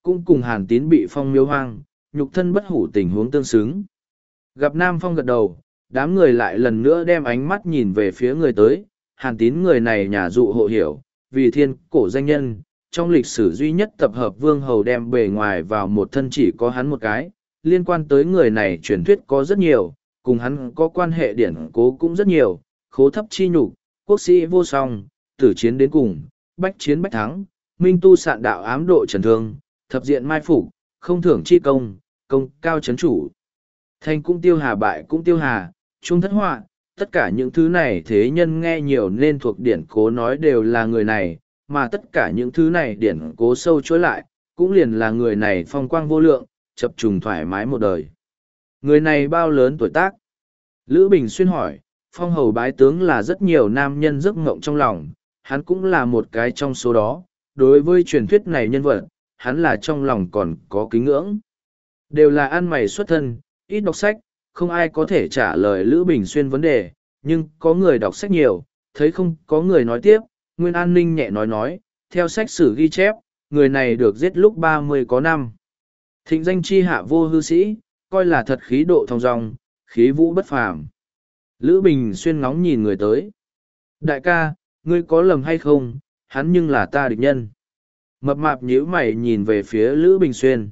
cũng cùng Hàn Tín bị phong miếu hoang, nhục thân bất hủ tình huống tương xứng. Gặp Nam Phong gật đầu, đám người lại lần nữa đem ánh mắt nhìn về phía người tới. Hàn Tín người này nhà dụ hộ hiểu, vì thiên cổ danh nhân, trong lịch sử duy nhất tập hợp vương hầu đem bề ngoài vào một thân chỉ có hắn một cái. Liên quan tới người này truyền thuyết có rất nhiều, cùng hắn có quan hệ điển cố cũng rất nhiều, khố thấp chi nhục, quốc sĩ vô song, tử chiến đến cùng, bách chiến bách thắng, minh tu sạn đạo ám độ trần thương, thập diện mai phục, không thưởng chi công, công cao chấn chủ. Thành cũng tiêu hà, bại cũng tiêu hà, trung thất họa, tất cả những thứ này thế nhân nghe nhiều nên thuộc điển cố nói đều là người này, mà tất cả những thứ này điển cố sâu chối lại, cũng liền là người này phong quang vô lượng, chập trùng thoải mái một đời. Người này bao lớn tuổi tác? Lữ Bình Xuyên hỏi, phong hầu bái tướng là rất nhiều nam nhân giấc ngộng trong lòng, hắn cũng là một cái trong số đó. Đối với truyền thuyết này nhân vật, hắn là trong lòng còn có kính ngưỡng. Đều là ăn mày xuất thân, ít đọc sách, không ai có thể trả lời Lữ Bình Xuyên vấn đề, nhưng có người đọc sách nhiều, thấy không có người nói tiếp. Nguyên An Ninh nhẹ nói nói, theo sách sử ghi chép, người này được giết lúc ba mươi có năm. Thịnh danh chi hạ vô hư sĩ, coi là thật khí độ thong dong, khí vũ bất phàm. Lữ Bình Xuyên ngóng nhìn người tới. Đại ca, ngươi có lầm hay không, hắn nhưng là ta địch nhân. Mập mạp nhíu mày nhìn về phía Lữ Bình Xuyên.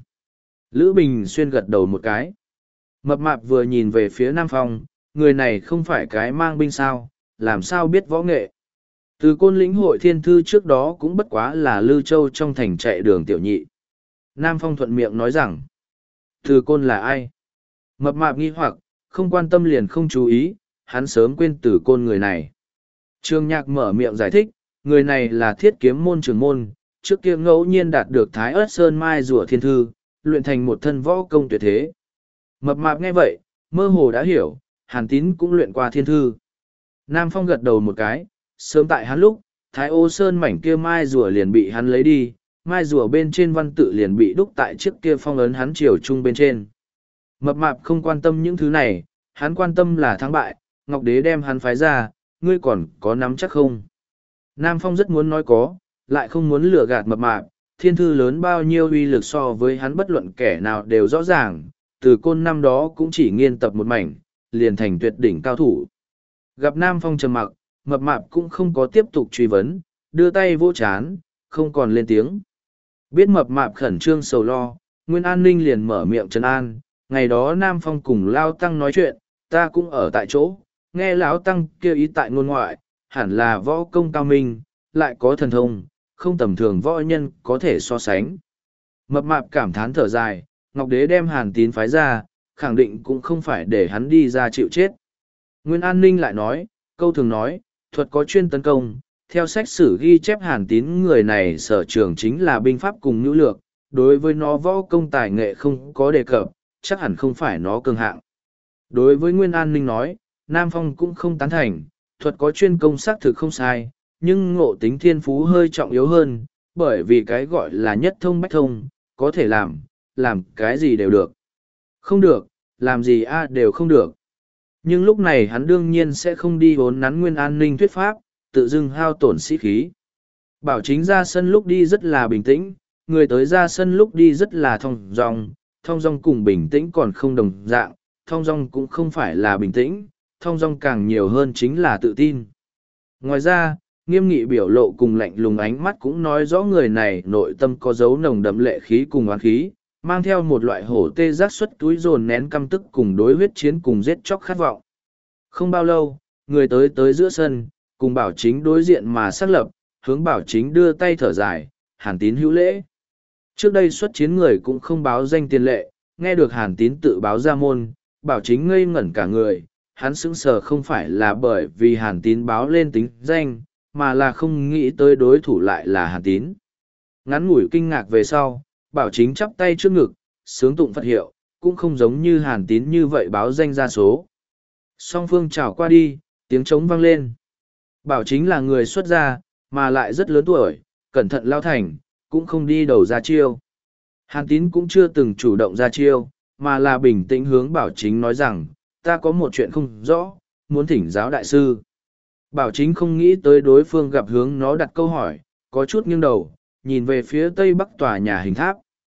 Lữ Bình Xuyên gật đầu một cái. Mập mạp vừa nhìn về phía Nam Phong, người này không phải cái mang binh sao, làm sao biết võ nghệ. Từ côn lĩnh hội thiên thư trước đó cũng bất quá là Lư Châu trong thành chạy đường tiểu nhị. Nam Phong thuận miệng nói rằng, từ côn là ai? Mập mạp nghi hoặc, không quan tâm liền không chú ý, hắn sớm quên từ côn người này. Trương Nhạc mở miệng giải thích, người này là thiết kiếm môn trưởng môn, trước kia ngẫu nhiên đạt được Thái Ất Sơn Mai rùa thiên thư, luyện thành một thân võ công tuyệt thế. Mập mạp nghe vậy, mơ hồ đã hiểu, Hàn Tín cũng luyện qua thiên thư. Nam Phong gật đầu một cái, sớm tại hắn lúc, Thái Ô Sơn mảnh kia mai rùa liền bị hắn lấy đi, mai rùa bên trên văn tự liền bị đúc tại chiếc kia phong ấn hắn triều trung bên trên. Mập mạp không quan tâm những thứ này, hắn quan tâm là thắng bại, Ngọc Đế đem hắn phái ra, ngươi còn có nắm chắc không? Nam Phong rất muốn nói có, lại không muốn lừa gạt mập mạp, thiên thư lớn bao nhiêu uy lực so với hắn bất luận kẻ nào đều rõ ràng, từ côn năm đó cũng chỉ nghiên tập một mảnh, liền thành tuyệt đỉnh cao thủ. Gặp Nam Phong trầm mặc, mập mạp cũng không có tiếp tục truy vấn, đưa tay vỗ chán, không còn lên tiếng. Biết mập mạp khẩn trương sầu lo, Nguyên An Ninh liền mở miệng trấn an, ngày đó Nam Phong cùng Lao Tăng nói chuyện, ta cũng ở tại chỗ, nghe Lão Tăng kêu ý tại ngôn ngoại, hẳn là võ công cao minh, lại có thần thông, không tầm thường võ nhân có thể so sánh. Mập mạp cảm thán thở dài, Ngọc Đế đem Hàn Tín phái ra, khẳng định cũng không phải để hắn đi ra chịu chết. Nguyên An Ninh lại nói, câu thường nói, thuật có chuyên tấn công, theo sách sử ghi chép Hàn Tín người này sở trường chính là binh pháp cùng nhu lược, đối với nó võ công tài nghệ không có đề cập, chắc hẳn không phải nó cường hạng. Đối với Nguyên An Ninh nói, Nam Phong cũng không tán thành, thuật có chuyên công xác thực không sai, nhưng ngộ tính thiên phú hơi trọng yếu hơn, bởi vì cái gọi là nhất thông bách thông, có thể làm, làm cái gì đều được. Không được, làm gì a đều không được. Nhưng lúc này hắn đương nhiên sẽ không đi vốn nắn Nguyên An Ninh thuyết pháp, tự dưng hao tổn sĩ khí. Bảo Chính ra sân lúc đi rất là bình tĩnh, người tới ra sân lúc đi rất là thong dong, thong dong cùng bình tĩnh còn không đồng dạng, thong dong cũng không phải là bình tĩnh, thong dong càng nhiều hơn chính là tự tin. Ngoài ra, nghiêm nghị biểu lộ cùng lạnh lùng ánh mắt cũng nói rõ người này nội tâm có dấu nồng đậm lệ khí cùng oán khí, mang theo một loại hổ tê giác xuất túi dồn nén căm tức cùng đối huyết chiến cùng giết chóc khát vọng. Không bao lâu, người tới tới giữa sân, cùng Bảo Chính đối diện mà xác lập, hướng Bảo Chính đưa tay thở dài, Hàn Tín hữu lễ. Trước đây xuất chiến người cũng không báo danh tiền lệ, nghe được Hàn Tín tự báo ra môn, Bảo Chính ngây ngẩn cả người, hắn sững sờ không phải là bởi vì Hàn Tín báo lên tính danh, mà là không nghĩ tới đối thủ lại là Hàn Tín. Ngắn ngủi kinh ngạc về sau, Bảo Chính chắp tay trước ngực, sướng tụng Phật hiệu, cũng không giống như Hàn Tín như vậy báo danh ra số. Song phương chào qua đi, tiếng trống vang lên. Bảo Chính là người xuất gia, mà lại rất lớn tuổi, cẩn thận lao thành, cũng không đi đầu ra chiêu. Hàn Tín cũng chưa từng chủ động ra chiêu, mà là bình tĩnh hướng Bảo Chính nói rằng, ta có một chuyện không rõ, muốn thỉnh giáo đại sư. Bảo Chính không nghĩ tới đối phương gặp hướng nó đặt câu hỏi, có chút nghiêng đầu, nhìn về phía tây bắc tòa nhà hình tháp.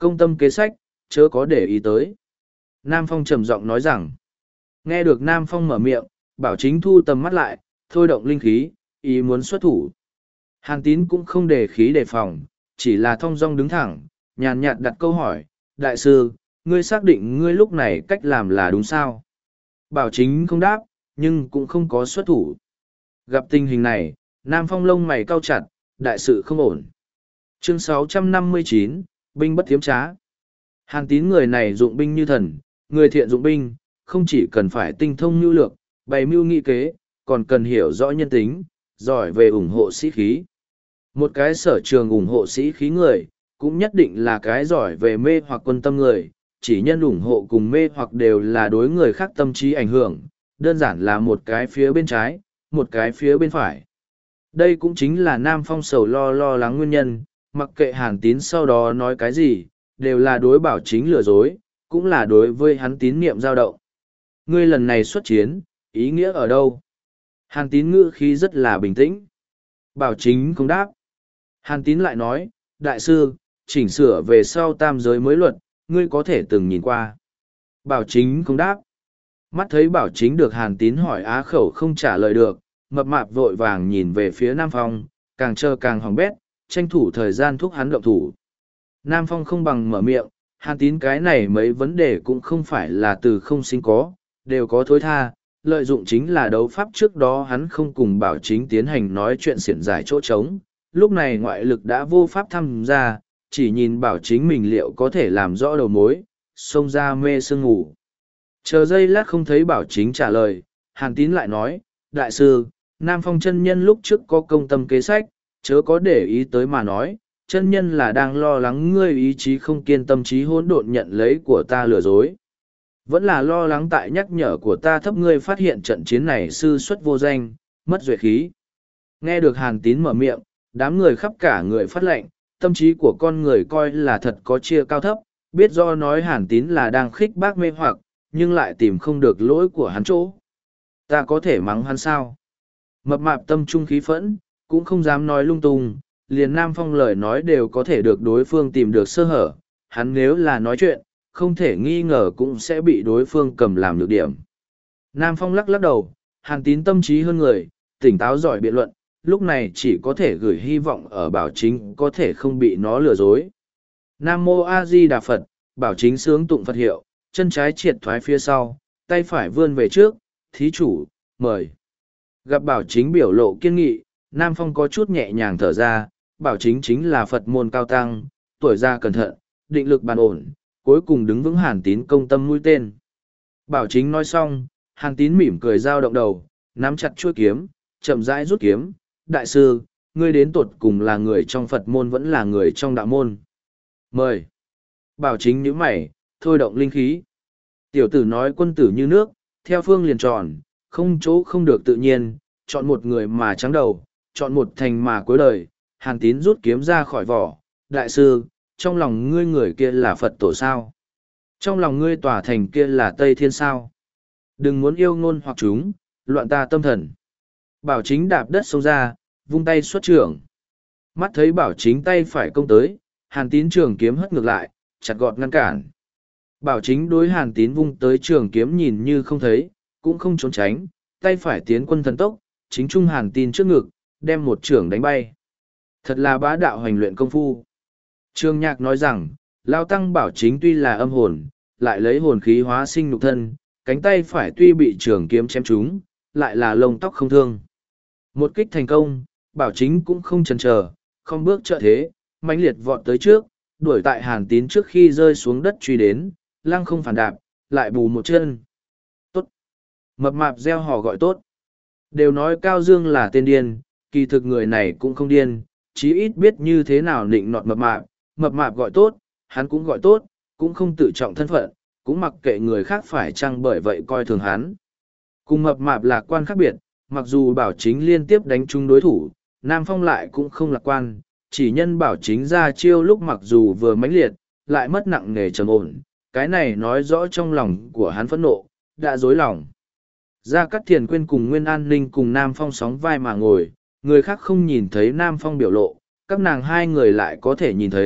Công tâm kế sách, chớ có để ý tới. Nam Phong trầm giọng nói rằng, nghe được Nam Phong mở miệng, Bảo Chính thu tầm mắt lại, thôi động linh khí, ý muốn xuất thủ. Hàn Tín cũng không để khí đề phòng, chỉ là thong dong đứng thẳng, nhàn nhạt đặt câu hỏi, đại sư, ngươi xác định ngươi lúc này cách làm là đúng sao? Bảo Chính không đáp, nhưng cũng không có xuất thủ. Gặp tình hình này, Nam Phong lông mày cau chặt, đại sự không ổn. Chương sáu trăm năm mươi chín, binh bất tiếm trá. Hàn Tín người này dụng binh như thần, người thiện dụng binh, không chỉ cần phải tinh thông mưu lược, bày mưu nghị kế, còn cần hiểu rõ nhân tính, giỏi về ủng hộ sĩ khí. Một cái sở trường ủng hộ sĩ khí người, cũng nhất định là cái giỏi về mê hoặc quân tâm người, chỉ nhân ủng hộ cùng mê hoặc đều là đối người khác tâm trí ảnh hưởng, đơn giản là một cái phía bên trái, một cái phía bên phải. Đây cũng chính là Nam Phong sầu lo lo lắng nguyên nhân, mặc kệ Hàn Tín sau đó nói cái gì, đều là đối Bảo Chính lừa dối, cũng là đối với hắn tín niệm dao động. Ngươi lần này xuất chiến, ý nghĩa ở đâu? Hàn Tín ngữ khí rất là bình tĩnh. Bảo Chính không đáp. Hàn Tín lại nói, đại sư, chỉnh sửa về sau tam giới mới luật, ngươi có thể từng nhìn qua. Bảo Chính không đáp. Mắt thấy Bảo Chính được Hàn Tín hỏi á khẩu không trả lời được, mập mạp vội vàng nhìn về phía Nam Phong, càng chờ càng hỏng bét, tranh thủ thời gian thúc hắn động thủ. Nam Phong không bằng mở miệng, Hàn Tín cái này mấy vấn đề cũng không phải là từ không sinh có, đều có thối tha, lợi dụng chính là đấu pháp trước đó hắn không cùng Bảo Chính tiến hành nói chuyện xiển giải chỗ trống, lúc này ngoại lực đã vô pháp tham gia, chỉ nhìn Bảo Chính mình liệu có thể làm rõ đầu mối, xông ra mê sương ngủ. Chờ giây lát không thấy Bảo Chính trả lời, Hàn Tín lại nói, đại sư, Nam Phong chân nhân lúc trước có công tâm kế sách, chớ có để ý tới mà nói, chân nhân là đang lo lắng ngươi ý chí không kiên tâm trí hỗn độn nhận lấy của ta lừa dối. Vẫn là lo lắng tại nhắc nhở của ta thấp ngươi phát hiện trận chiến này sư xuất vô danh, mất duệ khí. Nghe được Hàn Tín mở miệng, đám người khắp cả người phát lệnh, tâm trí của con người coi là thật có chia cao thấp, biết do nói Hàn Tín là đang khích bác mê hoặc, nhưng lại tìm không được lỗi của hắn chỗ. Ta có thể mắng hắn sao? Mập mạp tâm trung khí phẫn, cũng không dám nói lung tung, liền Nam Phong lời nói đều có thể được đối phương tìm được sơ hở, hắn nếu là nói chuyện, không thể nghi ngờ cũng sẽ bị đối phương cầm làm nhược điểm. Nam Phong lắc lắc đầu, Hàn Tín tâm trí hơn người, tỉnh táo giỏi biện luận, lúc này chỉ có thể gửi hy vọng ở Bảo Chính có thể không bị nó lừa dối. Nam Mô A Di Đà Phật, Bảo Chính sướng tụng Phật hiệu, chân trái triệt thoái phía sau, tay phải vươn về trước, thí chủ, mời. Gặp Bảo Chính biểu lộ kiên nghị, Nam Phong có chút nhẹ nhàng thở ra, Bảo Chính chính là Phật môn cao tăng, tuổi già cẩn thận, định lực bàn ổn, cuối cùng đứng vững Hàn Tín công tâm mũi tên. Bảo Chính nói xong, Hàn Tín mỉm cười giao động đầu, nắm chặt chuôi kiếm, chậm rãi rút kiếm, đại sư, ngươi đến tột cùng là người trong Phật môn vẫn là người trong đạo môn. Mời. Bảo Chính nhíu mày, thôi động linh khí. Tiểu tử nói quân tử như nước, theo phương liền tròn, không chỗ không được tự nhiên, chọn một người mà trắng đầu, chọn một thành mà cuối đời. Hàn Tín rút kiếm ra khỏi vỏ, đại sư, trong lòng ngươi người kia là Phật tổ sao? Trong lòng ngươi tòa thành kia là Tây Thiên sao? Đừng muốn yêu ngôn hoặc chúng, loạn ta tâm thần. Bảo Chính đạp đất xông ra, vung tay xuất trưởng. Mắt thấy Bảo Chính tay phải công tới, Hàn Tín trường kiếm hất ngược lại, chặt gọt ngăn cản. Bảo Chính đối Hàn Tín vung tới trường kiếm nhìn như không thấy, cũng không trốn tránh, tay phải tiến quân thần tốc, chính trung Hàn Tín trước ngực, đem một trưởng đánh bay. Thật là bá đạo hành luyện công phu. Trương Nhạc nói rằng, Lao Tăng Bảo Chính tuy là âm hồn, lại lấy hồn khí hóa sinh nhục thân, cánh tay phải tuy bị trường kiếm chém trúng, lại là lông tóc không thương. Một kích thành công, Bảo Chính cũng không chần chờ, không bước trợ thế, mãnh liệt vọt tới trước, đuổi tại Hàn Tín trước khi rơi xuống đất truy đến, lăng không phản đạp, lại bù một chân. Tốt. Mập mạp gieo hò gọi tốt. Đều nói Cao Dương là tên điên, kỳ thực người này cũng không điên, chí ít biết như thế nào nịnh nọt mập mạp, mập mạp gọi tốt, hắn cũng gọi tốt, cũng không tự trọng thân phận, cũng mặc kệ người khác phải chăng bởi vậy coi thường hắn. Cùng mập mạp lạc quan khác biệt, mặc dù Bảo Chính liên tiếp đánh trúng đối thủ, Nam Phong lại cũng không lạc quan, chỉ nhân Bảo Chính ra chiêu lúc mặc dù vừa mãnh liệt, lại mất nặng nề trầm ổn, cái này nói rõ trong lòng của hắn phẫn nộ, đã dối lòng. Gia Cát Thiền Quyên cùng Nguyên An Ninh cùng Nam Phong sóng vai mà ngồi, người khác không nhìn thấy Nam Phong biểu lộ, các nàng hai người lại có thể nhìn thấy,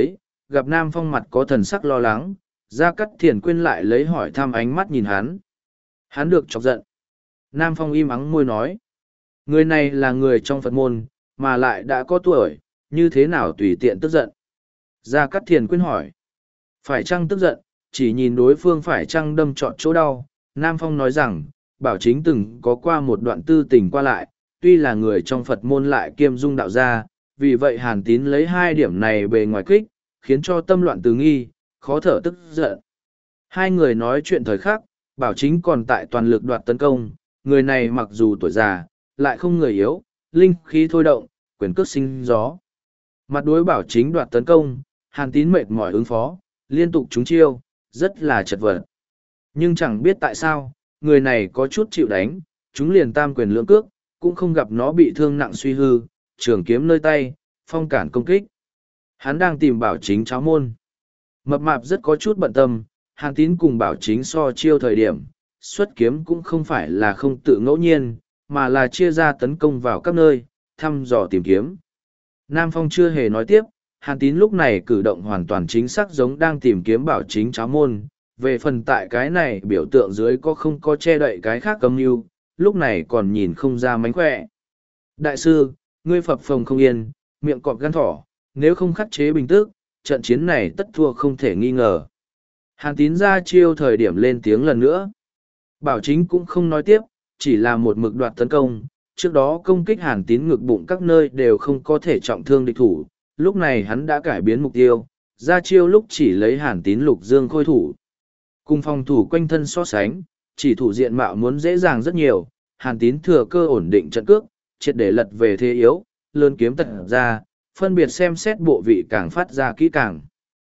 gặp Nam Phong mặt có thần sắc lo lắng, Gia Cát Thiền Quyên lại lấy hỏi thăm ánh mắt nhìn hắn. Hắn được chọc giận. Nam Phong im ắng môi nói. Người này là người trong Phật môn, mà lại đã có tuổi, như thế nào tùy tiện tức giận. Gia Cát Thiền Quyên hỏi. Phải chăng tức giận, chỉ nhìn đối phương phải chăng đâm trọn chỗ đau. Nam Phong nói rằng, Bảo Chính từng có qua một đoạn tư tình qua lại, tuy là người trong Phật môn lại kiêm dung đạo gia, vì vậy Hàn Tín lấy hai điểm này bề ngoài kích, khiến cho tâm loạn từ nghi, khó thở tức giận. Hai người nói chuyện thời khắc, Bảo Chính còn tại toàn lực đoạt tấn công, người này mặc dù tuổi già, lại không người yếu, linh khí thôi động, quyền cước sinh gió. Mặt đối Bảo Chính đoạt tấn công, Hàn Tín mệt mỏi ứng phó, liên tục trúng chiêu, rất là chật vật. Nhưng chẳng biết tại sao, người này có chút chịu đánh, chúng liền tam quyền lưỡng cước, cũng không gặp nó bị thương nặng suy hư, trường kiếm nơi tay, phong cản công kích. Hắn đang tìm Bảo Chính cháo môn. Mập mạp rất có chút bận tâm, Hàn Tín cùng Bảo Chính so chiêu thời điểm, xuất kiếm cũng không phải là không tự ngẫu nhiên, mà là chia ra tấn công vào các nơi, thăm dò tìm kiếm. Nam Phong chưa hề nói tiếp, Hàn Tín lúc này cử động hoàn toàn chính xác giống đang tìm kiếm Bảo Chính cháo môn. Về phần tại cái này biểu tượng dưới có không có che đậy cái khác âm mưu, lúc này còn nhìn không ra mánh khỏe. Đại sư, ngươi phập phồng không yên, miệng cọp gan thỏ, nếu không khắc chế bình tức, trận chiến này tất thua không thể nghi ngờ. Hàn Tín ra chiêu thời điểm lên tiếng lần nữa. Bảo Chính cũng không nói tiếp, chỉ là một mực đoạt tấn công, trước đó công kích Hàn Tín ngực bụng các nơi đều không có thể trọng thương địch thủ, lúc này hắn đã cải biến mục tiêu, ra chiêu lúc chỉ lấy Hàn Tín lục dương khôi thủ. Cùng phòng thủ quanh thân so sánh, chỉ thủ diện mạo muốn dễ dàng rất nhiều, Hàn Tín thừa cơ ổn định trận cước, triệt để lật về thế yếu, lớn kiếm tật ra, phân biệt xem xét bộ vị càng phát ra kỹ càng.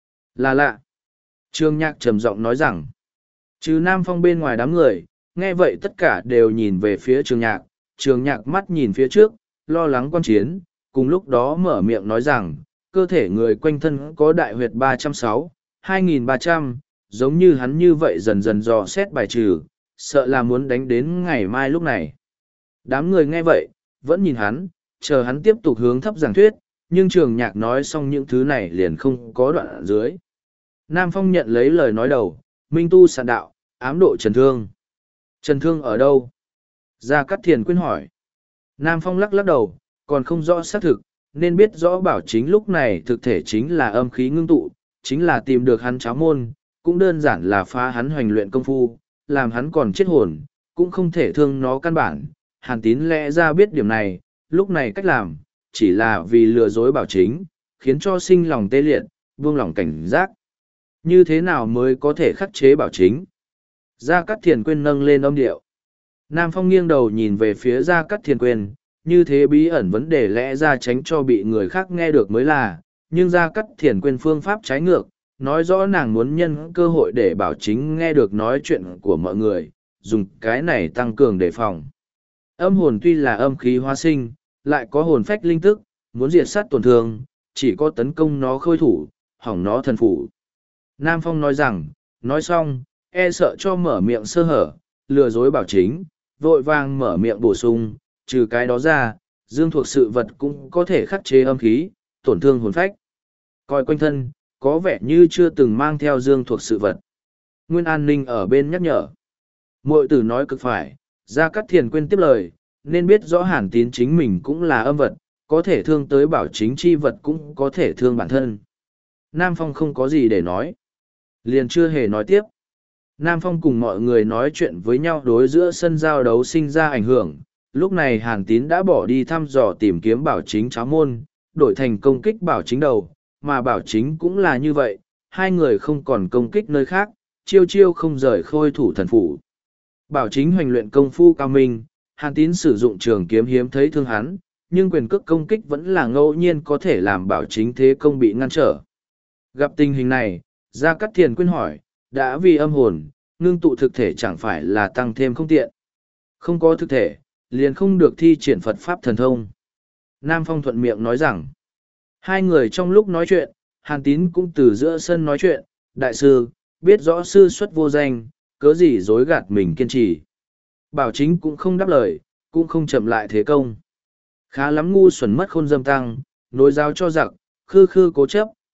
Là lạ. Trương Nhạc trầm giọng nói rằng, trừ Nam Phong bên ngoài đám người, nghe vậy tất cả đều nhìn về phía Trương Nhạc, Trương Nhạc mắt nhìn phía trước, lo lắng quan chiến, cùng lúc đó mở miệng nói rằng, cơ thể người quanh thân có đại huyệt ba trăm sáu, hai nghìn ba trăm, giống như hắn như vậy dần dần dò xét bài trừ, sợ là muốn đánh đến ngày mai lúc này. Đám người nghe vậy, vẫn nhìn hắn, chờ hắn tiếp tục hướng thấp giảng thuyết, nhưng Trường Nhạc nói xong những thứ này liền không có đoạn ở dưới. Nam Phong nhận lấy lời nói đầu, minh tu sạn đạo, ám độ Trần Thương. Trần Thương ở đâu? Gia Cát Thiền Quyên hỏi. Nam Phong lắc lắc đầu, còn không rõ xác thực, nên biết rõ Bảo Chính lúc này thực thể chính là âm khí ngưng tụ, chính là tìm được hắn cháo môn, cũng đơn giản là phá hắn hoành luyện công phu, làm hắn còn chết hồn, cũng không thể thương nó căn bản. Hàn Tín lẽ ra biết điểm này, lúc này cách làm, chỉ là vì lừa dối Bảo Chính, khiến cho sinh lòng tê liệt, buông lòng cảnh giác. Như thế nào mới có thể khắc chế Bảo Chính? Gia Cát Thiền Quyên nâng lên âm điệu. Nam Phong nghiêng đầu nhìn về phía Gia Cát Thiền Quyên, như thế bí ẩn vấn đề lẽ ra tránh cho bị người khác nghe được mới là, nhưng Gia Cát Thiền Quyên phương pháp trái ngược, nói rõ nàng muốn nhân cơ hội để Bảo Chính nghe được nói chuyện của mọi người, dùng cái này tăng cường đề phòng. Âm hồn tuy là âm khí hóa sinh, lại có hồn phách linh tức, muốn diệt sát tổn thương, chỉ có tấn công nó khôi thủ, hỏng nó thần phủ. Nam Phong nói rằng, nói xong, e sợ cho mở miệng sơ hở, lừa dối Bảo Chính, vội vàng mở miệng bổ sung, trừ cái đó ra, dương thuộc sự vật cũng có thể khắc chế âm khí, tổn thương hồn phách. Coi quanh thân, có vẻ như chưa từng mang theo dương thuộc sự vật. Nguyên An Ninh ở bên nhắc nhở. Muội tử nói cực phải, Gia Cát Thiền Quyên tiếp lời, nên biết rõ Hàn Tín chính mình cũng là âm vật, có thể thương tới Bảo Chính chi vật cũng có thể thương bản thân. Nam Phong không có gì để nói. Liền chưa hề nói tiếp. Nam Phong cùng mọi người nói chuyện với nhau đối giữa sân giao đấu sinh ra ảnh hưởng. Lúc này Hàn Tín đã bỏ đi thăm dò tìm kiếm Bảo Chính cháo môn, đổi thành công kích Bảo Chính đầu, mà Bảo Chính cũng là như vậy, hai người không còn công kích nơi khác, chiêu chiêu không rời khôi thủ thần phủ. Bảo Chính hoành luyện công phu cao minh, Hàn Tín sử dụng trường kiếm hiếm thấy thương hắn, nhưng quyền cước công kích vẫn là ngẫu nhiên có thể làm Bảo Chính thế công bị ngăn trở. Gặp tình hình này, Gia Cát Thiền Quyên hỏi, đã vì âm hồn, ngưng tụ thực thể chẳng phải là tăng thêm không tiện. Không có thực thể, liền không được thi triển Phật Pháp thần thông. Nam Phong thuận miệng nói rằng, hai người trong lúc nói chuyện, Hàn Tín cũng từ giữa sân nói chuyện, đại sư, biết rõ sư xuất vô danh, cớ gì dối gạt mình kiên trì. Bảo Chính cũng không đáp lời, cũng không chậm lại thế công. Khá lắm ngu xuẩn mất khôn dâm tăng, nối giáo cho giặc, khư khư cố chấp,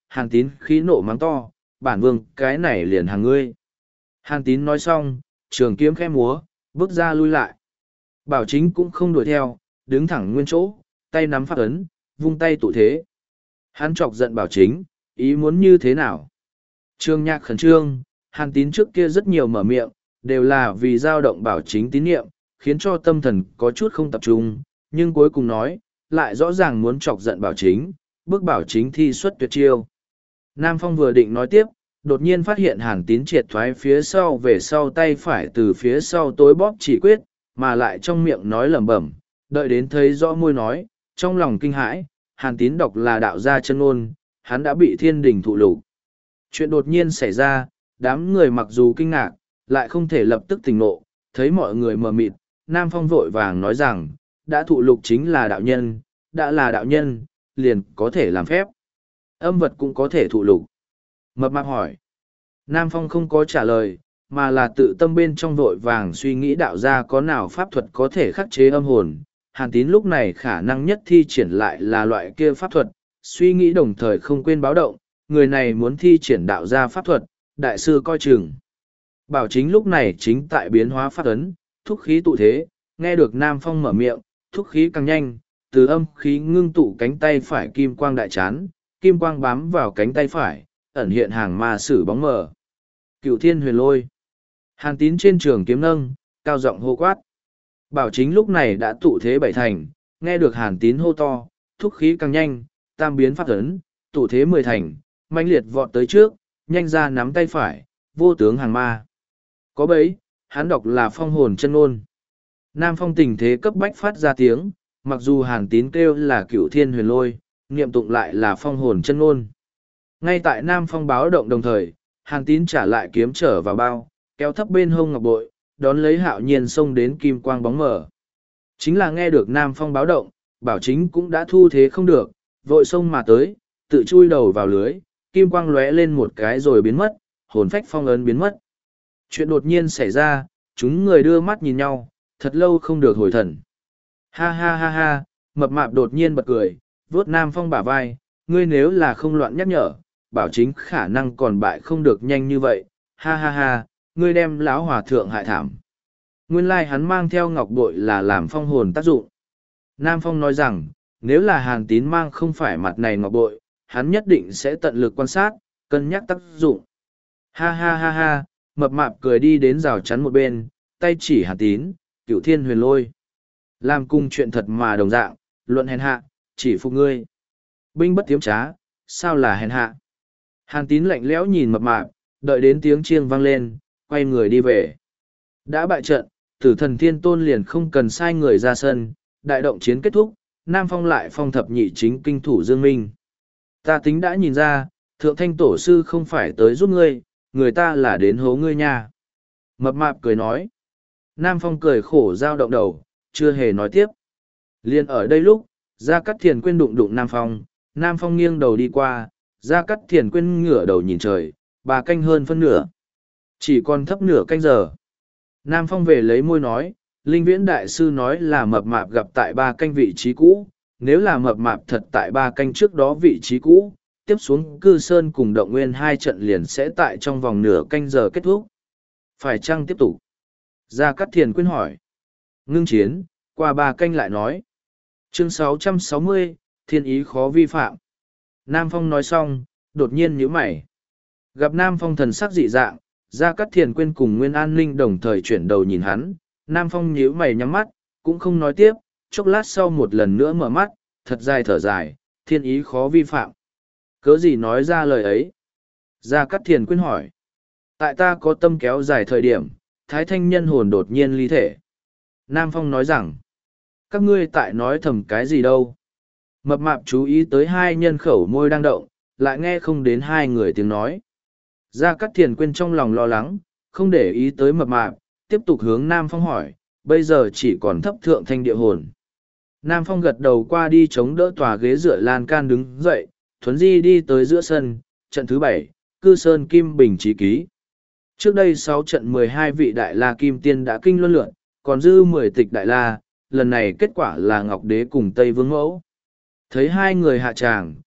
Hàn Tín khí nộ mắng to, bản vương cái này liền hàng ngươi. Hàn Tín nói xong, trường kiếm khẽ múa, bước ra lui lại. Bảo Chính cũng không đuổi theo, đứng thẳng nguyên chỗ, tay nắm pháp ấn, vung tay tụ thế. Hắn chọc giận Bảo Chính, ý muốn như thế nào? Trương Nhạc khẩn trương, Hàn Tín trước kia rất nhiều mở miệng, đều là vì dao động Bảo Chính tín nhiệm, khiến cho tâm thần có chút không tập trung, nhưng cuối cùng nói, lại rõ ràng muốn chọc giận Bảo Chính, bước Bảo Chính thi xuất tuyệt chiêu. Nam Phong vừa định nói tiếp, đột nhiên phát hiện Hàn Tín triệt thoái phía sau về sau tay phải từ phía sau tối bóp chỉ quyết, mà lại trong miệng nói lẩm bẩm, đợi đến thấy rõ môi nói, trong lòng kinh hãi, Hàn Tín đọc là đạo gia chân ngôn, hắn đã bị thiên đình thụ lục. Chuyện đột nhiên xảy ra, đám người mặc dù kinh ngạc, lại không thể lập tức tỉnh ngộ, thấy mọi người mờ mịt, Nam Phong vội vàng nói rằng, đã thụ lục chính là đạo nhân, đã là đạo nhân, liền có thể làm phép. Âm vật cũng có thể thụ lục. Mập mạp hỏi. Nam Phong không có trả lời, mà là tự tâm bên trong vội vàng suy nghĩ đạo gia có nào pháp thuật có thể khắc chế âm hồn. Hàn Tín lúc này khả năng nhất thi triển lại là loại kia pháp thuật, suy nghĩ đồng thời không quên báo động, người này muốn thi triển đạo gia pháp thuật, đại sư coi chừng. Bảo Chính lúc này chính tại biến hóa pháp ấn, thúc khí tụ thế, nghe được Nam Phong mở miệng, thúc khí càng nhanh, từ âm khí ngưng tụ cánh tay phải kim quang đại chán, kim quang bám vào cánh tay phải, ẩn hiện hàng ma sử bóng mờ. Cựu thiên huyền lôi. Hàn Tín trên trường kiếm nâng, cao giọng hô quát. Bảo Chính lúc này đã tụ thế bảy thành, nghe được Hàn Tín hô to, thúc khí càng nhanh, tam biến pháp ấn, tụ thế mười thành, mãnh liệt vọt tới trước, nhanh ra nắm tay phải, vô tướng hàng ma. Có bấy, hắn đọc là phong hồn chân ngôn. Nam Phong tình thế cấp bách phát ra tiếng, mặc dù Hàn Tín kêu là cựu thiên huyền lôi, niệm tụng lại là phong hồn chân ngôn. Ngay tại Nam Phong báo động đồng thời, Hàn Tín trả lại kiếm trở vào bao, kéo thấp bên hông ngọc bội, đón lấy Hạo Nhiên xông đến kim quang bóng mở. Chính là nghe được Nam Phong báo động, Bảo Chính cũng đã thu thế không được, vội xông mà tới, tự chui đầu vào lưới, kim quang lóe lên một cái rồi biến mất, hồn phách phong ấn biến mất. Chuyện đột nhiên xảy ra, chúng người đưa mắt nhìn nhau, thật lâu không được hồi thần. Ha ha ha ha, mập mạp đột nhiên bật cười, vuốt Nam Phong bả vai, ngươi nếu là không loạn nhắc nhở, Bảo Chính khả năng còn bại không được nhanh như vậy, ha ha ha, ngươi đem lão hòa thượng hại thảm. Nguyên lai hắn mang theo ngọc bội là làm phong hồn tác dụng. Nam Phong nói rằng, nếu là Hàn Tín mang không phải mặt này ngọc bội, hắn nhất định sẽ tận lực quan sát, cân nhắc tác dụng. Ha ha ha ha, mập mạp cười đi đến rào chắn một bên, tay chỉ Hàn Tín, cựu thiên huyền lôi. Làm cùng chuyện thật mà đồng dạng, luận hèn hạ, chỉ phục ngươi. Binh bất tiếm trá, sao là hèn hạ. Hàn Tín lạnh lẽo nhìn mập mạp, đợi đến tiếng chiêng vang lên, quay người đi về. Đã bại trận, tử thần thiên tôn liền không cần sai người ra sân, đại động chiến kết thúc, Nam Phong lại phong thập nhị chính kinh thủ Dương Minh. Ta tính đã nhìn ra, thượng thanh tổ sư không phải tới giúp ngươi, người ta là đến hố ngươi nha. Mập mạp cười nói. Nam Phong cười khổ dao động đầu, chưa hề nói tiếp. Liên ở đây lúc, Gia Cát Thiền quên đụng đụng Nam Phong, Nam Phong nghiêng đầu đi qua, Gia Cát Thiền quên ngửa đầu nhìn trời, bà canh hơn phân nửa. Chỉ còn thấp nửa canh giờ. Nam Phong về lấy môi nói, Linh Viễn Đại Sư nói là mập mạp gặp tại ba canh vị trí cũ, nếu là mập mạp thật tại ba canh trước đó vị trí cũ, tiếp xuống Cư Sơn cùng Động Nguyên hai trận liền sẽ tại trong vòng nửa canh giờ kết thúc. Phải chăng tiếp tục? Gia Cát Thiền quên hỏi. Ngưng chiến, qua ba canh lại nói. Chương sáu trăm sáu mươi, Thiên ý khó vi phạm. Nam Phong nói xong, đột nhiên nhíu mày. Gặp Nam Phong thần sắc dị dạng, Gia Cát Thiền quên cùng Nguyên An Ninh đồng thời chuyển đầu nhìn hắn. Nam Phong nhíu mày nhắm mắt, cũng không nói tiếp, chốc lát sau một lần nữa mở mắt, thật dài thở dài, thiên ý khó vi phạm. Cớ gì nói ra lời ấy? Gia Cát Thiền quên hỏi. Tại ta có tâm kéo dài thời điểm, Thái Thanh nhân hồn đột nhiên ly thể. Nam Phong nói rằng, các ngươi tại nói thầm cái gì đâu. Mập mạp chú ý tới hai nhân khẩu môi đang động, lại nghe không đến hai người tiếng nói. Gia Cát Thiền quên trong lòng lo lắng, không để ý tới mập mạp, tiếp tục hướng Nam Phong hỏi, bây giờ chỉ còn thấp thượng thanh địa hồn. Nam Phong gật đầu qua đi chống đỡ tòa ghế dựa lan can đứng dậy, thuấn di đi tới giữa sân, trận thứ bảy, Cư Sơn Kim Bình Chí Ký. Trước đây sáu trận mười hai vị Đại La Kim Tiên đã kinh luân lượn, còn dư mười tịch Đại La, lần này kết quả là Ngọc Đế cùng Tây Vương Mẫu. Thấy hai người hạ tràng,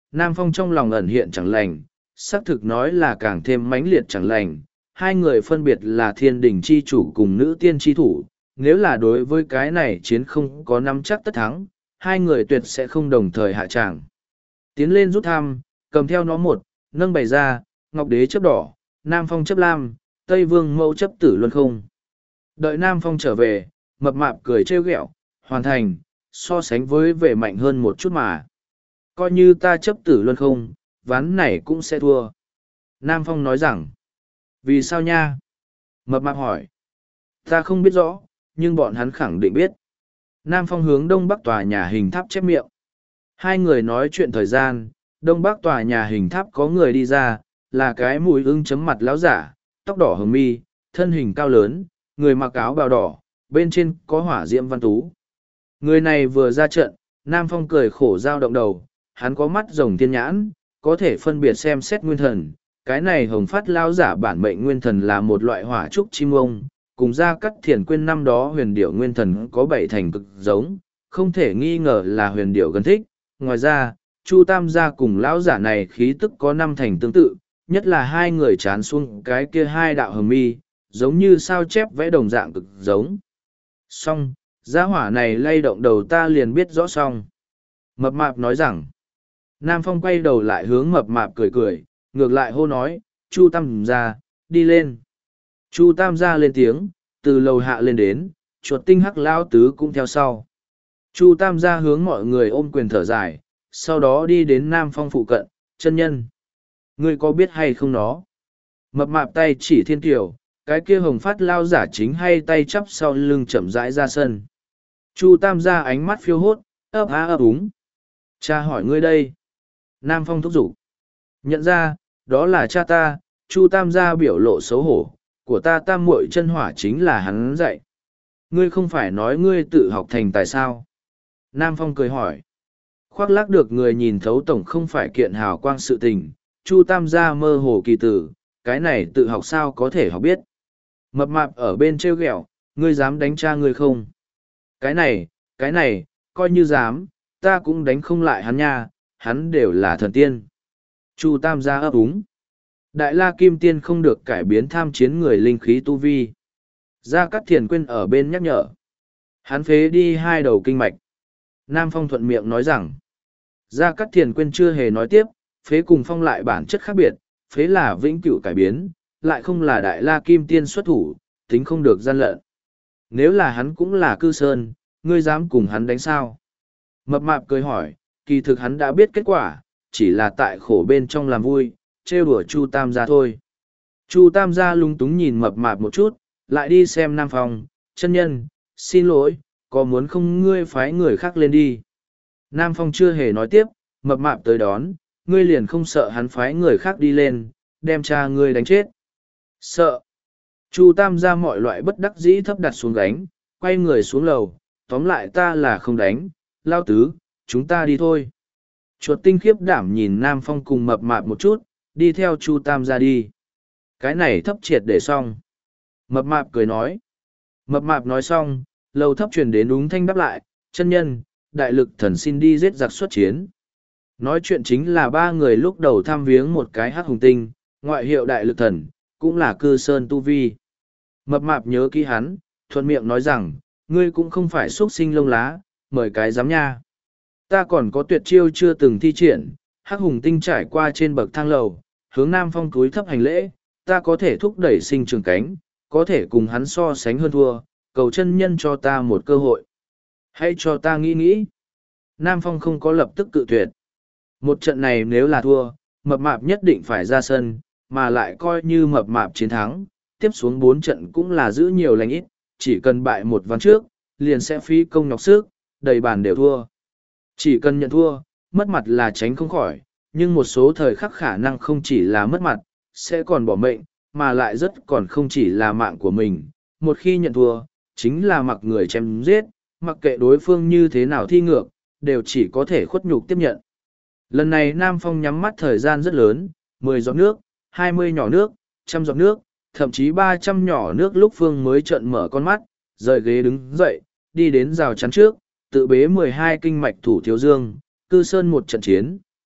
Nam Phong trong lòng ẩn hiện chẳng lành, xác thực nói là càng thêm mãnh liệt chẳng lành. Hai người phân biệt là thiên đình chi chủ cùng nữ tiên chi thủ, nếu là đối với cái này chiến không có nắm chắc tất thắng, hai người tuyệt sẽ không đồng thời hạ tràng. Tiến lên rút thăm, cầm theo nó một, nâng bày ra, Ngọc Đế chấp đỏ, Nam Phong chấp lam, Tây Vương Mẫu chấp tử luân không. Đợi Nam Phong trở về, mập mạp cười trêu ghẹo, hoàn thành, so sánh với vẻ mạnh hơn một chút mà. Coi như ta chấp tử luân không, ván này cũng sẽ thua. Nam Phong nói rằng, vì sao nha? Mập mạp hỏi. Ta không biết rõ, nhưng bọn hắn khẳng định biết. Nam Phong hướng đông bắc tòa nhà hình tháp chép miệng. Hai người nói chuyện thời gian, đông bắc tòa nhà hình tháp có người đi ra, là cái mùi ưng chấm mặt lão giả, tóc đỏ hồng mi, thân hình cao lớn, người mặc áo bào đỏ, bên trên có hỏa diễm văn tú. Người này vừa ra trận, Nam Phong cười khổ dao động đầu, hắn có mắt rồng thiên nhãn, có thể phân biệt xem xét nguyên thần. Cái này hồng phát lao giả bản mệnh nguyên thần là một loại hỏa trúc chim ông, cùng ra cắt thiền quên năm đó huyền điệu nguyên thần có bảy thành cực giống, không thể nghi ngờ là huyền điệu gần thích. Ngoài ra, Chu Tam gia cùng lão giả này khí tức có năm thành tương tự, nhất là hai người chán xuống cái kia hai đạo hồng mi, giống như sao chép vẽ đồng dạng cực giống. Xong, gia hỏa này lay động đầu ta liền biết rõ xong. Mập mạp nói rằng, Nam Phong quay đầu lại hướng mập mạp cười cười, ngược lại hô nói, Chu Tam gia, đi lên. Chu Tam gia lên tiếng, từ lầu hạ lên đến, chuột tinh hắc lao tứ cũng theo sau. Chu Tam gia hướng mọi người ôm quyền thở dài, sau đó đi đến Nam Phong phụ cận, chân nhân. Ngươi có biết hay không nó? Mập mạp tay chỉ thiên kiều, cái kia hồng phát lao giả chính hay tay chắp sau lưng chậm rãi ra sân. Chu Tam gia ánh mắt phiêu hốt, ấp á ấp úng. Cha hỏi ngươi đây. Nam Phong thúc giục. Nhận ra, đó là cha ta. Chu Tam gia biểu lộ xấu hổ, của ta tam muội chân hỏa chính là hắn dạy. Ngươi không phải nói ngươi tự học thành tài sao? Nam Phong cười hỏi. Khoác lác được người nhìn thấu tổng không phải kiện hào quang sự tình, Chu Tam gia mơ hồ kỳ tử, cái này tự học sao có thể học biết. Mập mạp ở bên trêu ghẹo, ngươi dám đánh cha ngươi không? Cái này, cái này, coi như dám, ta cũng đánh không lại hắn nha, hắn đều là thần tiên. Chu Tam gia ấp úng. Đại La Kim Tiên không được cải biến tham chiến người linh khí tu vi. Gia Cát Thiền Quyên ở bên nhắc nhở. Hắn phế đi hai đầu kinh mạch. Nam Phong thuận miệng nói rằng, Gia Cát Thiền Quyên chưa hề nói tiếp, phế cùng phong lại bản chất khác biệt, phế là vĩnh cửu cải biến, lại không là Đại La Kim Tiên xuất thủ, tính không được gian lận. Nếu là hắn cũng là cư sơn, ngươi dám cùng hắn đánh sao? Mập mạp cười hỏi, kỳ thực hắn đã biết kết quả, chỉ là tại khổ bên trong làm vui, trêu đùa Chu Tam gia thôi. Chu Tam gia lung túng nhìn mập mạp một chút, lại đi xem Nam Phong, chân nhân, xin lỗi, có muốn không ngươi phái người khác lên đi. Nam Phong chưa hề nói tiếp, mập mạp tới đón, ngươi liền không sợ hắn phái người khác đi lên, đem cha ngươi đánh chết. Sợ. Chu Tam gia mọi loại bất đắc dĩ thấp đặt xuống gánh, quay người xuống lầu, tóm lại ta là không đánh, lao tứ, chúng ta đi thôi. Chuột tinh khiếp đảm nhìn Nam Phong cùng mập mạp một chút, đi theo Chu Tam gia đi. Cái này thấp triệt để xong. Mập mạp cười nói. Mập mạp nói xong, lầu thấp truyền đến đúng thanh đáp lại, chân nhân, đại lực thần xin đi giết giặc xuất chiến. Nói chuyện chính là ba người lúc đầu thăm viếng một cái hắc hùng tinh, ngoại hiệu đại lực thần, cũng là cư sơn tu vi. Mập mạp nhớ kỹ hắn, thuận miệng nói rằng, ngươi cũng không phải xuất sinh lông lá, mời cái giám nha. Ta còn có tuyệt chiêu chưa từng thi triển, hắc hùng tinh trải qua trên bậc thang lầu, hướng Nam Phong túi thấp hành lễ, ta có thể thúc đẩy sinh trường cánh, có thể cùng hắn so sánh hơn thua, cầu chân nhân cho ta một cơ hội. Hãy cho ta nghĩ nghĩ. Nam Phong không có lập tức cự tuyệt. Một trận này nếu là thua, mập mạp nhất định phải ra sân, mà lại coi như mập mạp chiến thắng, tiếp xuống bốn trận cũng là giữ nhiều lành ít, chỉ cần bại một ván trước, liền sẽ phí công nhọc sức, đầy bàn đều thua. Chỉ cần nhận thua, mất mặt là tránh không khỏi, nhưng một số thời khắc khả năng không chỉ là mất mặt, sẽ còn bỏ mệnh, mà lại rất còn không chỉ là mạng của mình. Một khi nhận thua, chính là mặc người chém giết, mặc kệ đối phương như thế nào thi ngược, đều chỉ có thể khuất nhục tiếp nhận. Lần này Nam Phong nhắm mắt thời gian rất lớn, mười giọt nước, hai mươi nhỏ nước, trăm giọt nước, thậm chí ba trăm nhỏ nước lúc Phương mới trợn mở con mắt, rời ghế đứng dậy, đi đến rào chắn trước, tự bế mười hai kinh mạch thủ thiếu dương, cư sơn một trận chiến,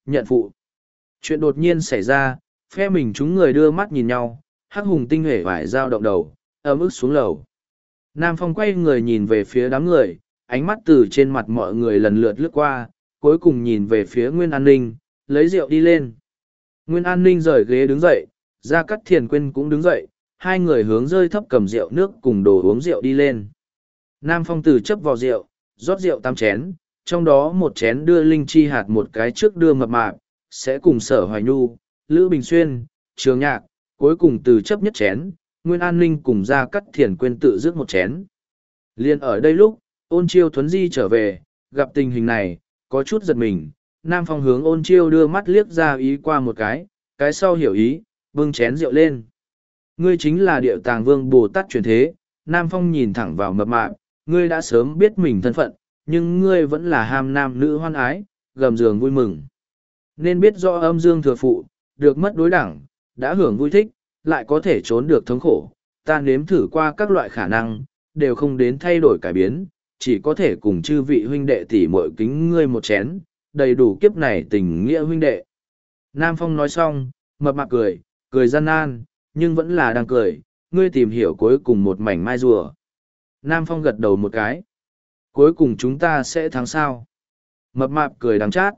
nhận phụ. Chuyện đột nhiên xảy ra, phe mình chúng người đưa mắt nhìn nhau, Hắc Hùng tinh hể vải dao động đầu, ấm ức xuống lầu. Nam Phong quay người nhìn về phía đám người, ánh mắt từ trên mặt mọi người lần lượt lướt qua, cuối cùng nhìn về phía Nguyên An Ninh, lấy rượu đi lên. Nguyên An Ninh rời ghế đứng dậy, Gia Cát Thiền Quyên cũng đứng dậy, hai người hướng rơi thấp cầm rượu nước cùng đồ uống rượu đi lên. Nam Phong từ chấp vào rượu, rót rượu tám chén, trong đó một chén đưa Linh Chi hạt, một cái trước đưa Mập Mạp, sẽ cùng Sở Hoài Nhu, Lữ Bình Xuyên, Trường Nhạc, cuối cùng từ chấp nhất chén, Nguyên An Ninh cùng Gia Cát Thiền Quyên tự rước một chén. Liên ở đây lúc, Ôn Chiêu Thuấn Di trở về, gặp tình hình này, có chút giật mình, Nam Phong hướng Ôn Chiêu đưa mắt liếc ra ý qua một cái, cái sau hiểu ý, bưng chén rượu lên. Ngươi chính là Điệu Tàng Vương Bồ Tát truyền thế. Nam Phong nhìn thẳng vào Mập Mạp, ngươi đã sớm biết mình thân phận, nhưng ngươi vẫn là ham nam nữ hoan ái, gầm giường vui mừng. Nên biết rõ âm dương thừa phụ, được mất đối đẳng, đã hưởng vui thích, lại có thể trốn được thống khổ. Ta nếm thử qua các loại khả năng, đều không đến thay đổi cải biến, chỉ có thể cùng chư vị huynh đệ tỷ muội kính ngươi một chén, đầy đủ kiếp này tình nghĩa huynh đệ. Nam Phong nói xong, Mập Mạp cười, cười gian nan, nhưng vẫn là đang cười, ngươi tìm hiểu cuối cùng một mảnh mai rùa. Nam Phong gật đầu một cái. Cuối cùng chúng ta sẽ thắng sao? Mập Mạp cười đắng chát.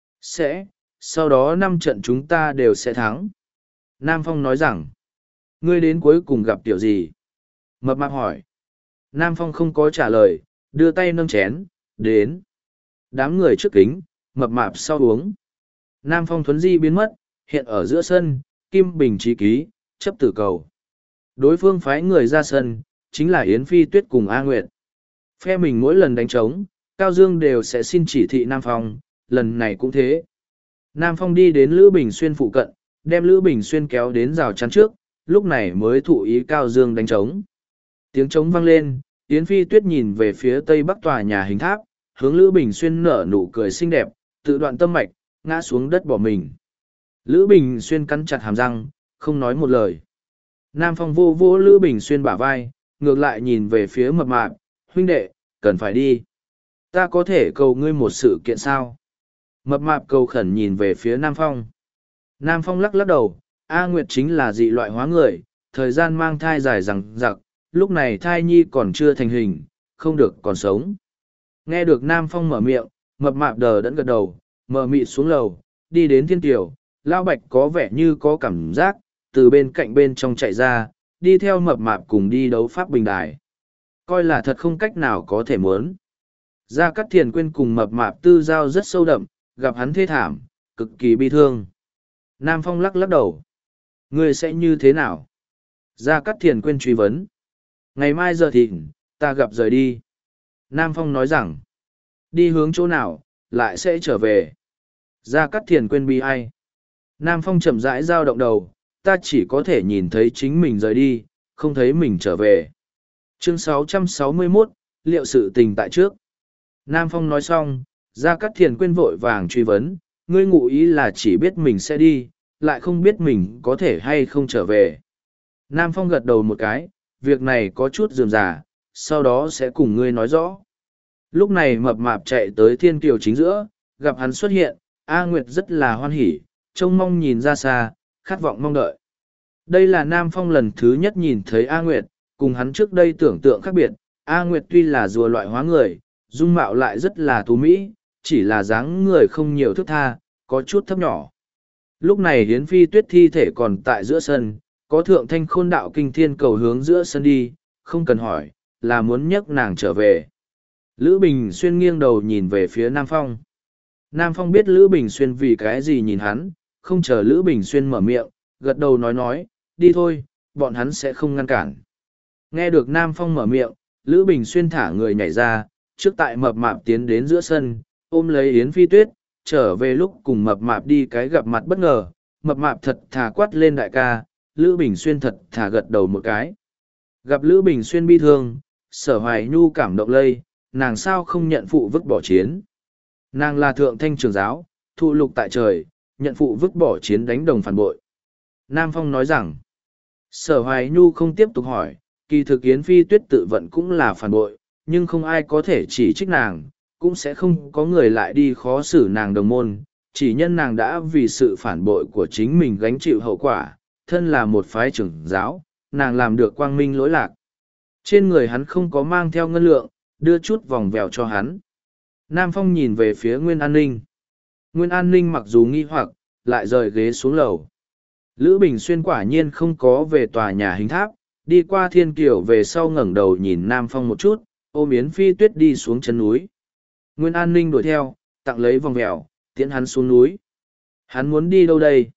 Sẽ, sau đó năm trận chúng ta đều sẽ thắng. Nam Phong nói rằng, ngươi đến cuối cùng gặp tiểu gì? Mập Mạp hỏi. Nam Phong không có trả lời, đưa tay nâng chén, đến. Đám người trước kính, Mập Mạp sau uống. Nam Phong thuấn di biến mất, hiện ở giữa sân, Kim Bình trí ký, chấp tử cầu. Đối phương phái người ra sân, chính là Yến Phi Tuyết cùng A Nguyệt. Phe mình mỗi lần đánh trống, Cao Dương đều sẽ xin chỉ thị Nam Phong, lần này cũng thế. Nam Phong đi đến Lữ Bình Xuyên phụ cận, đem Lữ Bình Xuyên kéo đến rào chắn trước, lúc này mới thụ ý Cao Dương đánh trống. Tiếng trống vang lên, Yến Phi Tuyết nhìn về phía tây bắc tòa nhà hình tháp, hướng Lữ Bình Xuyên nở nụ cười xinh đẹp, tự đoạn tâm mạch, ngã xuống đất bỏ mình. Lữ Bình Xuyên cắn chặt hàm răng, không nói một lời. Nam Phong vô vô Lữ Bình Xuyên bả vai, ngược lại nhìn về phía Mập Mạp, huynh đệ, cần phải đi. Ta có thể cầu ngươi một sự kiện sao? Mập Mạp cầu khẩn nhìn về phía Nam Phong. Nam Phong lắc lắc đầu, A Nguyệt chính là dị loại hóa người, thời gian mang thai dài rằng rặc, lúc này thai nhi còn chưa thành hình, không được còn sống. Nghe được Nam Phong mở miệng, Mập Mạp đờ đẫn gật đầu, mở mịt xuống lầu, đi đến thiên tiểu, Lão Bạch có vẻ như có cảm giác, từ bên cạnh bên trong chạy ra, đi theo Mập Mạp cùng đi đấu pháp bình đài. Coi là thật không cách nào có thể muốn. Gia Cát Thiền Quyên cùng Mập Mạp tư giao rất sâu đậm, gặp hắn thê thảm, cực kỳ bi thương. Nam Phong lắc lắc đầu. Ngươi sẽ như thế nào? Gia Cát Thiền Quyên truy vấn. Ngày mai giờ thịnh, ta gặp rời đi. Nam Phong nói rằng, đi hướng chỗ nào, lại sẽ trở về. Gia Cát Thiền Quyên bi ai? Nam Phong chậm rãi dao động đầu, ta chỉ có thể nhìn thấy chính mình rời đi, không thấy mình trở về. Chương sáu trăm sáu mươi mốt, liệu sự tình tại trước. Nam Phong nói xong, Gia Cát Thiền Quyên vội vàng truy vấn, ngươi ngụ ý là chỉ biết mình sẽ đi, lại không biết mình có thể hay không trở về. Nam Phong gật đầu một cái, việc này có chút rườm rà, sau đó sẽ cùng ngươi nói rõ. Lúc này Mập Mạp chạy tới thiên kiều chính giữa, gặp hắn xuất hiện, A Nguyệt rất là hoan hỉ, trông mong nhìn ra xa, khát vọng mong đợi. Đây là Nam Phong lần thứ nhất nhìn thấy A Nguyệt, cùng hắn trước đây tưởng tượng khác biệt. A Nguyệt tuy là rùa loại hóa người, dung mạo lại rất là tú mỹ, chỉ là dáng người không nhiều thước tha, có chút thấp nhỏ. Lúc này Hiến Phi Tuyết thi thể còn tại giữa sân, có thượng thanh khôn đạo kinh thiên cầu hướng giữa sân đi, không cần hỏi, là muốn nhấc nàng trở về. Lữ Bình Xuyên nghiêng đầu nhìn về phía Nam Phong. Nam Phong biết Lữ Bình Xuyên vì cái gì nhìn hắn, không chờ Lữ Bình Xuyên mở miệng, gật đầu nói nói, đi thôi, bọn hắn sẽ không ngăn cản. Nghe được Nam Phong mở miệng, Lữ Bình Xuyên thả người nhảy ra, trước tại Mập Mạp tiến đến giữa sân, ôm lấy Yến Phi Tuyết, trở về lúc cùng Mập Mạp đi cái gặp mặt bất ngờ, Mập Mạp thật thà quát lên đại ca, Lữ Bình Xuyên thật thà gật đầu một cái. Gặp Lữ Bình Xuyên bi thương, Sở Hoài Nhu cảm động lây, nàng sao không nhận phụ vứt bỏ chiến. Nàng là thượng thanh trường giáo, thụ lục tại trời, nhận phụ vứt bỏ chiến đánh đồng phản bội. Nam Phong nói rằng, Sở Hoài Nhu không tiếp tục hỏi, kỳ thực Yến Phi Tuyết tự vận cũng là phản bội, nhưng không ai có thể chỉ trích nàng, cũng sẽ không có người lại đi khó xử nàng đồng môn, chỉ nhân nàng đã vì sự phản bội của chính mình gánh chịu hậu quả, thân là một phái trưởng giáo, nàng làm được quang minh lỗi lạc. Trên người hắn không có mang theo ngân lượng, đưa chút vòng vèo cho hắn. Nam Phong nhìn về phía Nguyên An Ninh. Nguyên An Ninh mặc dù nghi hoặc, lại rời ghế xuống lầu. Lữ Bình Xuyên quả nhiên không có về tòa nhà hình tháp, đi qua thiên kiều về sau ngẩng đầu nhìn Nam Phong một chút, ôm Yến Phi Tuyết đi xuống chân núi. Nguyên An Ninh đuổi theo, tặng lấy vòng vèo, tiễn hắn xuống núi. Hắn muốn đi đâu đây?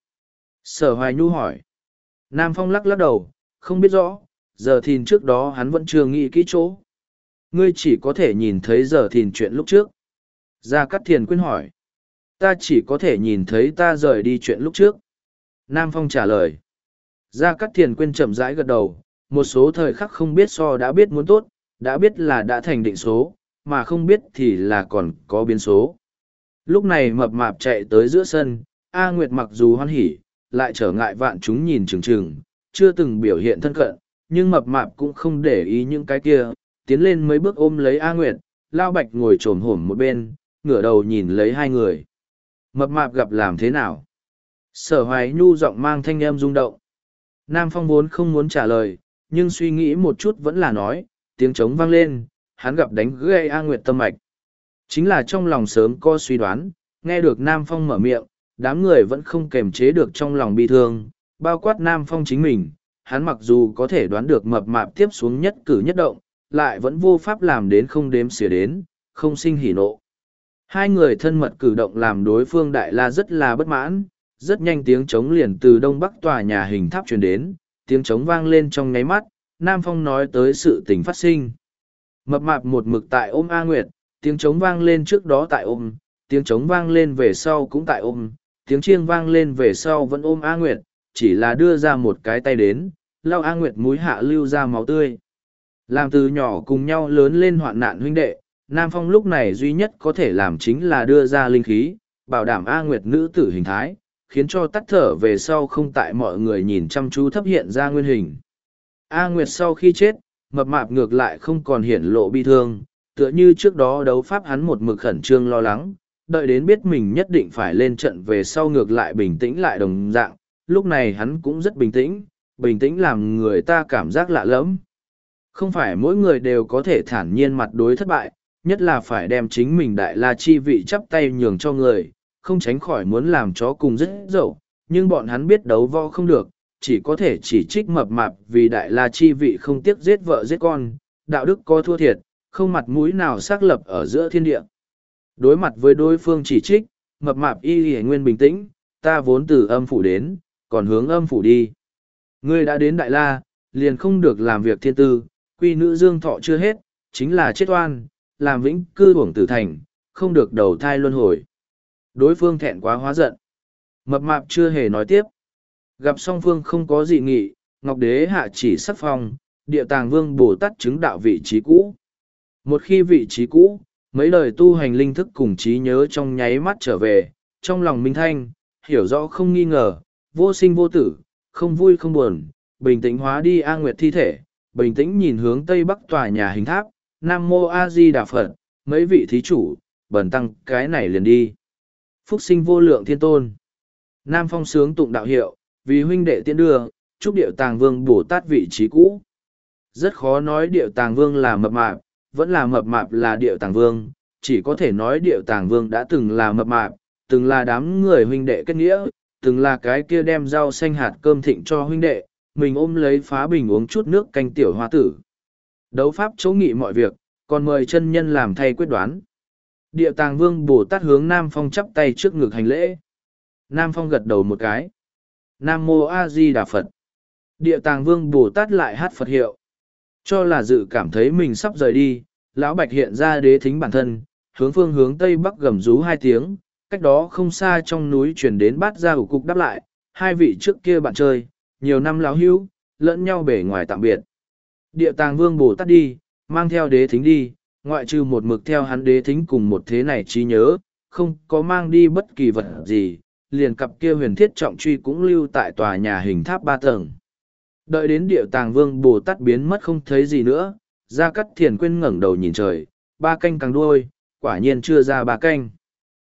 Sở Hoài Nhu hỏi. Nam Phong lắc lắc đầu, không biết rõ, giờ thìn trước đó hắn vẫn chưa nghĩ kỹ chỗ. Ngươi chỉ có thể nhìn thấy giờ thìn chuyện lúc trước. Gia Cát Thiền Quyên hỏi. Ta chỉ có thể nhìn thấy ta rời đi chuyện lúc trước. Nam Phong trả lời. Gia Cát Thiền Quyên chậm rãi gật đầu, một số thời khắc không biết so đã biết muốn tốt, đã biết là đã thành định số, mà không biết thì là còn có biến số. Lúc này mập mạp chạy tới giữa sân, A Nguyệt mặc dù hoan hỉ, lại trở ngại vạn chúng nhìn chừng chừng, chưa từng biểu hiện thân cận, nhưng mập mạp cũng không để ý những cái kia, tiến lên mấy bước ôm lấy A Nguyệt, Lao Bạch ngồi trồm hổm một bên, ngửa đầu nhìn lấy hai người. Mập mạp gặp làm thế nào? Sở Hoài Nhu giọng mang thanh âm rung động. Nam Phong vốn không muốn trả lời, nhưng suy nghĩ một chút vẫn là nói, tiếng trống vang lên, hắn gặp đánh gây A Nguyệt tâm mạch. Chính là trong lòng sớm có suy đoán, nghe được Nam Phong mở miệng, đám người vẫn không kềm chế được trong lòng bi thương, bao quát Nam Phong chính mình, hắn mặc dù có thể đoán được mập mạp tiếp xuống nhất cử nhất động, lại vẫn vô pháp làm đến không đếm xỉa đến, không sinh hỉ nộ. Hai người thân mật cử động làm đối phương Đại La rất là bất mãn, rất nhanh tiếng trống liền từ đông bắc tòa nhà hình tháp truyền đến, tiếng trống vang lên trong nháy mắt, Nam Phong nói tới sự tình phát sinh. Mập mạp một mực tại ôm A Nguyệt, tiếng trống vang lên trước đó tại ôm, tiếng trống vang lên về sau cũng tại ôm, tiếng chiêng vang lên về sau vẫn ôm A Nguyệt, chỉ là đưa ra một cái tay đến, lau A Nguyệt mũi hạ lưu ra máu tươi. Làm từ nhỏ cùng nhau lớn lên hoạn nạn huynh đệ, Nam Phong lúc này duy nhất có thể làm chính là đưa ra linh khí, bảo đảm A Nguyệt nữ tử hình thái, khiến cho tắt thở về sau không tại mọi người nhìn chăm chú thấp hiện ra nguyên hình. A Nguyệt sau khi chết, mập mạp ngược lại không còn hiển lộ bi thương, tựa như trước đó đấu pháp hắn một mực khẩn trương lo lắng, đợi đến biết mình nhất định phải lên trận về sau ngược lại bình tĩnh lại đồng dạng, lúc này hắn cũng rất bình tĩnh, bình tĩnh làm người ta cảm giác lạ lẫm. Không phải mỗi người đều có thể thản nhiên mặt đối thất bại, nhất là phải đem chính mình Đại La chi vị chắp tay nhường cho người, không tránh khỏi muốn làm chó cùng rất dậu, nhưng bọn hắn biết đấu võ không được, chỉ có thể chỉ trích mập mạp vì Đại La chi vị không tiếc giết vợ giết con, đạo đức có thua thiệt, không mặt mũi nào xác lập ở giữa thiên địa. Đối mặt với đối phương chỉ trích, mập mạp y hề nguyên bình tĩnh, ta vốn từ âm phủ đến, còn hướng âm phủ đi. Ngươi đã đến Đại La, liền không được làm việc thiên tư, quy nữ dương thọ chưa hết, chính là chết oan, làm vĩnh cư uổng tử thành, không được đầu thai luân hồi. Đối phương thẹn quá hóa giận. Mập mạp chưa hề nói tiếp. Gặp song phương không có dị nghị, Ngọc Đế hạ chỉ sắc phong, Địa Tàng Vương Bồ Tát chứng đạo vị trí cũ. Một khi vị trí cũ, mấy đời tu hành linh thức cùng trí nhớ trong nháy mắt trở về, trong lòng minh thanh, hiểu rõ không nghi ngờ, vô sinh vô tử, không vui không buồn, bình tĩnh hóa đi A Nguyệt thi thể, bình tĩnh nhìn hướng tây bắc tòa nhà hình tháp, Nam Mô A Di Đà Phật, mấy vị thí chủ, bần tăng cái này liền đi. Phúc sinh vô lượng thiên tôn. Nam Phong sướng tụng đạo hiệu, vì huynh đệ tiễn đưa, chúc Điệu Tàng Vương Bồ Tát vị trí cũ. Rất khó nói Điệu Tàng Vương là mập mạp, vẫn là mập mạp là Điệu Tàng Vương, chỉ có thể nói Điệu Tàng Vương đã từng là mập mạp, từng là đám người huynh đệ kết nghĩa, từng là cái kia đem rau xanh hạt cơm thịnh cho huynh đệ, mình ôm lấy phá bình uống chút nước canh tiểu hoa tử. Đấu pháp chỗ nghị mọi việc, còn mời chân nhân làm thay quyết đoán. Địa Tàng Vương Bồ Tát hướng Nam Phong chắp tay trước ngực hành lễ. Nam Phong gật đầu một cái. Nam Mô A Di Đà Phật. Địa Tàng Vương Bồ Tát lại hát Phật hiệu. Cho là dự cảm thấy mình sắp rời đi, Lão Bạch hiện ra đế thính bản thân, hướng phương hướng Tây Bắc gầm rú hai tiếng, cách đó không xa trong núi chuyển đến bát ra ủ cục đáp lại, hai vị trước kia bạn chơi, nhiều năm lão hữu, lẫn nhau bể ngoài tạm biệt. Địa Tàng Vương Bồ Tát đi, mang theo đế thính đi, ngoại trừ một mực theo hắn đế thính cùng một thế này trí nhớ, không có mang đi bất kỳ vật gì, liền cặp kia huyền thiết trọng truy cũng lưu tại tòa nhà hình tháp ba tầng. Đợi đến Địa Tàng Vương Bồ Tát biến mất không thấy gì nữa, Gia Cát Thiền Quyên ngẩng đầu nhìn trời, ba canh càng đuôi, quả nhiên chưa ra ba canh.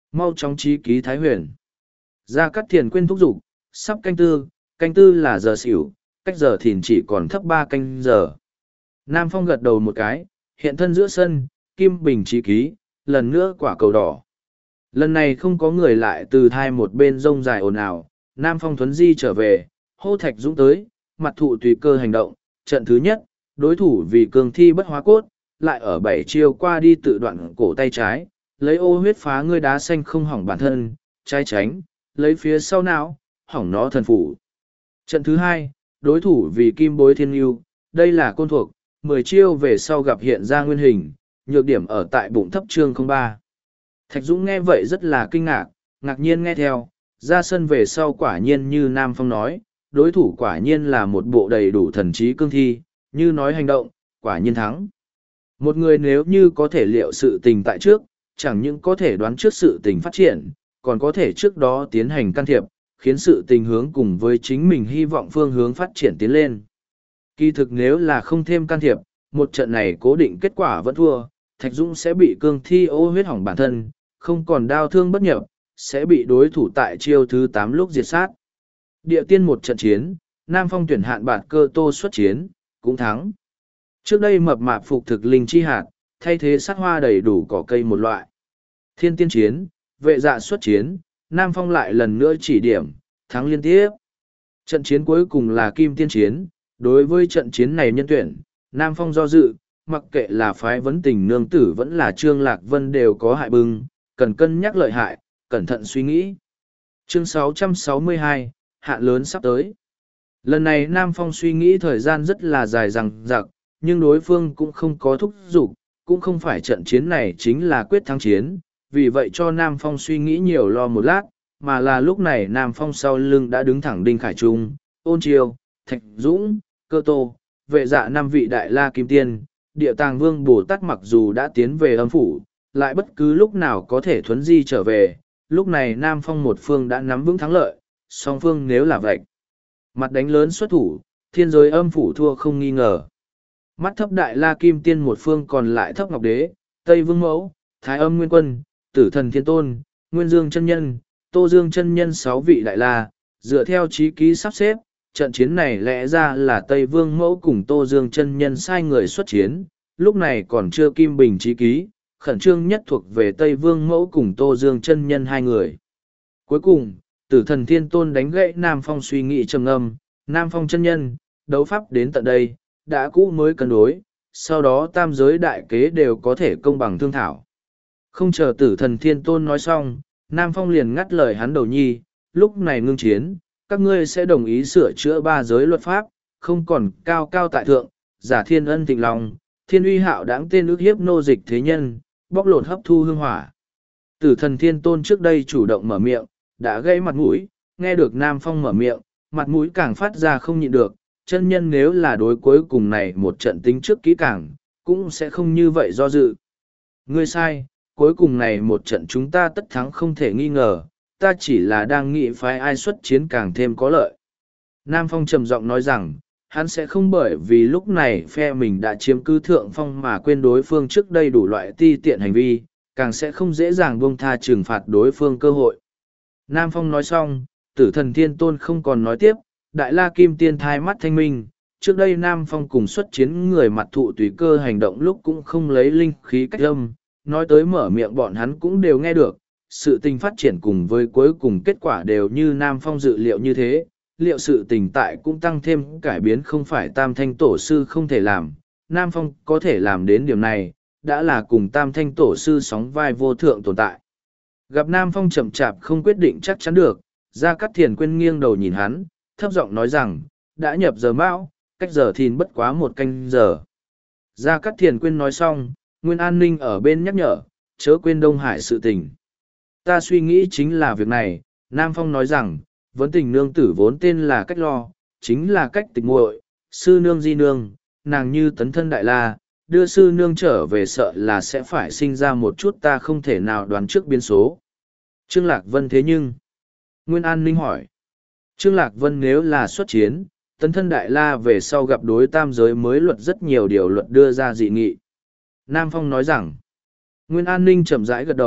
Mau chóng trí ký Thái Huyền. Gia Cát Thiền quên thúc giục, sắp canh tư, canh tư là giờ xỉu, cách giờ thìn chỉ còn thấp ba canh giờ. Nam Phong gật đầu một cái, hiện thân giữa sân, kim bình trí ký, lần nữa quả cầu đỏ. Lần này không có người lại từ thai một bên rông dài ồn ào, Nam Phong thuấn di trở về, hô Thạch Dũng tới, mặt thụ tùy cơ hành động, trận thứ nhất, đối thủ vì cường thi bất hóa cốt, lại ở bảy chiêu qua đi tự đoạn cổ tay trái, lấy ô huyết phá ngươi đá xanh không hỏng bản thân, trái tránh, lấy phía sau não, hỏng nó thần phủ. Trận thứ hai, đối thủ vì kim bối thiên yêu, đây là côn thuộc, mười chiêu về sau gặp hiện ra nguyên hình, nhược điểm ở tại bụng thấp chương không ba. Thạch Dũng nghe vậy rất là kinh ngạc, ngạc nhiên nghe theo, ra sân về sau quả nhiên như Nam Phong nói, đối thủ quả nhiên là một bộ đầy đủ thần trí cương thi, như nói hành động, quả nhiên thắng. Một người nếu như có thể liệu sự tình tại trước, chẳng những có thể đoán trước sự tình phát triển, còn có thể trước đó tiến hành can thiệp, khiến sự tình hướng cùng với chính mình hy vọng phương hướng phát triển tiến lên. Kỳ thực nếu là không thêm can thiệp, một trận này cố định kết quả vẫn thua, Thạch Dũng sẽ bị cương thi ô huyết hỏng bản thân, không còn đau thương bất nhập, sẽ bị đối thủ tại chiêu thứ tám lúc diệt sát. Địa tiên một trận chiến, Nam Phong tuyển hạn bạt cơ tô xuất chiến, cũng thắng. Trước đây mập mạp phục thực linh chi hạt, thay thế sát hoa đầy đủ cỏ cây một loại. Thiên tiên chiến, vệ dạ xuất chiến, Nam Phong lại lần nữa chỉ điểm, thắng liên tiếp. Trận chiến cuối cùng là kim tiên chiến, đối với trận chiến này nhân tuyển, Nam Phong do dự, mặc kệ là phái vấn tình nương tử vẫn là Trương Lạc Vân đều có hại bưng, cần cân nhắc lợi hại, cẩn thận suy nghĩ. Chương sáu trăm sáu mươi hai, hạn lớn sắp tới. Lần này Nam Phong suy nghĩ thời gian rất là dài dằng dặc, nhưng đối phương cũng không có thúc giục, cũng không phải trận chiến này chính là quyết thắng chiến, vì vậy cho Nam Phong suy nghĩ nhiều lo một lát, mà là lúc này Nam Phong sau lưng đã đứng thẳng Đinh Khải Trung, Ôn Chiêu, Thạch Dũng, Cơ Tô, vệ dạ năm vị đại la kim tiên, địa tàng vương Bồ Tát mặc dù đã tiến về âm phủ, lại bất cứ lúc nào có thể thuấn di trở về, lúc này Nam Phong một phương đã nắm vững thắng lợi, song phương nếu là vạch mặt đánh lớn xuất thủ, thiên giới âm phủ thua không nghi ngờ. Mắt thấp đại la kim tiên một phương còn lại thấp ngọc đế, Tây Vương Mẫu, Thái Âm Nguyên Quân, Tử Thần Thiên Tôn, Nguyên Dương Chân Nhân, Tô Dương Chân Nhân sáu vị đại la, dựa theo chí ký sắp xếp, trận chiến này lẽ ra là Tây Vương Mẫu cùng Tô Dương Chân Nhân sai người xuất chiến, lúc này còn chưa kim bình chí ký, khẩn trương nhất thuộc về Tây Vương Mẫu cùng Tô Dương Chân Nhân hai người. Cuối cùng, Tử Thần Thiên Tôn đánh gãy Nam Phong suy nghĩ trầm ngâm, Nam Phong chân nhân, đấu pháp đến tận đây, đã cũ mới cân đối, sau đó tam giới đại kế đều có thể công bằng thương thảo. Không chờ Tử Thần Thiên Tôn nói xong, Nam Phong liền ngắt lời hắn đầu nhi, lúc này ngưng chiến, các ngươi sẽ đồng ý sửa chữa ba giới luật pháp, không còn cao cao tại thượng, giả thiên ân thịnh lòng, thiên uy hạo đáng tên ước hiếp nô dịch thế nhân, bóc lột hấp thu hương hỏa. Tử Thần Thiên Tôn trước đây chủ động mở miệng, đã gây mặt mũi, nghe được Nam Phong mở miệng, mặt mũi càng phát ra không nhịn được, chân nhân nếu là đối cuối cùng này một trận tính trước kỹ càng, cũng sẽ không như vậy do dự. Ngươi sai, cuối cùng này một trận chúng ta tất thắng không thể nghi ngờ, ta chỉ là đang nghĩ phái ai xuất chiến càng thêm có lợi. Nam Phong trầm giọng nói rằng, hắn sẽ không bởi vì lúc này phe mình đã chiếm cứ thượng phong mà quên đối phương trước đây đủ loại ti tiện hành vi, càng sẽ không dễ dàng buông tha trừng phạt đối phương cơ hội. Nam Phong nói xong, Tử Thần Thiên Tôn không còn nói tiếp, Đại La Kim Tiên thai mắt thanh minh, trước đây Nam Phong cùng xuất chiến người mặt thụ tùy cơ hành động lúc cũng không lấy linh khí cách âm, nói tới mở miệng bọn hắn cũng đều nghe được, sự tình phát triển cùng với cuối cùng kết quả đều như Nam Phong dự liệu như thế, liệu sự tình tại cũng tăng thêm cải biến không phải Tam Thanh Tổ Sư không thể làm, Nam Phong có thể làm đến điểm này, đã là cùng Tam Thanh Tổ Sư sóng vai vô thượng tồn tại. Gặp Nam Phong chậm chạp không quyết định chắc chắn được, Gia Cát Thiền quên nghiêng đầu nhìn hắn, thấp giọng nói rằng, đã nhập giờ mão, cách giờ thìn bất quá một canh giờ. Gia Cát Thiền quên nói xong, Nguyên An Ninh ở bên nhắc nhở, chớ quên Đông Hải sự tình. Ta suy nghĩ chính là việc này, Nam Phong nói rằng, vấn tình nương tử vốn tên là cách lo, chính là cách tịch muội, sư nương di nương, nàng như tấn thân đại la, đưa sư nương trở về sợ là sẽ phải sinh ra một chút ta không thể nào đoán trước biến số. Trương Lạc Vân thế nhưng, Nguyên An Ninh hỏi, Trương Lạc Vân nếu là xuất chiến, tấn thân đại la về sau gặp đối tam giới mới luật rất nhiều điều luật đưa ra dị nghị. Nam Phong nói rằng, Nguyên An Ninh chậm rãi gật đầu,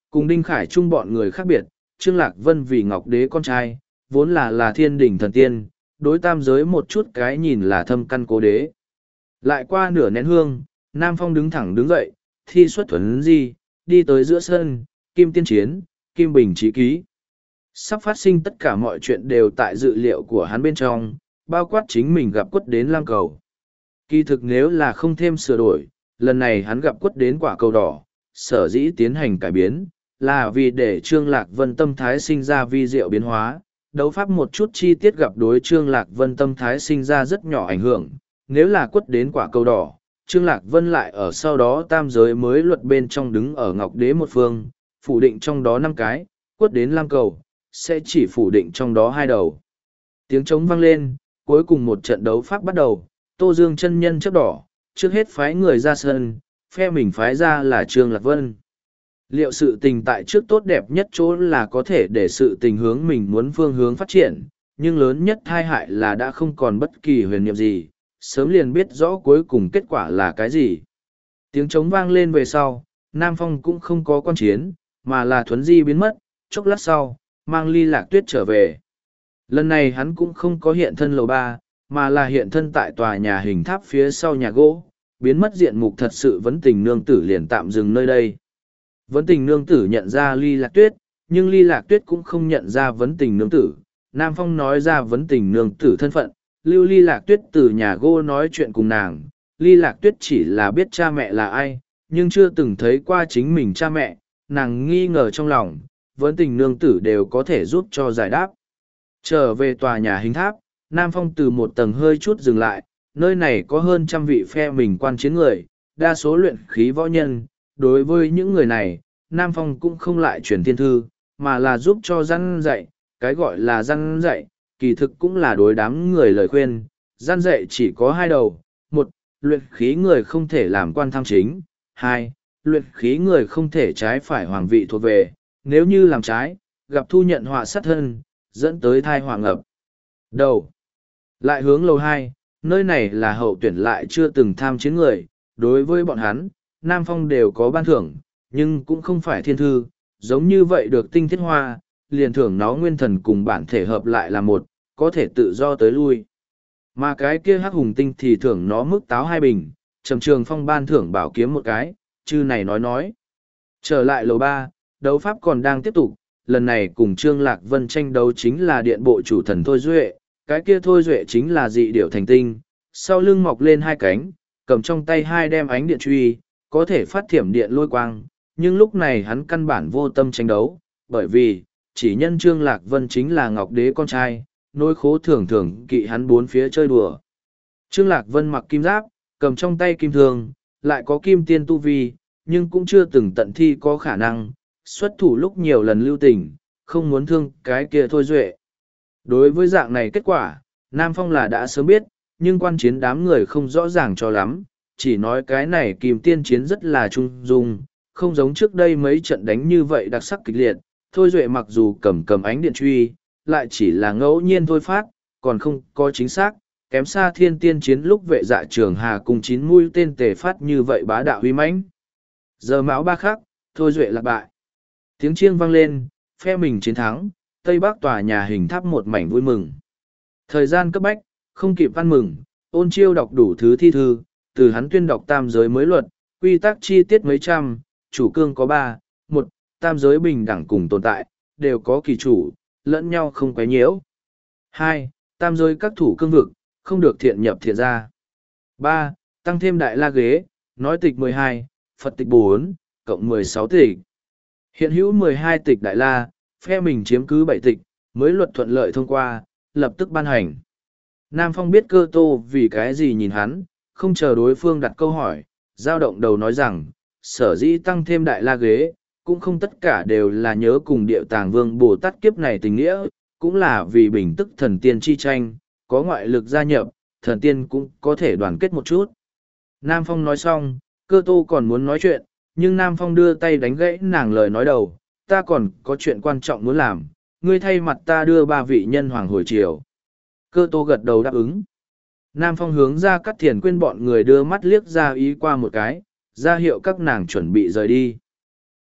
Cùng Đinh Khải Trung bọn người khác biệt, Trương Lạc Vân vì Ngọc Đế con trai, vốn là là thiên đỉnh thần tiên, đối tam giới một chút cái nhìn là thâm căn cố đế. Lại qua nửa nén hương, Nam Phong đứng thẳng đứng dậy, thi xuất thuấn di, đi tới giữa sân, Kim Tiên Chiến, Kim Bình Chí Ký. Sắp phát sinh tất cả mọi chuyện đều tại dự liệu của hắn bên trong, bao quát chính mình gặp quất đến Lam Cầu. Kỳ thực nếu là không thêm sửa đổi, lần này hắn gặp quất đến quả cầu đỏ, sở dĩ tiến hành cải biến, là vì để Trương Lạc Vân tâm thái sinh ra vi diệu biến hóa, đấu pháp một chút chi tiết gặp đối Trương Lạc Vân tâm thái sinh ra rất nhỏ ảnh hưởng. Nếu là quất đến quả cầu đỏ, Trương Lạc Vân lại ở sau đó tam giới mới luật bên trong đứng ở Ngọc Đế một phương, phủ định trong đó năm cái, quất đến Lam Cầu, sẽ chỉ phủ định trong đó hai đầu. Tiếng trống vang lên, cuối cùng một trận đấu pháp bắt đầu, Tô Dương chân nhân chấp đỏ, trước hết phái người ra sân, phe mình phái ra là Trương Lạc Vân. Liệu sự tình tại trước tốt đẹp nhất chỗ là có thể để sự tình hướng mình muốn phương hướng phát triển, nhưng lớn nhất tai hại là đã không còn bất kỳ huyền nhiệm gì, sớm liền biết rõ cuối cùng kết quả là cái gì. Tiếng trống vang lên về sau, Nam Phong cũng không có quan chiến, mà là thuấn di biến mất, chốc lát sau, mang Ly Lạc Tuyết trở về. Lần này hắn cũng không có hiện thân lầu ba, mà là hiện thân tại tòa nhà hình tháp phía sau nhà gỗ, biến mất diện mục thật sự Vấn Tình nương tử liền tạm dừng nơi đây. Vấn Tình nương tử nhận ra Ly Lạc Tuyết, nhưng Ly Lạc Tuyết cũng không nhận ra Vấn Tình nương tử. Nam Phong nói ra Vấn Tình nương tử thân phận, lưu Ly Lạc Tuyết từ nhà gỗ nói chuyện cùng nàng. Ly Lạc Tuyết chỉ là biết cha mẹ là ai, nhưng chưa từng thấy qua chính mình cha mẹ, nàng nghi ngờ trong lòng, Vấn Tình nương tử đều có thể giúp cho giải đáp. Trở về tòa nhà hình tháp, Nam Phong từ một tầng hơi chút dừng lại, nơi này có hơn trăm vị phe mình quan chiến người, đa số luyện khí võ nhân. Đối với những người này, Nam Phong cũng không lại truyền thiên thư, mà là giúp cho răn dạy. Cái gọi là răn dạy, kỳ thực cũng là đối đám người lời khuyên. Răn dạy chỉ có hai đầu: một, luyện khí người không thể làm quan tham chính; hai, luyện khí người không thể trái phải hoàng vị thuộc về, nếu như làm trái, gặp thu nhận họa sát thân, dẫn tới thai họa ngập đầu. Lại hướng lầu hai, nơi này là hậu tuyển lại chưa từng tham chiến người, đối với bọn hắn, Nam Phong đều có ban thưởng, nhưng cũng không phải thiên thư, giống như vậy được tinh thiết hoa, liền thưởng nó nguyên thần cùng bản thể hợp lại là một, có thể tự do tới lui. Mà cái kia hắc hùng tinh thì thưởng nó mức táo hai bình, Trầm Trường Phong ban thưởng bảo kiếm một cái, chư này nói nói. Trở lại lầu ba, đấu pháp còn đang tiếp tục, lần này cùng Trương Lạc Vân tranh đấu chính là điện bộ chủ thần Thôi Duệ, cái kia Thôi Duệ chính là dị điểu thành tinh, sau lưng mọc lên hai cánh, cầm trong tay hai đem ánh điện truy, có thể phát thiểm điện lôi quang, nhưng lúc này hắn căn bản vô tâm tranh đấu, bởi vì, chỉ nhân Trương Lạc Vân chính là Ngọc Đế con trai, nỗi khố thường thường kỵ hắn bốn phía chơi đùa. Trương Lạc Vân mặc kim giáp, cầm trong tay kim thương, lại có kim tiên tu vi, nhưng cũng chưa từng tận thi có khả năng, xuất thủ lúc nhiều lần lưu tình, không muốn thương cái kia Thôi Duệ. Đối với dạng này kết quả, Nam Phong là đã sớm biết, nhưng quan chiến đám người không rõ ràng cho lắm, chỉ nói cái này Kim Tiên chiến rất là trung dung, không giống trước đây mấy trận đánh như vậy đặc sắc kịch liệt. Thôi Duệ mặc dù cầm cầm ánh điện truy, lại chỉ là ngẫu nhiên thôi phát, còn không có chính xác, kém xa Thiên Tiên chiến lúc vệ dạ trường hà cùng chín mũi tên tề phát như vậy bá đạo huy mãnh. Giờ mão ba khắc, Thôi Duệ lạc bại. Tiếng chiêng vang lên, phe mình chiến thắng, Tây Bắc tòa nhà hình tháp một mảnh vui mừng. Thời gian cấp bách, không kịp ăn mừng, Ôn Chiêu đọc đủ thứ thi thư, từ hắn tuyên đọc tam giới mới luật, quy tắc chi tiết mấy trăm, chủ cương có ba: một, tam giới bình đẳng cùng tồn tại, đều có kỳ chủ, lẫn nhau không quấy nhiễu. Hai, tam giới các thủ cương vực, không được thiện nhập thiện ra. Ba, tăng thêm đại la ghế, nói tịch mười hai, Phật tịch bốn, cộng mười sáu tịch. Hiện hữu mười hai tịch đại la, phe mình chiếm cứ bảy tịch, mới luật thuận lợi thông qua, lập tức ban hành. Nam Phong biết Cơ Tô vì cái gì nhìn hắn, không chờ đối phương đặt câu hỏi, giao động đầu nói rằng, sở dĩ tăng thêm đại la ghế, cũng không tất cả đều là nhớ cùng Điệu Tàng Vương Bồ Tát kiếp này tình nghĩa, cũng là vì bình tức thần tiên chi tranh, có ngoại lực gia nhập, thần tiên cũng có thể đoàn kết một chút. Nam Phong nói xong, Cơ Tô còn muốn nói chuyện, nhưng Nam Phong đưa tay đánh gãy nàng lời nói đầu, ta còn có chuyện quan trọng muốn làm, ngươi thay mặt ta đưa ba vị nhân hoàng hồi chiều. Cơ Tô gật đầu đáp ứng. Nam Phong hướng ra Cát Thiền Quyên bọn người đưa mắt liếc ra ý qua một cái, ra hiệu các nàng chuẩn bị rời đi.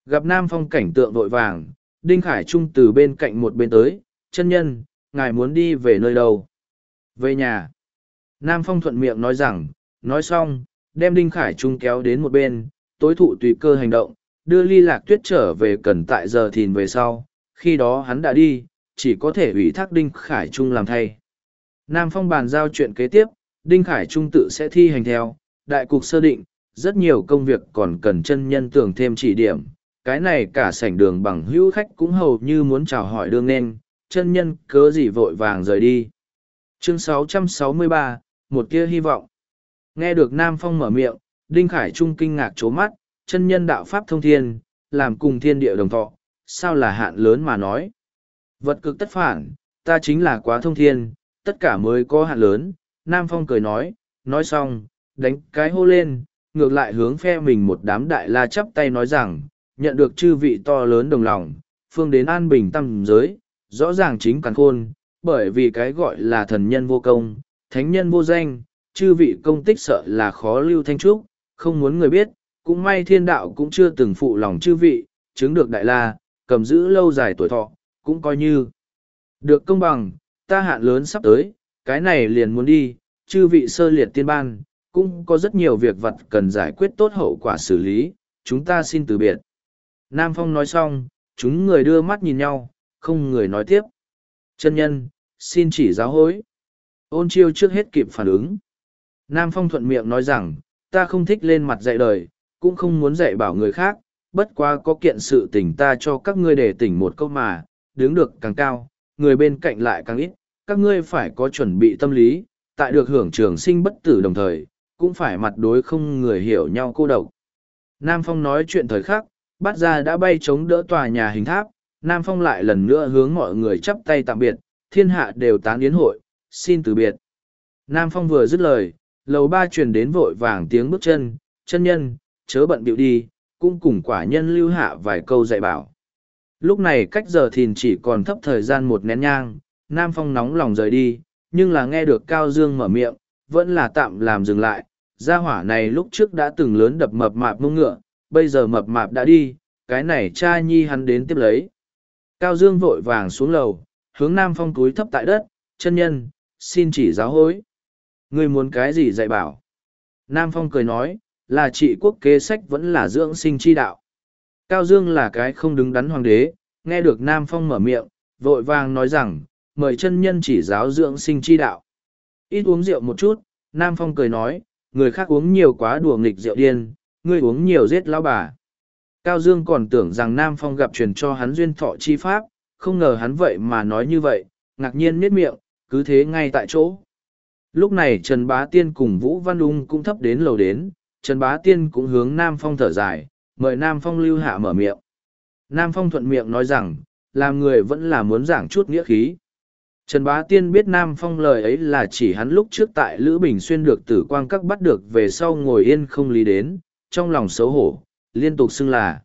Gặp Nam Phong cảnh tượng vội vàng, Đinh Khải Trung từ bên cạnh một bên tới, chân nhân, ngài muốn đi về nơi đâu? Về nhà. Nam Phong thuận miệng nói rằng, nói xong, đem Đinh Khải Trung kéo đến một bên, tối thụ tùy cơ hành động, đưa Ly Lạc Tuyết trở về cần tại giờ thìn về sau, khi đó hắn đã đi, chỉ có thể ủy thác Đinh Khải Trung làm thay. Nam Phong bàn giao chuyện kế tiếp, Đinh Khải Trung tự sẽ thi hành theo, đại cục sơ định, rất nhiều công việc còn cần chân nhân tưởng thêm chỉ điểm, cái này cả sảnh đường bằng hữu khách cũng hầu như muốn chào hỏi đương nên, chân nhân cớ gì vội vàng rời đi. Chương sáu trăm sáu mươi ba, một tia hy vọng. Nghe được Nam Phong mở miệng, Đinh Khải Trung kinh ngạc chố mắt, chân nhân đạo pháp thông thiên, làm cùng thiên địa đồng thọ, sao là hạn lớn mà nói. Vật cực tất phản, ta chính là quá thông thiên, tất cả mới có hạn lớn. Nam Phong cười nói, nói xong, đánh cái hô lên, ngược lại hướng phe mình một đám đại la chắp tay nói rằng, nhận được chư vị to lớn đồng lòng, phương đến an bình tâm giới, rõ ràng chính càn khôn, bởi vì cái gọi là thần nhân vô công, thánh nhân vô danh, chư vị công tích sợ là khó lưu thanh trúc, không muốn người biết, cũng may thiên đạo cũng chưa từng phụ lòng chư vị, chứng được đại la, cầm giữ lâu dài tuổi thọ, cũng coi như được công bằng, ta hạn lớn sắp tới, cái này liền muốn đi, chư vị sơ liệt tiên ban, cũng có rất nhiều việc vật cần giải quyết tốt hậu quả xử lý, chúng ta xin từ biệt. Nam Phong nói xong, chúng người đưa mắt nhìn nhau, không người nói tiếp. Chân nhân, xin chỉ giáo hối. Ôn chiêu trước hết kịp phản ứng. Nam Phong thuận miệng nói rằng, ta không thích lên mặt dạy đời, cũng không muốn dạy bảo người khác, bất quá có kiện sự tình ta cho các ngươi để tỉnh một câu mà, đứng được càng cao, người bên cạnh lại càng ít, các ngươi phải có chuẩn bị tâm lý, tại được hưởng trường sinh bất tử đồng thời, cũng phải mặt đối không người hiểu nhau cô độc. Nam Phong nói chuyện thời khắc, bát gia đã bay chống đỡ tòa nhà hình tháp, Nam Phong lại lần nữa hướng mọi người chắp tay tạm biệt, thiên hạ đều tán yến hội, xin từ biệt. Nam Phong vừa dứt lời, lầu ba truyền đến vội vàng tiếng bước chân, chân nhân, chớ bận bịu đi, cũng cùng quả nhân lưu hạ vài câu dạy bảo. Lúc này cách giờ thìn chỉ còn thấp thời gian một nén nhang, Nam Phong nóng lòng rời đi, nhưng là nghe được Cao Dương mở miệng, vẫn là tạm làm dừng lại. Gia hỏa này lúc trước đã từng lớn đập mập mạp mông ngựa, bây giờ mập mạp đã đi, cái này cha nhi hắn đến tiếp lấy. Cao Dương vội vàng xuống lầu, hướng Nam Phong túi thấp tại đất, chân nhân, xin chỉ giáo hối. Ngươi muốn cái gì dạy bảo? Nam Phong cười nói, là trị quốc kế sách vẫn là dưỡng sinh chi đạo. Cao Dương là cái không đứng đắn hoàng đế, nghe được Nam Phong mở miệng, vội vàng nói rằng, mời chân nhân chỉ giáo dưỡng sinh chi đạo. Ít uống rượu một chút, Nam Phong cười nói, người khác uống nhiều quá đùa nghịch rượu điên, ngươi uống nhiều giết lão bà. Cao Dương còn tưởng rằng Nam Phong gặp truyền cho hắn duyên thọ chi pháp, không ngờ hắn vậy mà nói như vậy, ngạc nhiên miết miệng, cứ thế ngay tại chỗ. Lúc này Trần Bá Tiên cùng Vũ Văn Ung cũng thấp đến lầu đến, Trần Bá Tiên cũng hướng Nam Phong thở dài, mời Nam Phong lưu hạ mở miệng. Nam Phong thuận miệng nói rằng, làm người vẫn là muốn giảng chút nghĩa khí. Trần Bá Tiên biết Nam Phong lời ấy là chỉ hắn lúc trước tại Lữ Bình Xuyên được tử quang các bắt được về sau ngồi yên không lý đến, trong lòng xấu hổ, liên tục xưng là.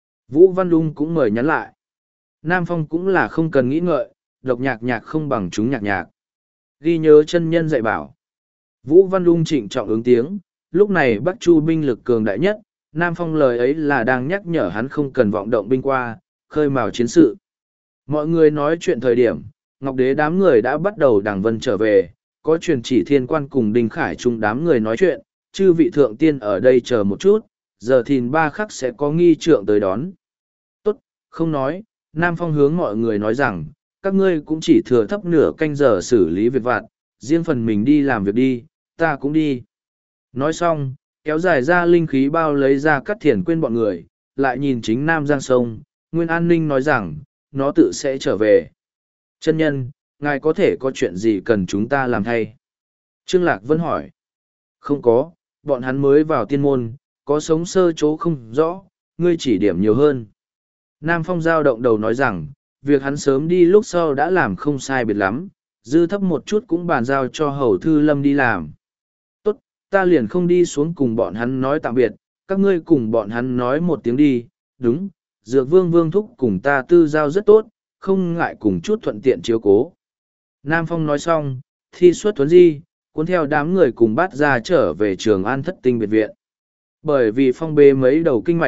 Vũ Văn Ung cũng mời nhắn lại. Nam Phong cũng là không cần nghĩ ngợi, độc nhạc nhạc không bằng chúng nhạc nhạc. Ghi nhớ chân nhân dạy bảo. Vũ Văn Ung trịnh trọng ứng tiếng, lúc này Bắc Chu binh lực cường đại nhất, Nam Phong lời ấy là đang nhắc nhở hắn không cần vọng động binh qua, khơi mào chiến sự. Mọi người nói chuyện thời điểm, Ngọc Đế đám người đã bắt đầu đằng vân trở về, có truyền chỉ thiên quan cùng Đinh Khải chung đám người nói chuyện, chư vị thượng tiên ở đây chờ một chút, giờ thìn ba khắc sẽ có nghi trượng tới đón. Tốt, không nói, Nam Phong hướng mọi người nói rằng, các ngươi cũng chỉ thừa thấp nửa canh giờ xử lý việc vặt, riêng phần mình đi làm việc đi, ta cũng đi. Nói xong, kéo dài ra linh khí bao lấy ra cắt thiền quên bọn người, lại nhìn chính Nam Giang Sông, Nguyên An Ninh nói rằng, nó tự sẽ trở về. Chân nhân, ngài có thể có chuyện gì cần chúng ta làm thay? Trương Lạc Vân hỏi. Không có, bọn hắn mới vào tiên môn, có sống sơ chỗ không rõ, ngươi chỉ điểm nhiều hơn. Nam Phong giao động đầu nói rằng, việc hắn sớm đi lúc sau đã làm không sai biệt lắm, dư thấp một chút cũng bàn giao cho Hầu Thư Lâm đi làm. Tốt, ta liền không đi xuống cùng bọn hắn nói tạm biệt, các ngươi cùng bọn hắn nói một tiếng đi, đúng, Dược Vương Vương Thúc cùng ta tư giao rất tốt, không ngại cùng chút thuận tiện chiếu cố. Nam Phong nói xong, thi xuất tuấn di, cuốn theo đám người cùng bắt ra trở về Trường An Thất Tinh biệt viện. Bởi vì phong bê mấy đầu kinh mạch,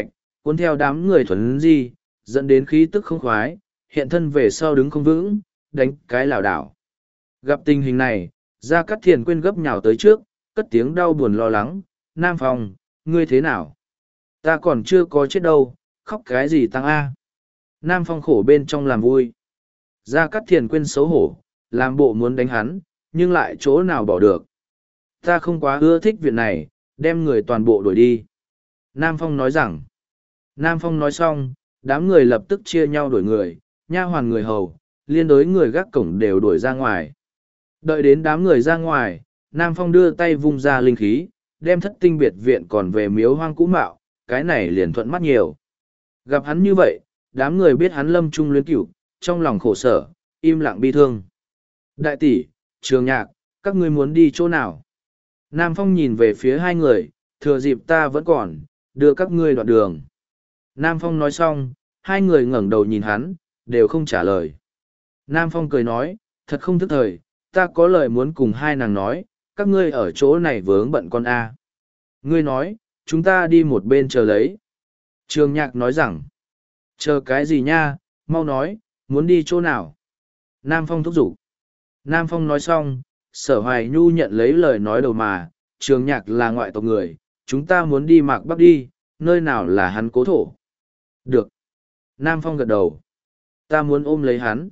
cuốn theo đám người thuần di, dẫn đến khí tức không khoái, hiện thân về sau đứng không vững, đánh cái lảo đảo. Gặp tình hình này, Gia Cát Thiền quên gấp nhào tới trước, cất tiếng đau buồn lo lắng, Nam Phong, ngươi thế nào? Ta còn chưa có chết đâu, khóc cái gì tăng A? Nam Phong khổ bên trong làm vui. Gia Cát Thiền quên xấu hổ, làm bộ muốn đánh hắn, nhưng lại chỗ nào bỏ được. Ta không quá ưa thích việc này, đem người toàn bộ đuổi đi. Nam Phong nói rằng, Nam Phong nói xong, đám người lập tức chia nhau đuổi người, nha hoàn người hầu, liên đối người gác cổng đều đuổi ra ngoài. Đợi đến đám người ra ngoài, Nam Phong đưa tay vung ra linh khí, đem thất tinh biệt viện còn về miếu hoang cũ mạo, cái này liền thuận mắt nhiều. Gặp hắn như vậy, đám người biết hắn lâm trung luyến cửu, trong lòng khổ sở, im lặng bi thương. Đại tỷ, Trường Nhạc, các ngươi muốn đi chỗ nào? Nam Phong nhìn về phía hai người, thừa dịp ta vẫn còn, đưa các ngươi đoạn đường. Nam Phong nói xong, hai người ngẩng đầu nhìn hắn, đều không trả lời. Nam Phong cười nói, thật không thức thời, ta có lời muốn cùng hai nàng nói, các ngươi ở chỗ này vướng bận con A. Ngươi nói, chúng ta đi một bên chờ lấy. Trường Nhạc nói rằng, chờ cái gì nha, mau nói, muốn đi chỗ nào? Nam Phong thúc giục. Nam Phong nói xong, Sở Hoài Nhu nhận lấy lời nói đầu mà, Trường Nhạc là ngoại tộc người, chúng ta muốn đi Mạc Bắc đi, nơi nào là hắn cố thổ. Được. Nam Phong gật đầu. Ta muốn ôm lấy hắn.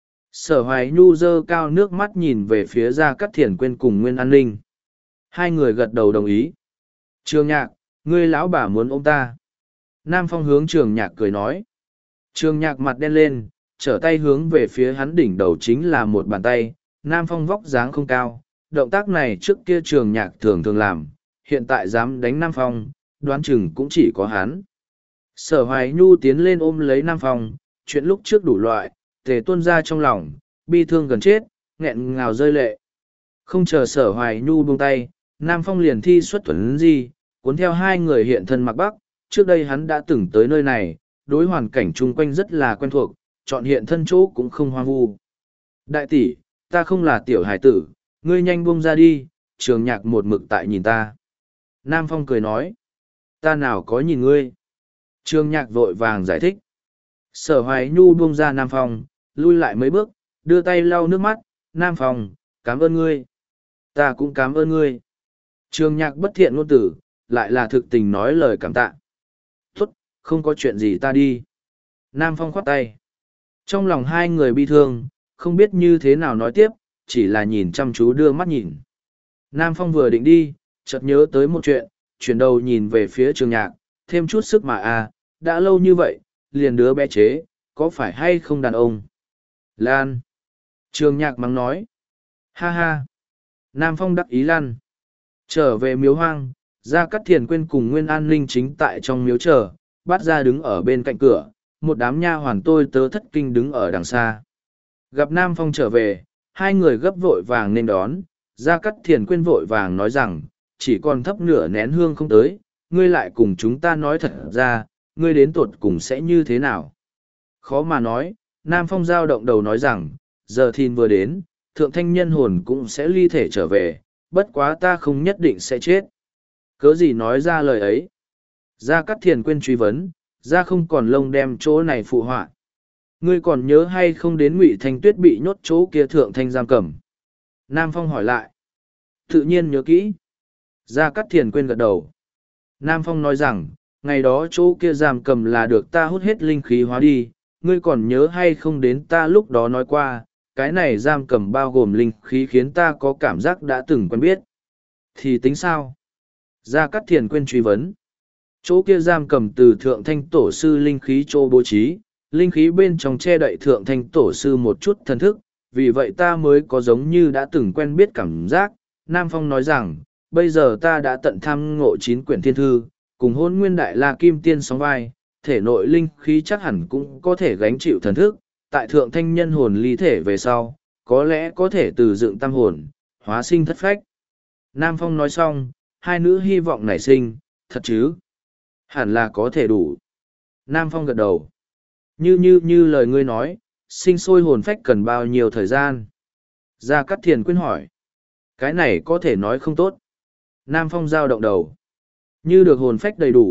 Sở Hoài Nhu giơ cao nước mắt nhìn về phía Gia Cát Thiền quên cùng Nguyên An Ninh. Hai người gật đầu đồng ý. Trường Nhạc, ngươi lão bà muốn ôm ta. Nam Phong hướng Trường Nhạc cười nói. Trường Nhạc mặt đen lên, trở tay hướng về phía hắn đỉnh đầu chính là một bàn tay. Nam Phong vóc dáng không cao, động tác này trước kia Trường Nhạc thường thường làm, hiện tại dám đánh Nam Phong, đoán chừng cũng chỉ có hắn. Sở Hoài Nhu tiến lên ôm lấy Nam Phong, chuyện lúc trước đủ loại, tề tuôn ra trong lòng, bi thương gần chết, nghẹn ngào rơi lệ. Không chờ Sở Hoài Nhu buông tay, Nam Phong liền thi xuất thuần di, cuốn theo hai người hiện thân Mạc Bắc. Trước đây hắn đã từng tới nơi này, đối hoàn cảnh chung quanh rất là quen thuộc, chọn hiện thân chỗ cũng không hoang vu. Đại tỷ, ta không là tiểu hải tử, ngươi nhanh buông ra đi, Trường Nhạc một mực tại nhìn ta. Nam Phong cười nói, ta nào có nhìn ngươi. Trường Nhạc vội vàng giải thích. Sở Hoài Nhu buông ra Nam Phong, lui lại mấy bước, đưa tay lau nước mắt, Nam Phong, cảm ơn ngươi. Ta cũng cảm ơn ngươi. Trường Nhạc bất thiện ngôn tử, lại là thực tình nói lời cảm tạ. Tốt, không có chuyện gì ta đi. Nam Phong khoát tay. Trong lòng hai người bi thương, không biết như thế nào nói tiếp, chỉ là nhìn chăm chú đưa mắt nhìn. Nam Phong vừa định đi, chợt nhớ tới một chuyện, chuyển đầu nhìn về phía Trường Nhạc, thêm chút sức mà à, đã lâu như vậy, liền đứa bé chế, có phải hay không đàn ông? Lan. Trường Nhạc mắng nói. Ha ha. Nam Phong đắc ý lăn. Trở về miếu hoang, Gia Cát Thiền quên cùng Nguyên An Ninh chính tại trong miếu chờ, Bát Gia đứng ở bên cạnh cửa, một đám nha hoàn tôi tớ thất kinh đứng ở đằng xa. Gặp Nam Phong trở về, hai người gấp vội vàng nên đón, Gia Cát Thiền quên vội vàng nói rằng, chỉ còn thấp nửa nén hương không tới, ngươi lại cùng chúng ta nói thật ra, ngươi đến tuột cùng sẽ như thế nào? Khó mà nói, Nam Phong giao động đầu nói rằng, giờ thìn vừa đến, thượng thanh nhân hồn cũng sẽ ly thể trở về, bất quá ta không nhất định sẽ chết. Cớ gì nói ra lời ấy? Gia Cát Thiền quên truy vấn, ra không còn lông đem chỗ này phụ họa. Ngươi còn nhớ hay không đến Ngụy Thanh Tuyết bị nhốt chỗ kia thượng thanh giam cầm? Nam Phong hỏi lại. Tự nhiên nhớ kỹ. Gia Cát Thiền quên gật đầu. Nam Phong nói rằng, ngày đó chỗ kia giam cầm là được ta hút hết linh khí hóa đi, ngươi còn nhớ hay không đến ta lúc đó nói qua, cái này giam cầm bao gồm linh khí khiến ta có cảm giác đã từng quen biết. Thì tính sao? Gia Cát Thiền quên truy vấn. Chỗ kia giam cầm từ thượng thanh tổ sư linh khí chỗ bố trí, linh khí bên trong che đậy thượng thanh tổ sư một chút thần thức, vì vậy ta mới có giống như đã từng quen biết cảm giác. Nam Phong nói rằng, bây giờ ta đã tận tham ngộ chín quyển thiên thư, cùng hôn nguyên đại la kim tiên sóng vai, thể nội linh khí chắc hẳn cũng có thể gánh chịu thần thức, tại thượng thanh nhân hồn ly thể về sau, có lẽ có thể từ dựng tam hồn, hóa sinh thất phách. Nam Phong nói xong, hai nữ hy vọng nảy sinh, thật chứ? Hẳn là có thể đủ. Nam Phong gật đầu. Như như như lời ngươi nói, sinh sôi hồn phách cần bao nhiêu thời gian? Gia Cát Thiền quyên hỏi. Cái này có thể nói không tốt. Nam Phong giao động đầu. Như được hồn phách đầy đủ,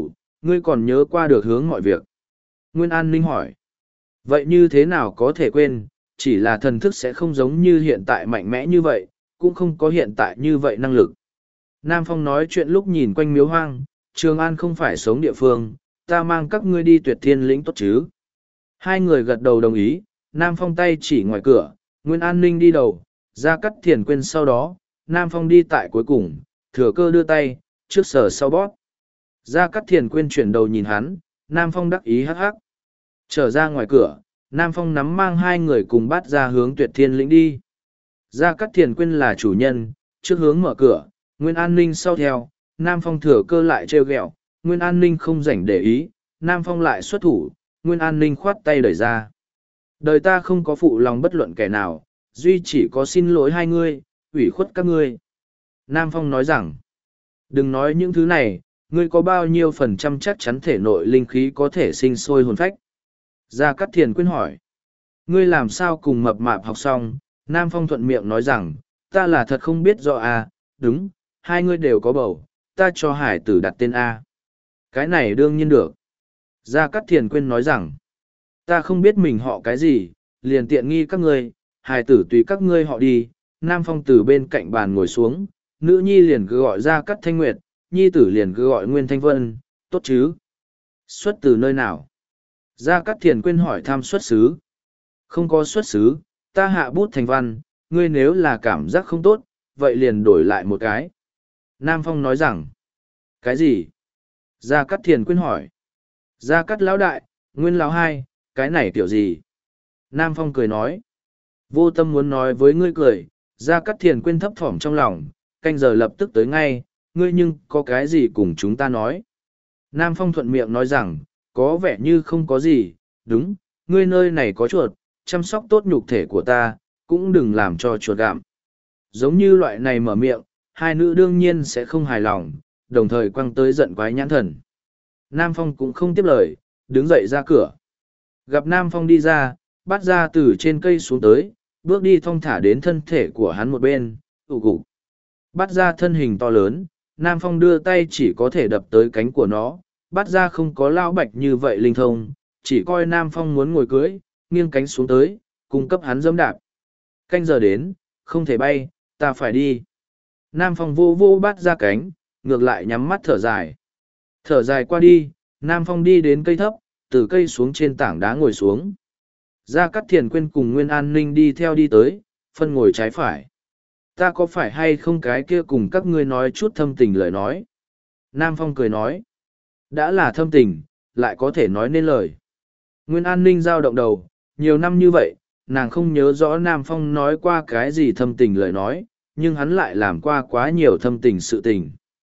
ngươi còn nhớ qua được hướng mọi việc. Nguyên An Ninh hỏi. Vậy như thế nào có thể quên, chỉ là thần thức sẽ không giống như hiện tại mạnh mẽ như vậy, cũng không có hiện tại như vậy năng lực. Nam Phong nói chuyện lúc nhìn quanh miếu hoang, Trường An không phải sống địa phương, ta mang các ngươi đi Tuyệt Thiên lĩnh tốt chứ. Hai người gật đầu đồng ý, Nam Phong tay chỉ ngoài cửa, Nguyên An Ninh đi đầu, Gia Cát Thiền quên sau đó, Nam Phong đi tại cuối cùng, thừa cơ đưa tay, trước sở sau bóp. Gia Cát Thiền quên chuyển đầu nhìn hắn, Nam Phong đắc ý hắc hắc. Trở ra ngoài cửa, Nam Phong nắm mang hai người cùng bắt ra hướng Tuyệt Thiên lĩnh đi. Gia Cát Thiền quên là chủ nhân, trước hướng mở cửa, Nguyên An Ninh sau theo, Nam Phong thừa cơ lại trêu ghẹo, Nguyên An Ninh không rảnh để ý, Nam Phong lại xuất thủ, Nguyên An Ninh khoát tay đẩy ra. Đời ta không có phụ lòng bất luận kẻ nào, duy chỉ có xin lỗi hai ngươi, ủy khuất các ngươi. Nam Phong nói rằng, đừng nói những thứ này, ngươi có bao nhiêu phần trăm chắc chắn thể nội linh khí có thể sinh sôi hồn phách. Gia Cát Thiền quyên hỏi, ngươi làm sao cùng mập mạp học xong? Nam Phong thuận miệng nói rằng, ta là thật không biết rõ à, đúng, hai ngươi đều có bầu, ta cho hải tử đặt tên A. Cái này đương nhiên được. Gia Cát Thiền quyên nói rằng, ta không biết mình họ cái gì, liền tiện nghi các ngươi, hải tử tùy các ngươi họ đi. Nam Phong từ bên cạnh bàn ngồi xuống, nữ nhi liền cứ gọi Gia Cát Thanh Nguyệt, nhi tử liền cứ gọi Nguyên Thanh Vân, tốt chứ? Xuất từ nơi nào? Gia Cát Thiền quyên hỏi thăm xuất xứ. Không có xuất xứ, ta hạ bút thành văn, ngươi nếu là cảm giác không tốt, vậy liền đổi lại một cái. Nam Phong nói rằng, cái gì? Gia Cát Thiền quyên hỏi. Gia Cát lão đại, Nguyên lão hai, cái này kiểu gì? Nam Phong cười nói. Vô tâm muốn nói với ngươi cười, Gia Cát Thiền quyên thấp thỏm trong lòng, canh giờ lập tức tới ngay, ngươi nhưng có cái gì cùng chúng ta nói? Nam Phong thuận miệng nói rằng, có vẻ như không có gì, đúng, ngươi nơi này có chuột, chăm sóc tốt nhục thể của ta, cũng đừng làm cho chuột gặm. Giống như loại này mở miệng, hai nữ đương nhiên sẽ không hài lòng, đồng thời quăng tới giận quái nhãn thần. Nam Phong cũng không tiếp lời, đứng dậy ra cửa. Gặp Nam Phong đi ra, bắt ra từ trên cây xuống tới, bước đi thong thả đến thân thể của hắn một bên, tụ cục. Bắt ra thân hình to lớn, Nam Phong đưa tay chỉ có thể đập tới cánh của nó, bắt ra không có lao bạch như vậy linh thông, chỉ coi Nam Phong muốn ngồi cưới, nghiêng cánh xuống tới, cung cấp hắn dẫm đạp. Canh giờ đến, không thể bay, ta phải đi. Nam Phong vô vô bắt ra cánh, ngược lại nhắm mắt thở dài. Thở dài qua đi, Nam Phong đi đến cây thấp, từ cây xuống trên tảng đá ngồi xuống. Gia Cát Thiền quyên cùng Nguyên An Ninh đi theo đi tới, phân ngồi trái phải. Ta có phải hay không cái kia cùng các ngươi nói chút thâm tình lời nói? Nam Phong cười nói. Đã là thâm tình, lại có thể nói nên lời. Nguyên An Ninh giao động đầu, nhiều năm như vậy, nàng không nhớ rõ Nam Phong nói qua cái gì thâm tình lời nói, nhưng hắn lại làm qua quá nhiều thâm tình sự tình.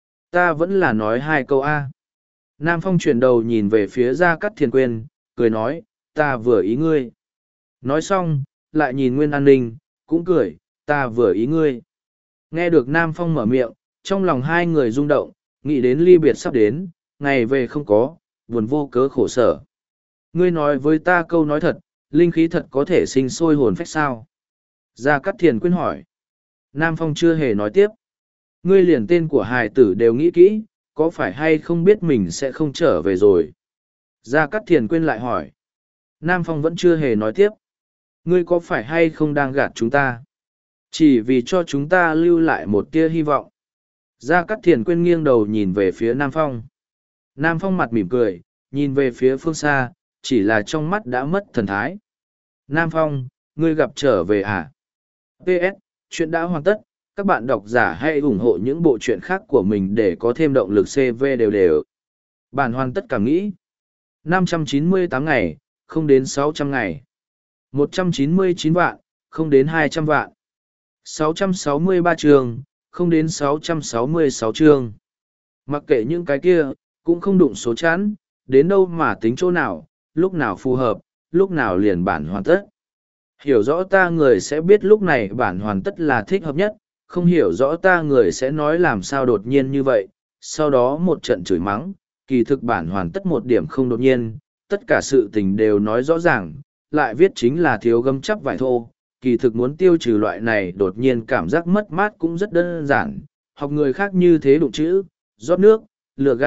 Ta vẫn là nói hai câu A. Nam Phong chuyển đầu nhìn về phía Gia Cát Thiền quyên, cười nói, ta vừa ý ngươi. Nói xong, lại nhìn Nguyên An Ninh, cũng cười, ta vừa ý ngươi. Nghe được Nam Phong mở miệng, trong lòng hai người rung động, nghĩ đến ly biệt sắp đến, ngày về không có, buồn vô cớ khổ sở. Ngươi nói với ta câu nói thật, linh khí thật có thể sinh sôi hồn phách sao? Gia Cát Thiền quyên hỏi. Nam Phong chưa hề nói tiếp. Ngươi liền tên của hài tử đều nghĩ kỹ, có phải hay không biết mình sẽ không trở về rồi? Gia Cát Thiền quyên lại hỏi. Nam Phong vẫn chưa hề nói tiếp. Ngươi có phải hay không đang gạt chúng ta? Chỉ vì cho chúng ta lưu lại một tia hy vọng. Gia Cát Thiền quyên nghiêng đầu nhìn về phía Nam Phong. Nam Phong mặt mỉm cười, nhìn về phía phương xa, chỉ là trong mắt đã mất thần thái. Nam Phong, ngươi gặp trở về à? pê ét, chuyện đã hoàn tất, các bạn độc giả hãy ủng hộ những bộ truyện khác của mình để có thêm động lực xê vê đều đều. Bản hoàn tất cảm nghĩ. năm trăm chín mươi tám ngày, không đến sáu trăm ngày. một trăm chín mươi chín vạn, không đến hai trăm vạn. sáu trăm sáu mươi ba chương, không đến sáu trăm sáu mươi sáu chương. Mặc kệ những cái kia, cũng không đụng số chẵn, đến đâu mà tính chỗ nào, lúc nào phù hợp, lúc nào liền bản hoàn tất. Hiểu rõ ta người sẽ biết lúc này bản hoàn tất là thích hợp nhất, không hiểu rõ ta người sẽ nói làm sao đột nhiên như vậy, sau đó một trận chửi mắng, kỳ thực bản hoàn tất một điểm không đột nhiên, tất cả sự tình đều nói rõ ràng, lại viết chính là thiếu gấm chắp vải thô, kỳ thực muốn tiêu trừ loại này đột nhiên cảm giác mất mát cũng rất đơn giản, học người khác như thế đụng chữ, rót nước, lừa gạt,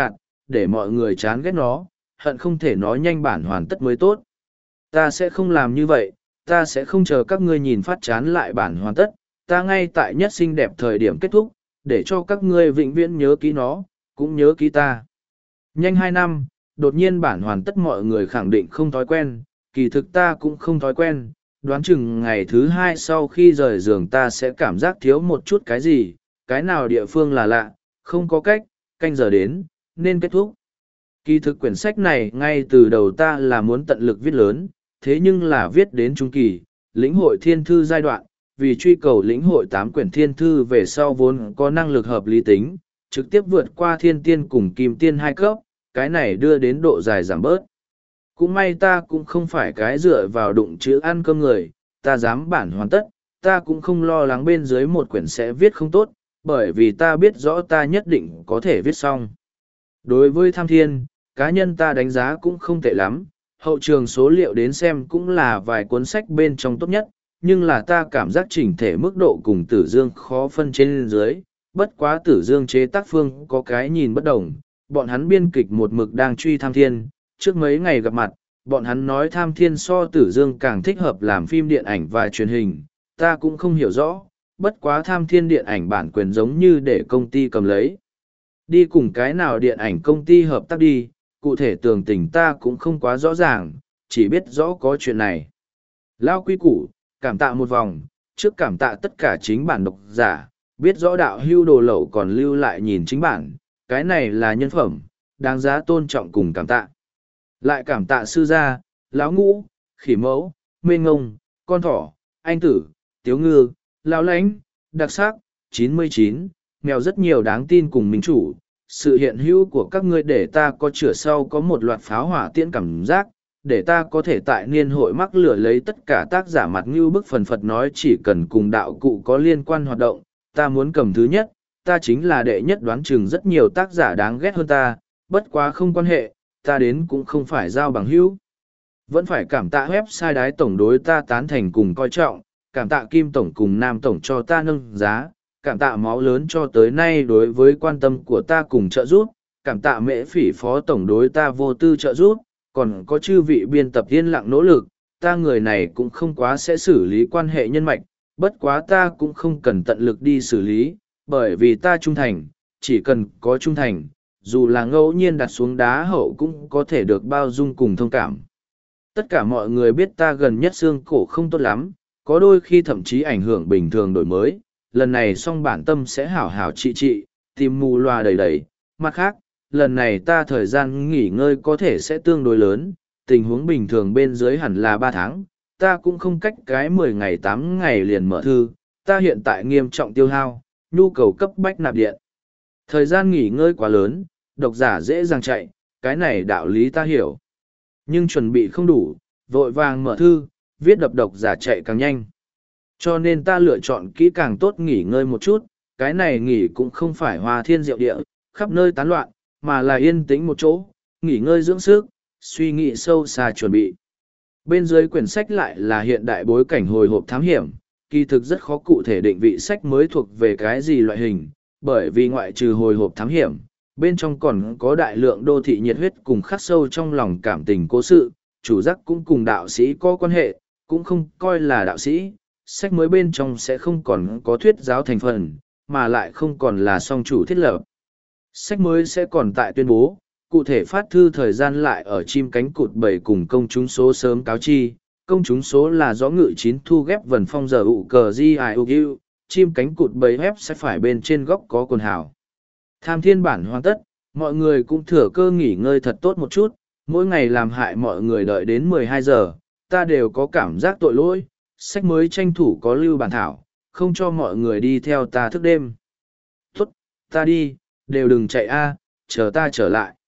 để mọi người chán ghét nó, hận không thể nó nhanh bản hoàn tất mới tốt. Ta sẽ không làm như vậy, ta sẽ không chờ các ngươi nhìn phát chán lại bản hoàn tất, ta ngay tại nhất xinh đẹp thời điểm kết thúc, để cho các ngươi vĩnh viễn nhớ kỹ nó, cũng nhớ kỹ ta. Nhanh hai năm, đột nhiên bản hoàn tất mọi người khẳng định không thói quen, kỳ thực ta cũng không thói quen, đoán chừng ngày thứ hai sau khi rời giường ta sẽ cảm giác thiếu một chút cái gì, cái nào địa phương là lạ, không có cách, canh giờ đến, nên kết thúc. Kỳ thực quyển sách này ngay từ đầu ta là muốn tận lực viết lớn, thế nhưng là viết đến trung kỳ, lĩnh hội thiên thư giai đoạn, vì truy cầu lĩnh hội tám quyển thiên thư về sau vốn có năng lực hợp lý tính, trực tiếp vượt qua thiên tiên cùng kim tiên hai cấp, cái này đưa đến độ dài giảm bớt. Cũng may ta cũng không phải cái dựa vào đụng chữ ăn cơm người, ta dám bản hoàn tất, ta cũng không lo lắng bên dưới một quyển sẽ viết không tốt, bởi vì ta biết rõ ta nhất định có thể viết xong. Đối với tham thiên, cá nhân ta đánh giá cũng không tệ lắm, hậu trường số liệu đến xem cũng là vài cuốn sách bên trong tốt nhất, nhưng là ta cảm giác chỉnh thể mức độ cùng tử dương khó phân trên dưới, bất quá tử dương chế tác phương có cái nhìn bất đồng, bọn hắn biên kịch một mực đang truy tham thiên, trước mấy ngày gặp mặt, bọn hắn nói tham thiên so tử dương càng thích hợp làm phim điện ảnh và truyền hình, ta cũng không hiểu rõ, bất quá tham thiên điện ảnh bản quyền giống như để công ty cầm lấy. Đi cùng cái nào điện ảnh công ty hợp tác đi, cụ thể tường tình ta cũng không quá rõ ràng, chỉ biết rõ có chuyện này. Lao quy củ, cảm tạ một vòng, trước cảm tạ tất cả chính bản độc giả, biết rõ đạo hưu đồ lậu còn lưu lại nhìn chính bản, cái này là nhân phẩm, đáng giá tôn trọng cùng cảm tạ. Lại cảm tạ sư gia, lão ngũ, khỉ mẫu, mê ngông, con thỏ, anh tử, tiếu ngư, lão lãnh, đặc sắc, chín mươi chín, mèo rất nhiều đáng tin cùng minh chủ. Sự hiện hữu của các ngươi để ta có chữa sau có một loạt pháo hỏa tiễn cảm giác, để ta có thể tại niên hội mắc lửa lấy tất cả tác giả mặt như bức phần phật nói chỉ cần cùng đạo cụ có liên quan hoạt động, ta muốn cầm thứ nhất, ta chính là đệ nhất đoán chừng rất nhiều tác giả đáng ghét hơn ta, bất quá không quan hệ, ta đến cũng không phải giao bằng hữu. Vẫn phải cảm tạ website đái tổng đối ta tán thành cùng coi trọng, cảm tạ Kim Tổng cùng Nam Tổng cho ta nâng giá, cảm tạ máu lớn cho tới nay đối với quan tâm của ta cùng trợ giúp, cảm tạ mễ phỉ phó tổng đối ta vô tư trợ giúp, còn có chư vị biên tập yên lặng nỗ lực, ta người này cũng không quá sẽ xử lý quan hệ nhân mạch, bất quá ta cũng không cần tận lực đi xử lý, bởi vì ta trung thành, chỉ cần có trung thành, dù là ngẫu nhiên đặt xuống đá hậu cũng có thể được bao dung cùng thông cảm. Tất cả mọi người biết ta gần nhất xương cổ không tốt lắm, có đôi khi thậm chí ảnh hưởng bình thường đổi mới, lần này xong bản tâm sẽ hảo hảo trị trị, tìm mù loa đầy đầy. Mặt khác, lần này ta thời gian nghỉ ngơi có thể sẽ tương đối lớn, tình huống bình thường bên dưới hẳn là ba tháng, ta cũng không cách cái mười ngày tám ngày liền mở thư, ta hiện tại nghiêm trọng tiêu hao, nhu cầu cấp bách nạp điện. Thời gian nghỉ ngơi quá lớn, độc giả dễ dàng chạy, cái này đạo lý ta hiểu. Nhưng chuẩn bị không đủ, vội vàng mở thư, viết đập độc giả chạy càng nhanh. Cho nên ta lựa chọn kỹ càng tốt nghỉ ngơi một chút, cái này nghỉ cũng không phải hoa thiên diệu địa, khắp nơi tán loạn, mà là yên tĩnh một chỗ, nghỉ ngơi dưỡng sức, suy nghĩ sâu xa chuẩn bị. Bên dưới quyển sách lại là hiện đại bối cảnh hồi hộp thám hiểm, kỳ thực rất khó cụ thể định vị sách mới thuộc về cái gì loại hình, bởi vì ngoại trừ hồi hộp thám hiểm, bên trong còn có đại lượng đô thị nhiệt huyết cùng khắc sâu trong lòng cảm tình cố sự, chủ giác cũng cùng đạo sĩ có quan hệ, cũng không coi là đạo sĩ. Sách mới bên trong sẽ không còn có thuyết giáo thành phần, mà lại không còn là song chủ thiết lập. Sách mới sẽ còn tại tuyên bố, cụ thể phát thư thời gian lại ở chim cánh cụt bảy cùng công chúng số sớm cáo chi. Công chúng số là do ngự chín thu ghép vần phong giờ ụ cờ gi i u u, chim cánh cụt bảy web sẽ phải bên trên góc có quần hào. Tham thiên bản hoàn tất, mọi người cũng thừa cơ nghỉ ngơi thật tốt một chút, mỗi ngày làm hại mọi người đợi đến mười hai giờ, ta đều có cảm giác tội lỗi. Sách mới tranh thủ có lưu bản thảo, không cho mọi người đi theo ta thức đêm. Tốt, ta đi, đều đừng chạy a, chờ ta trở lại.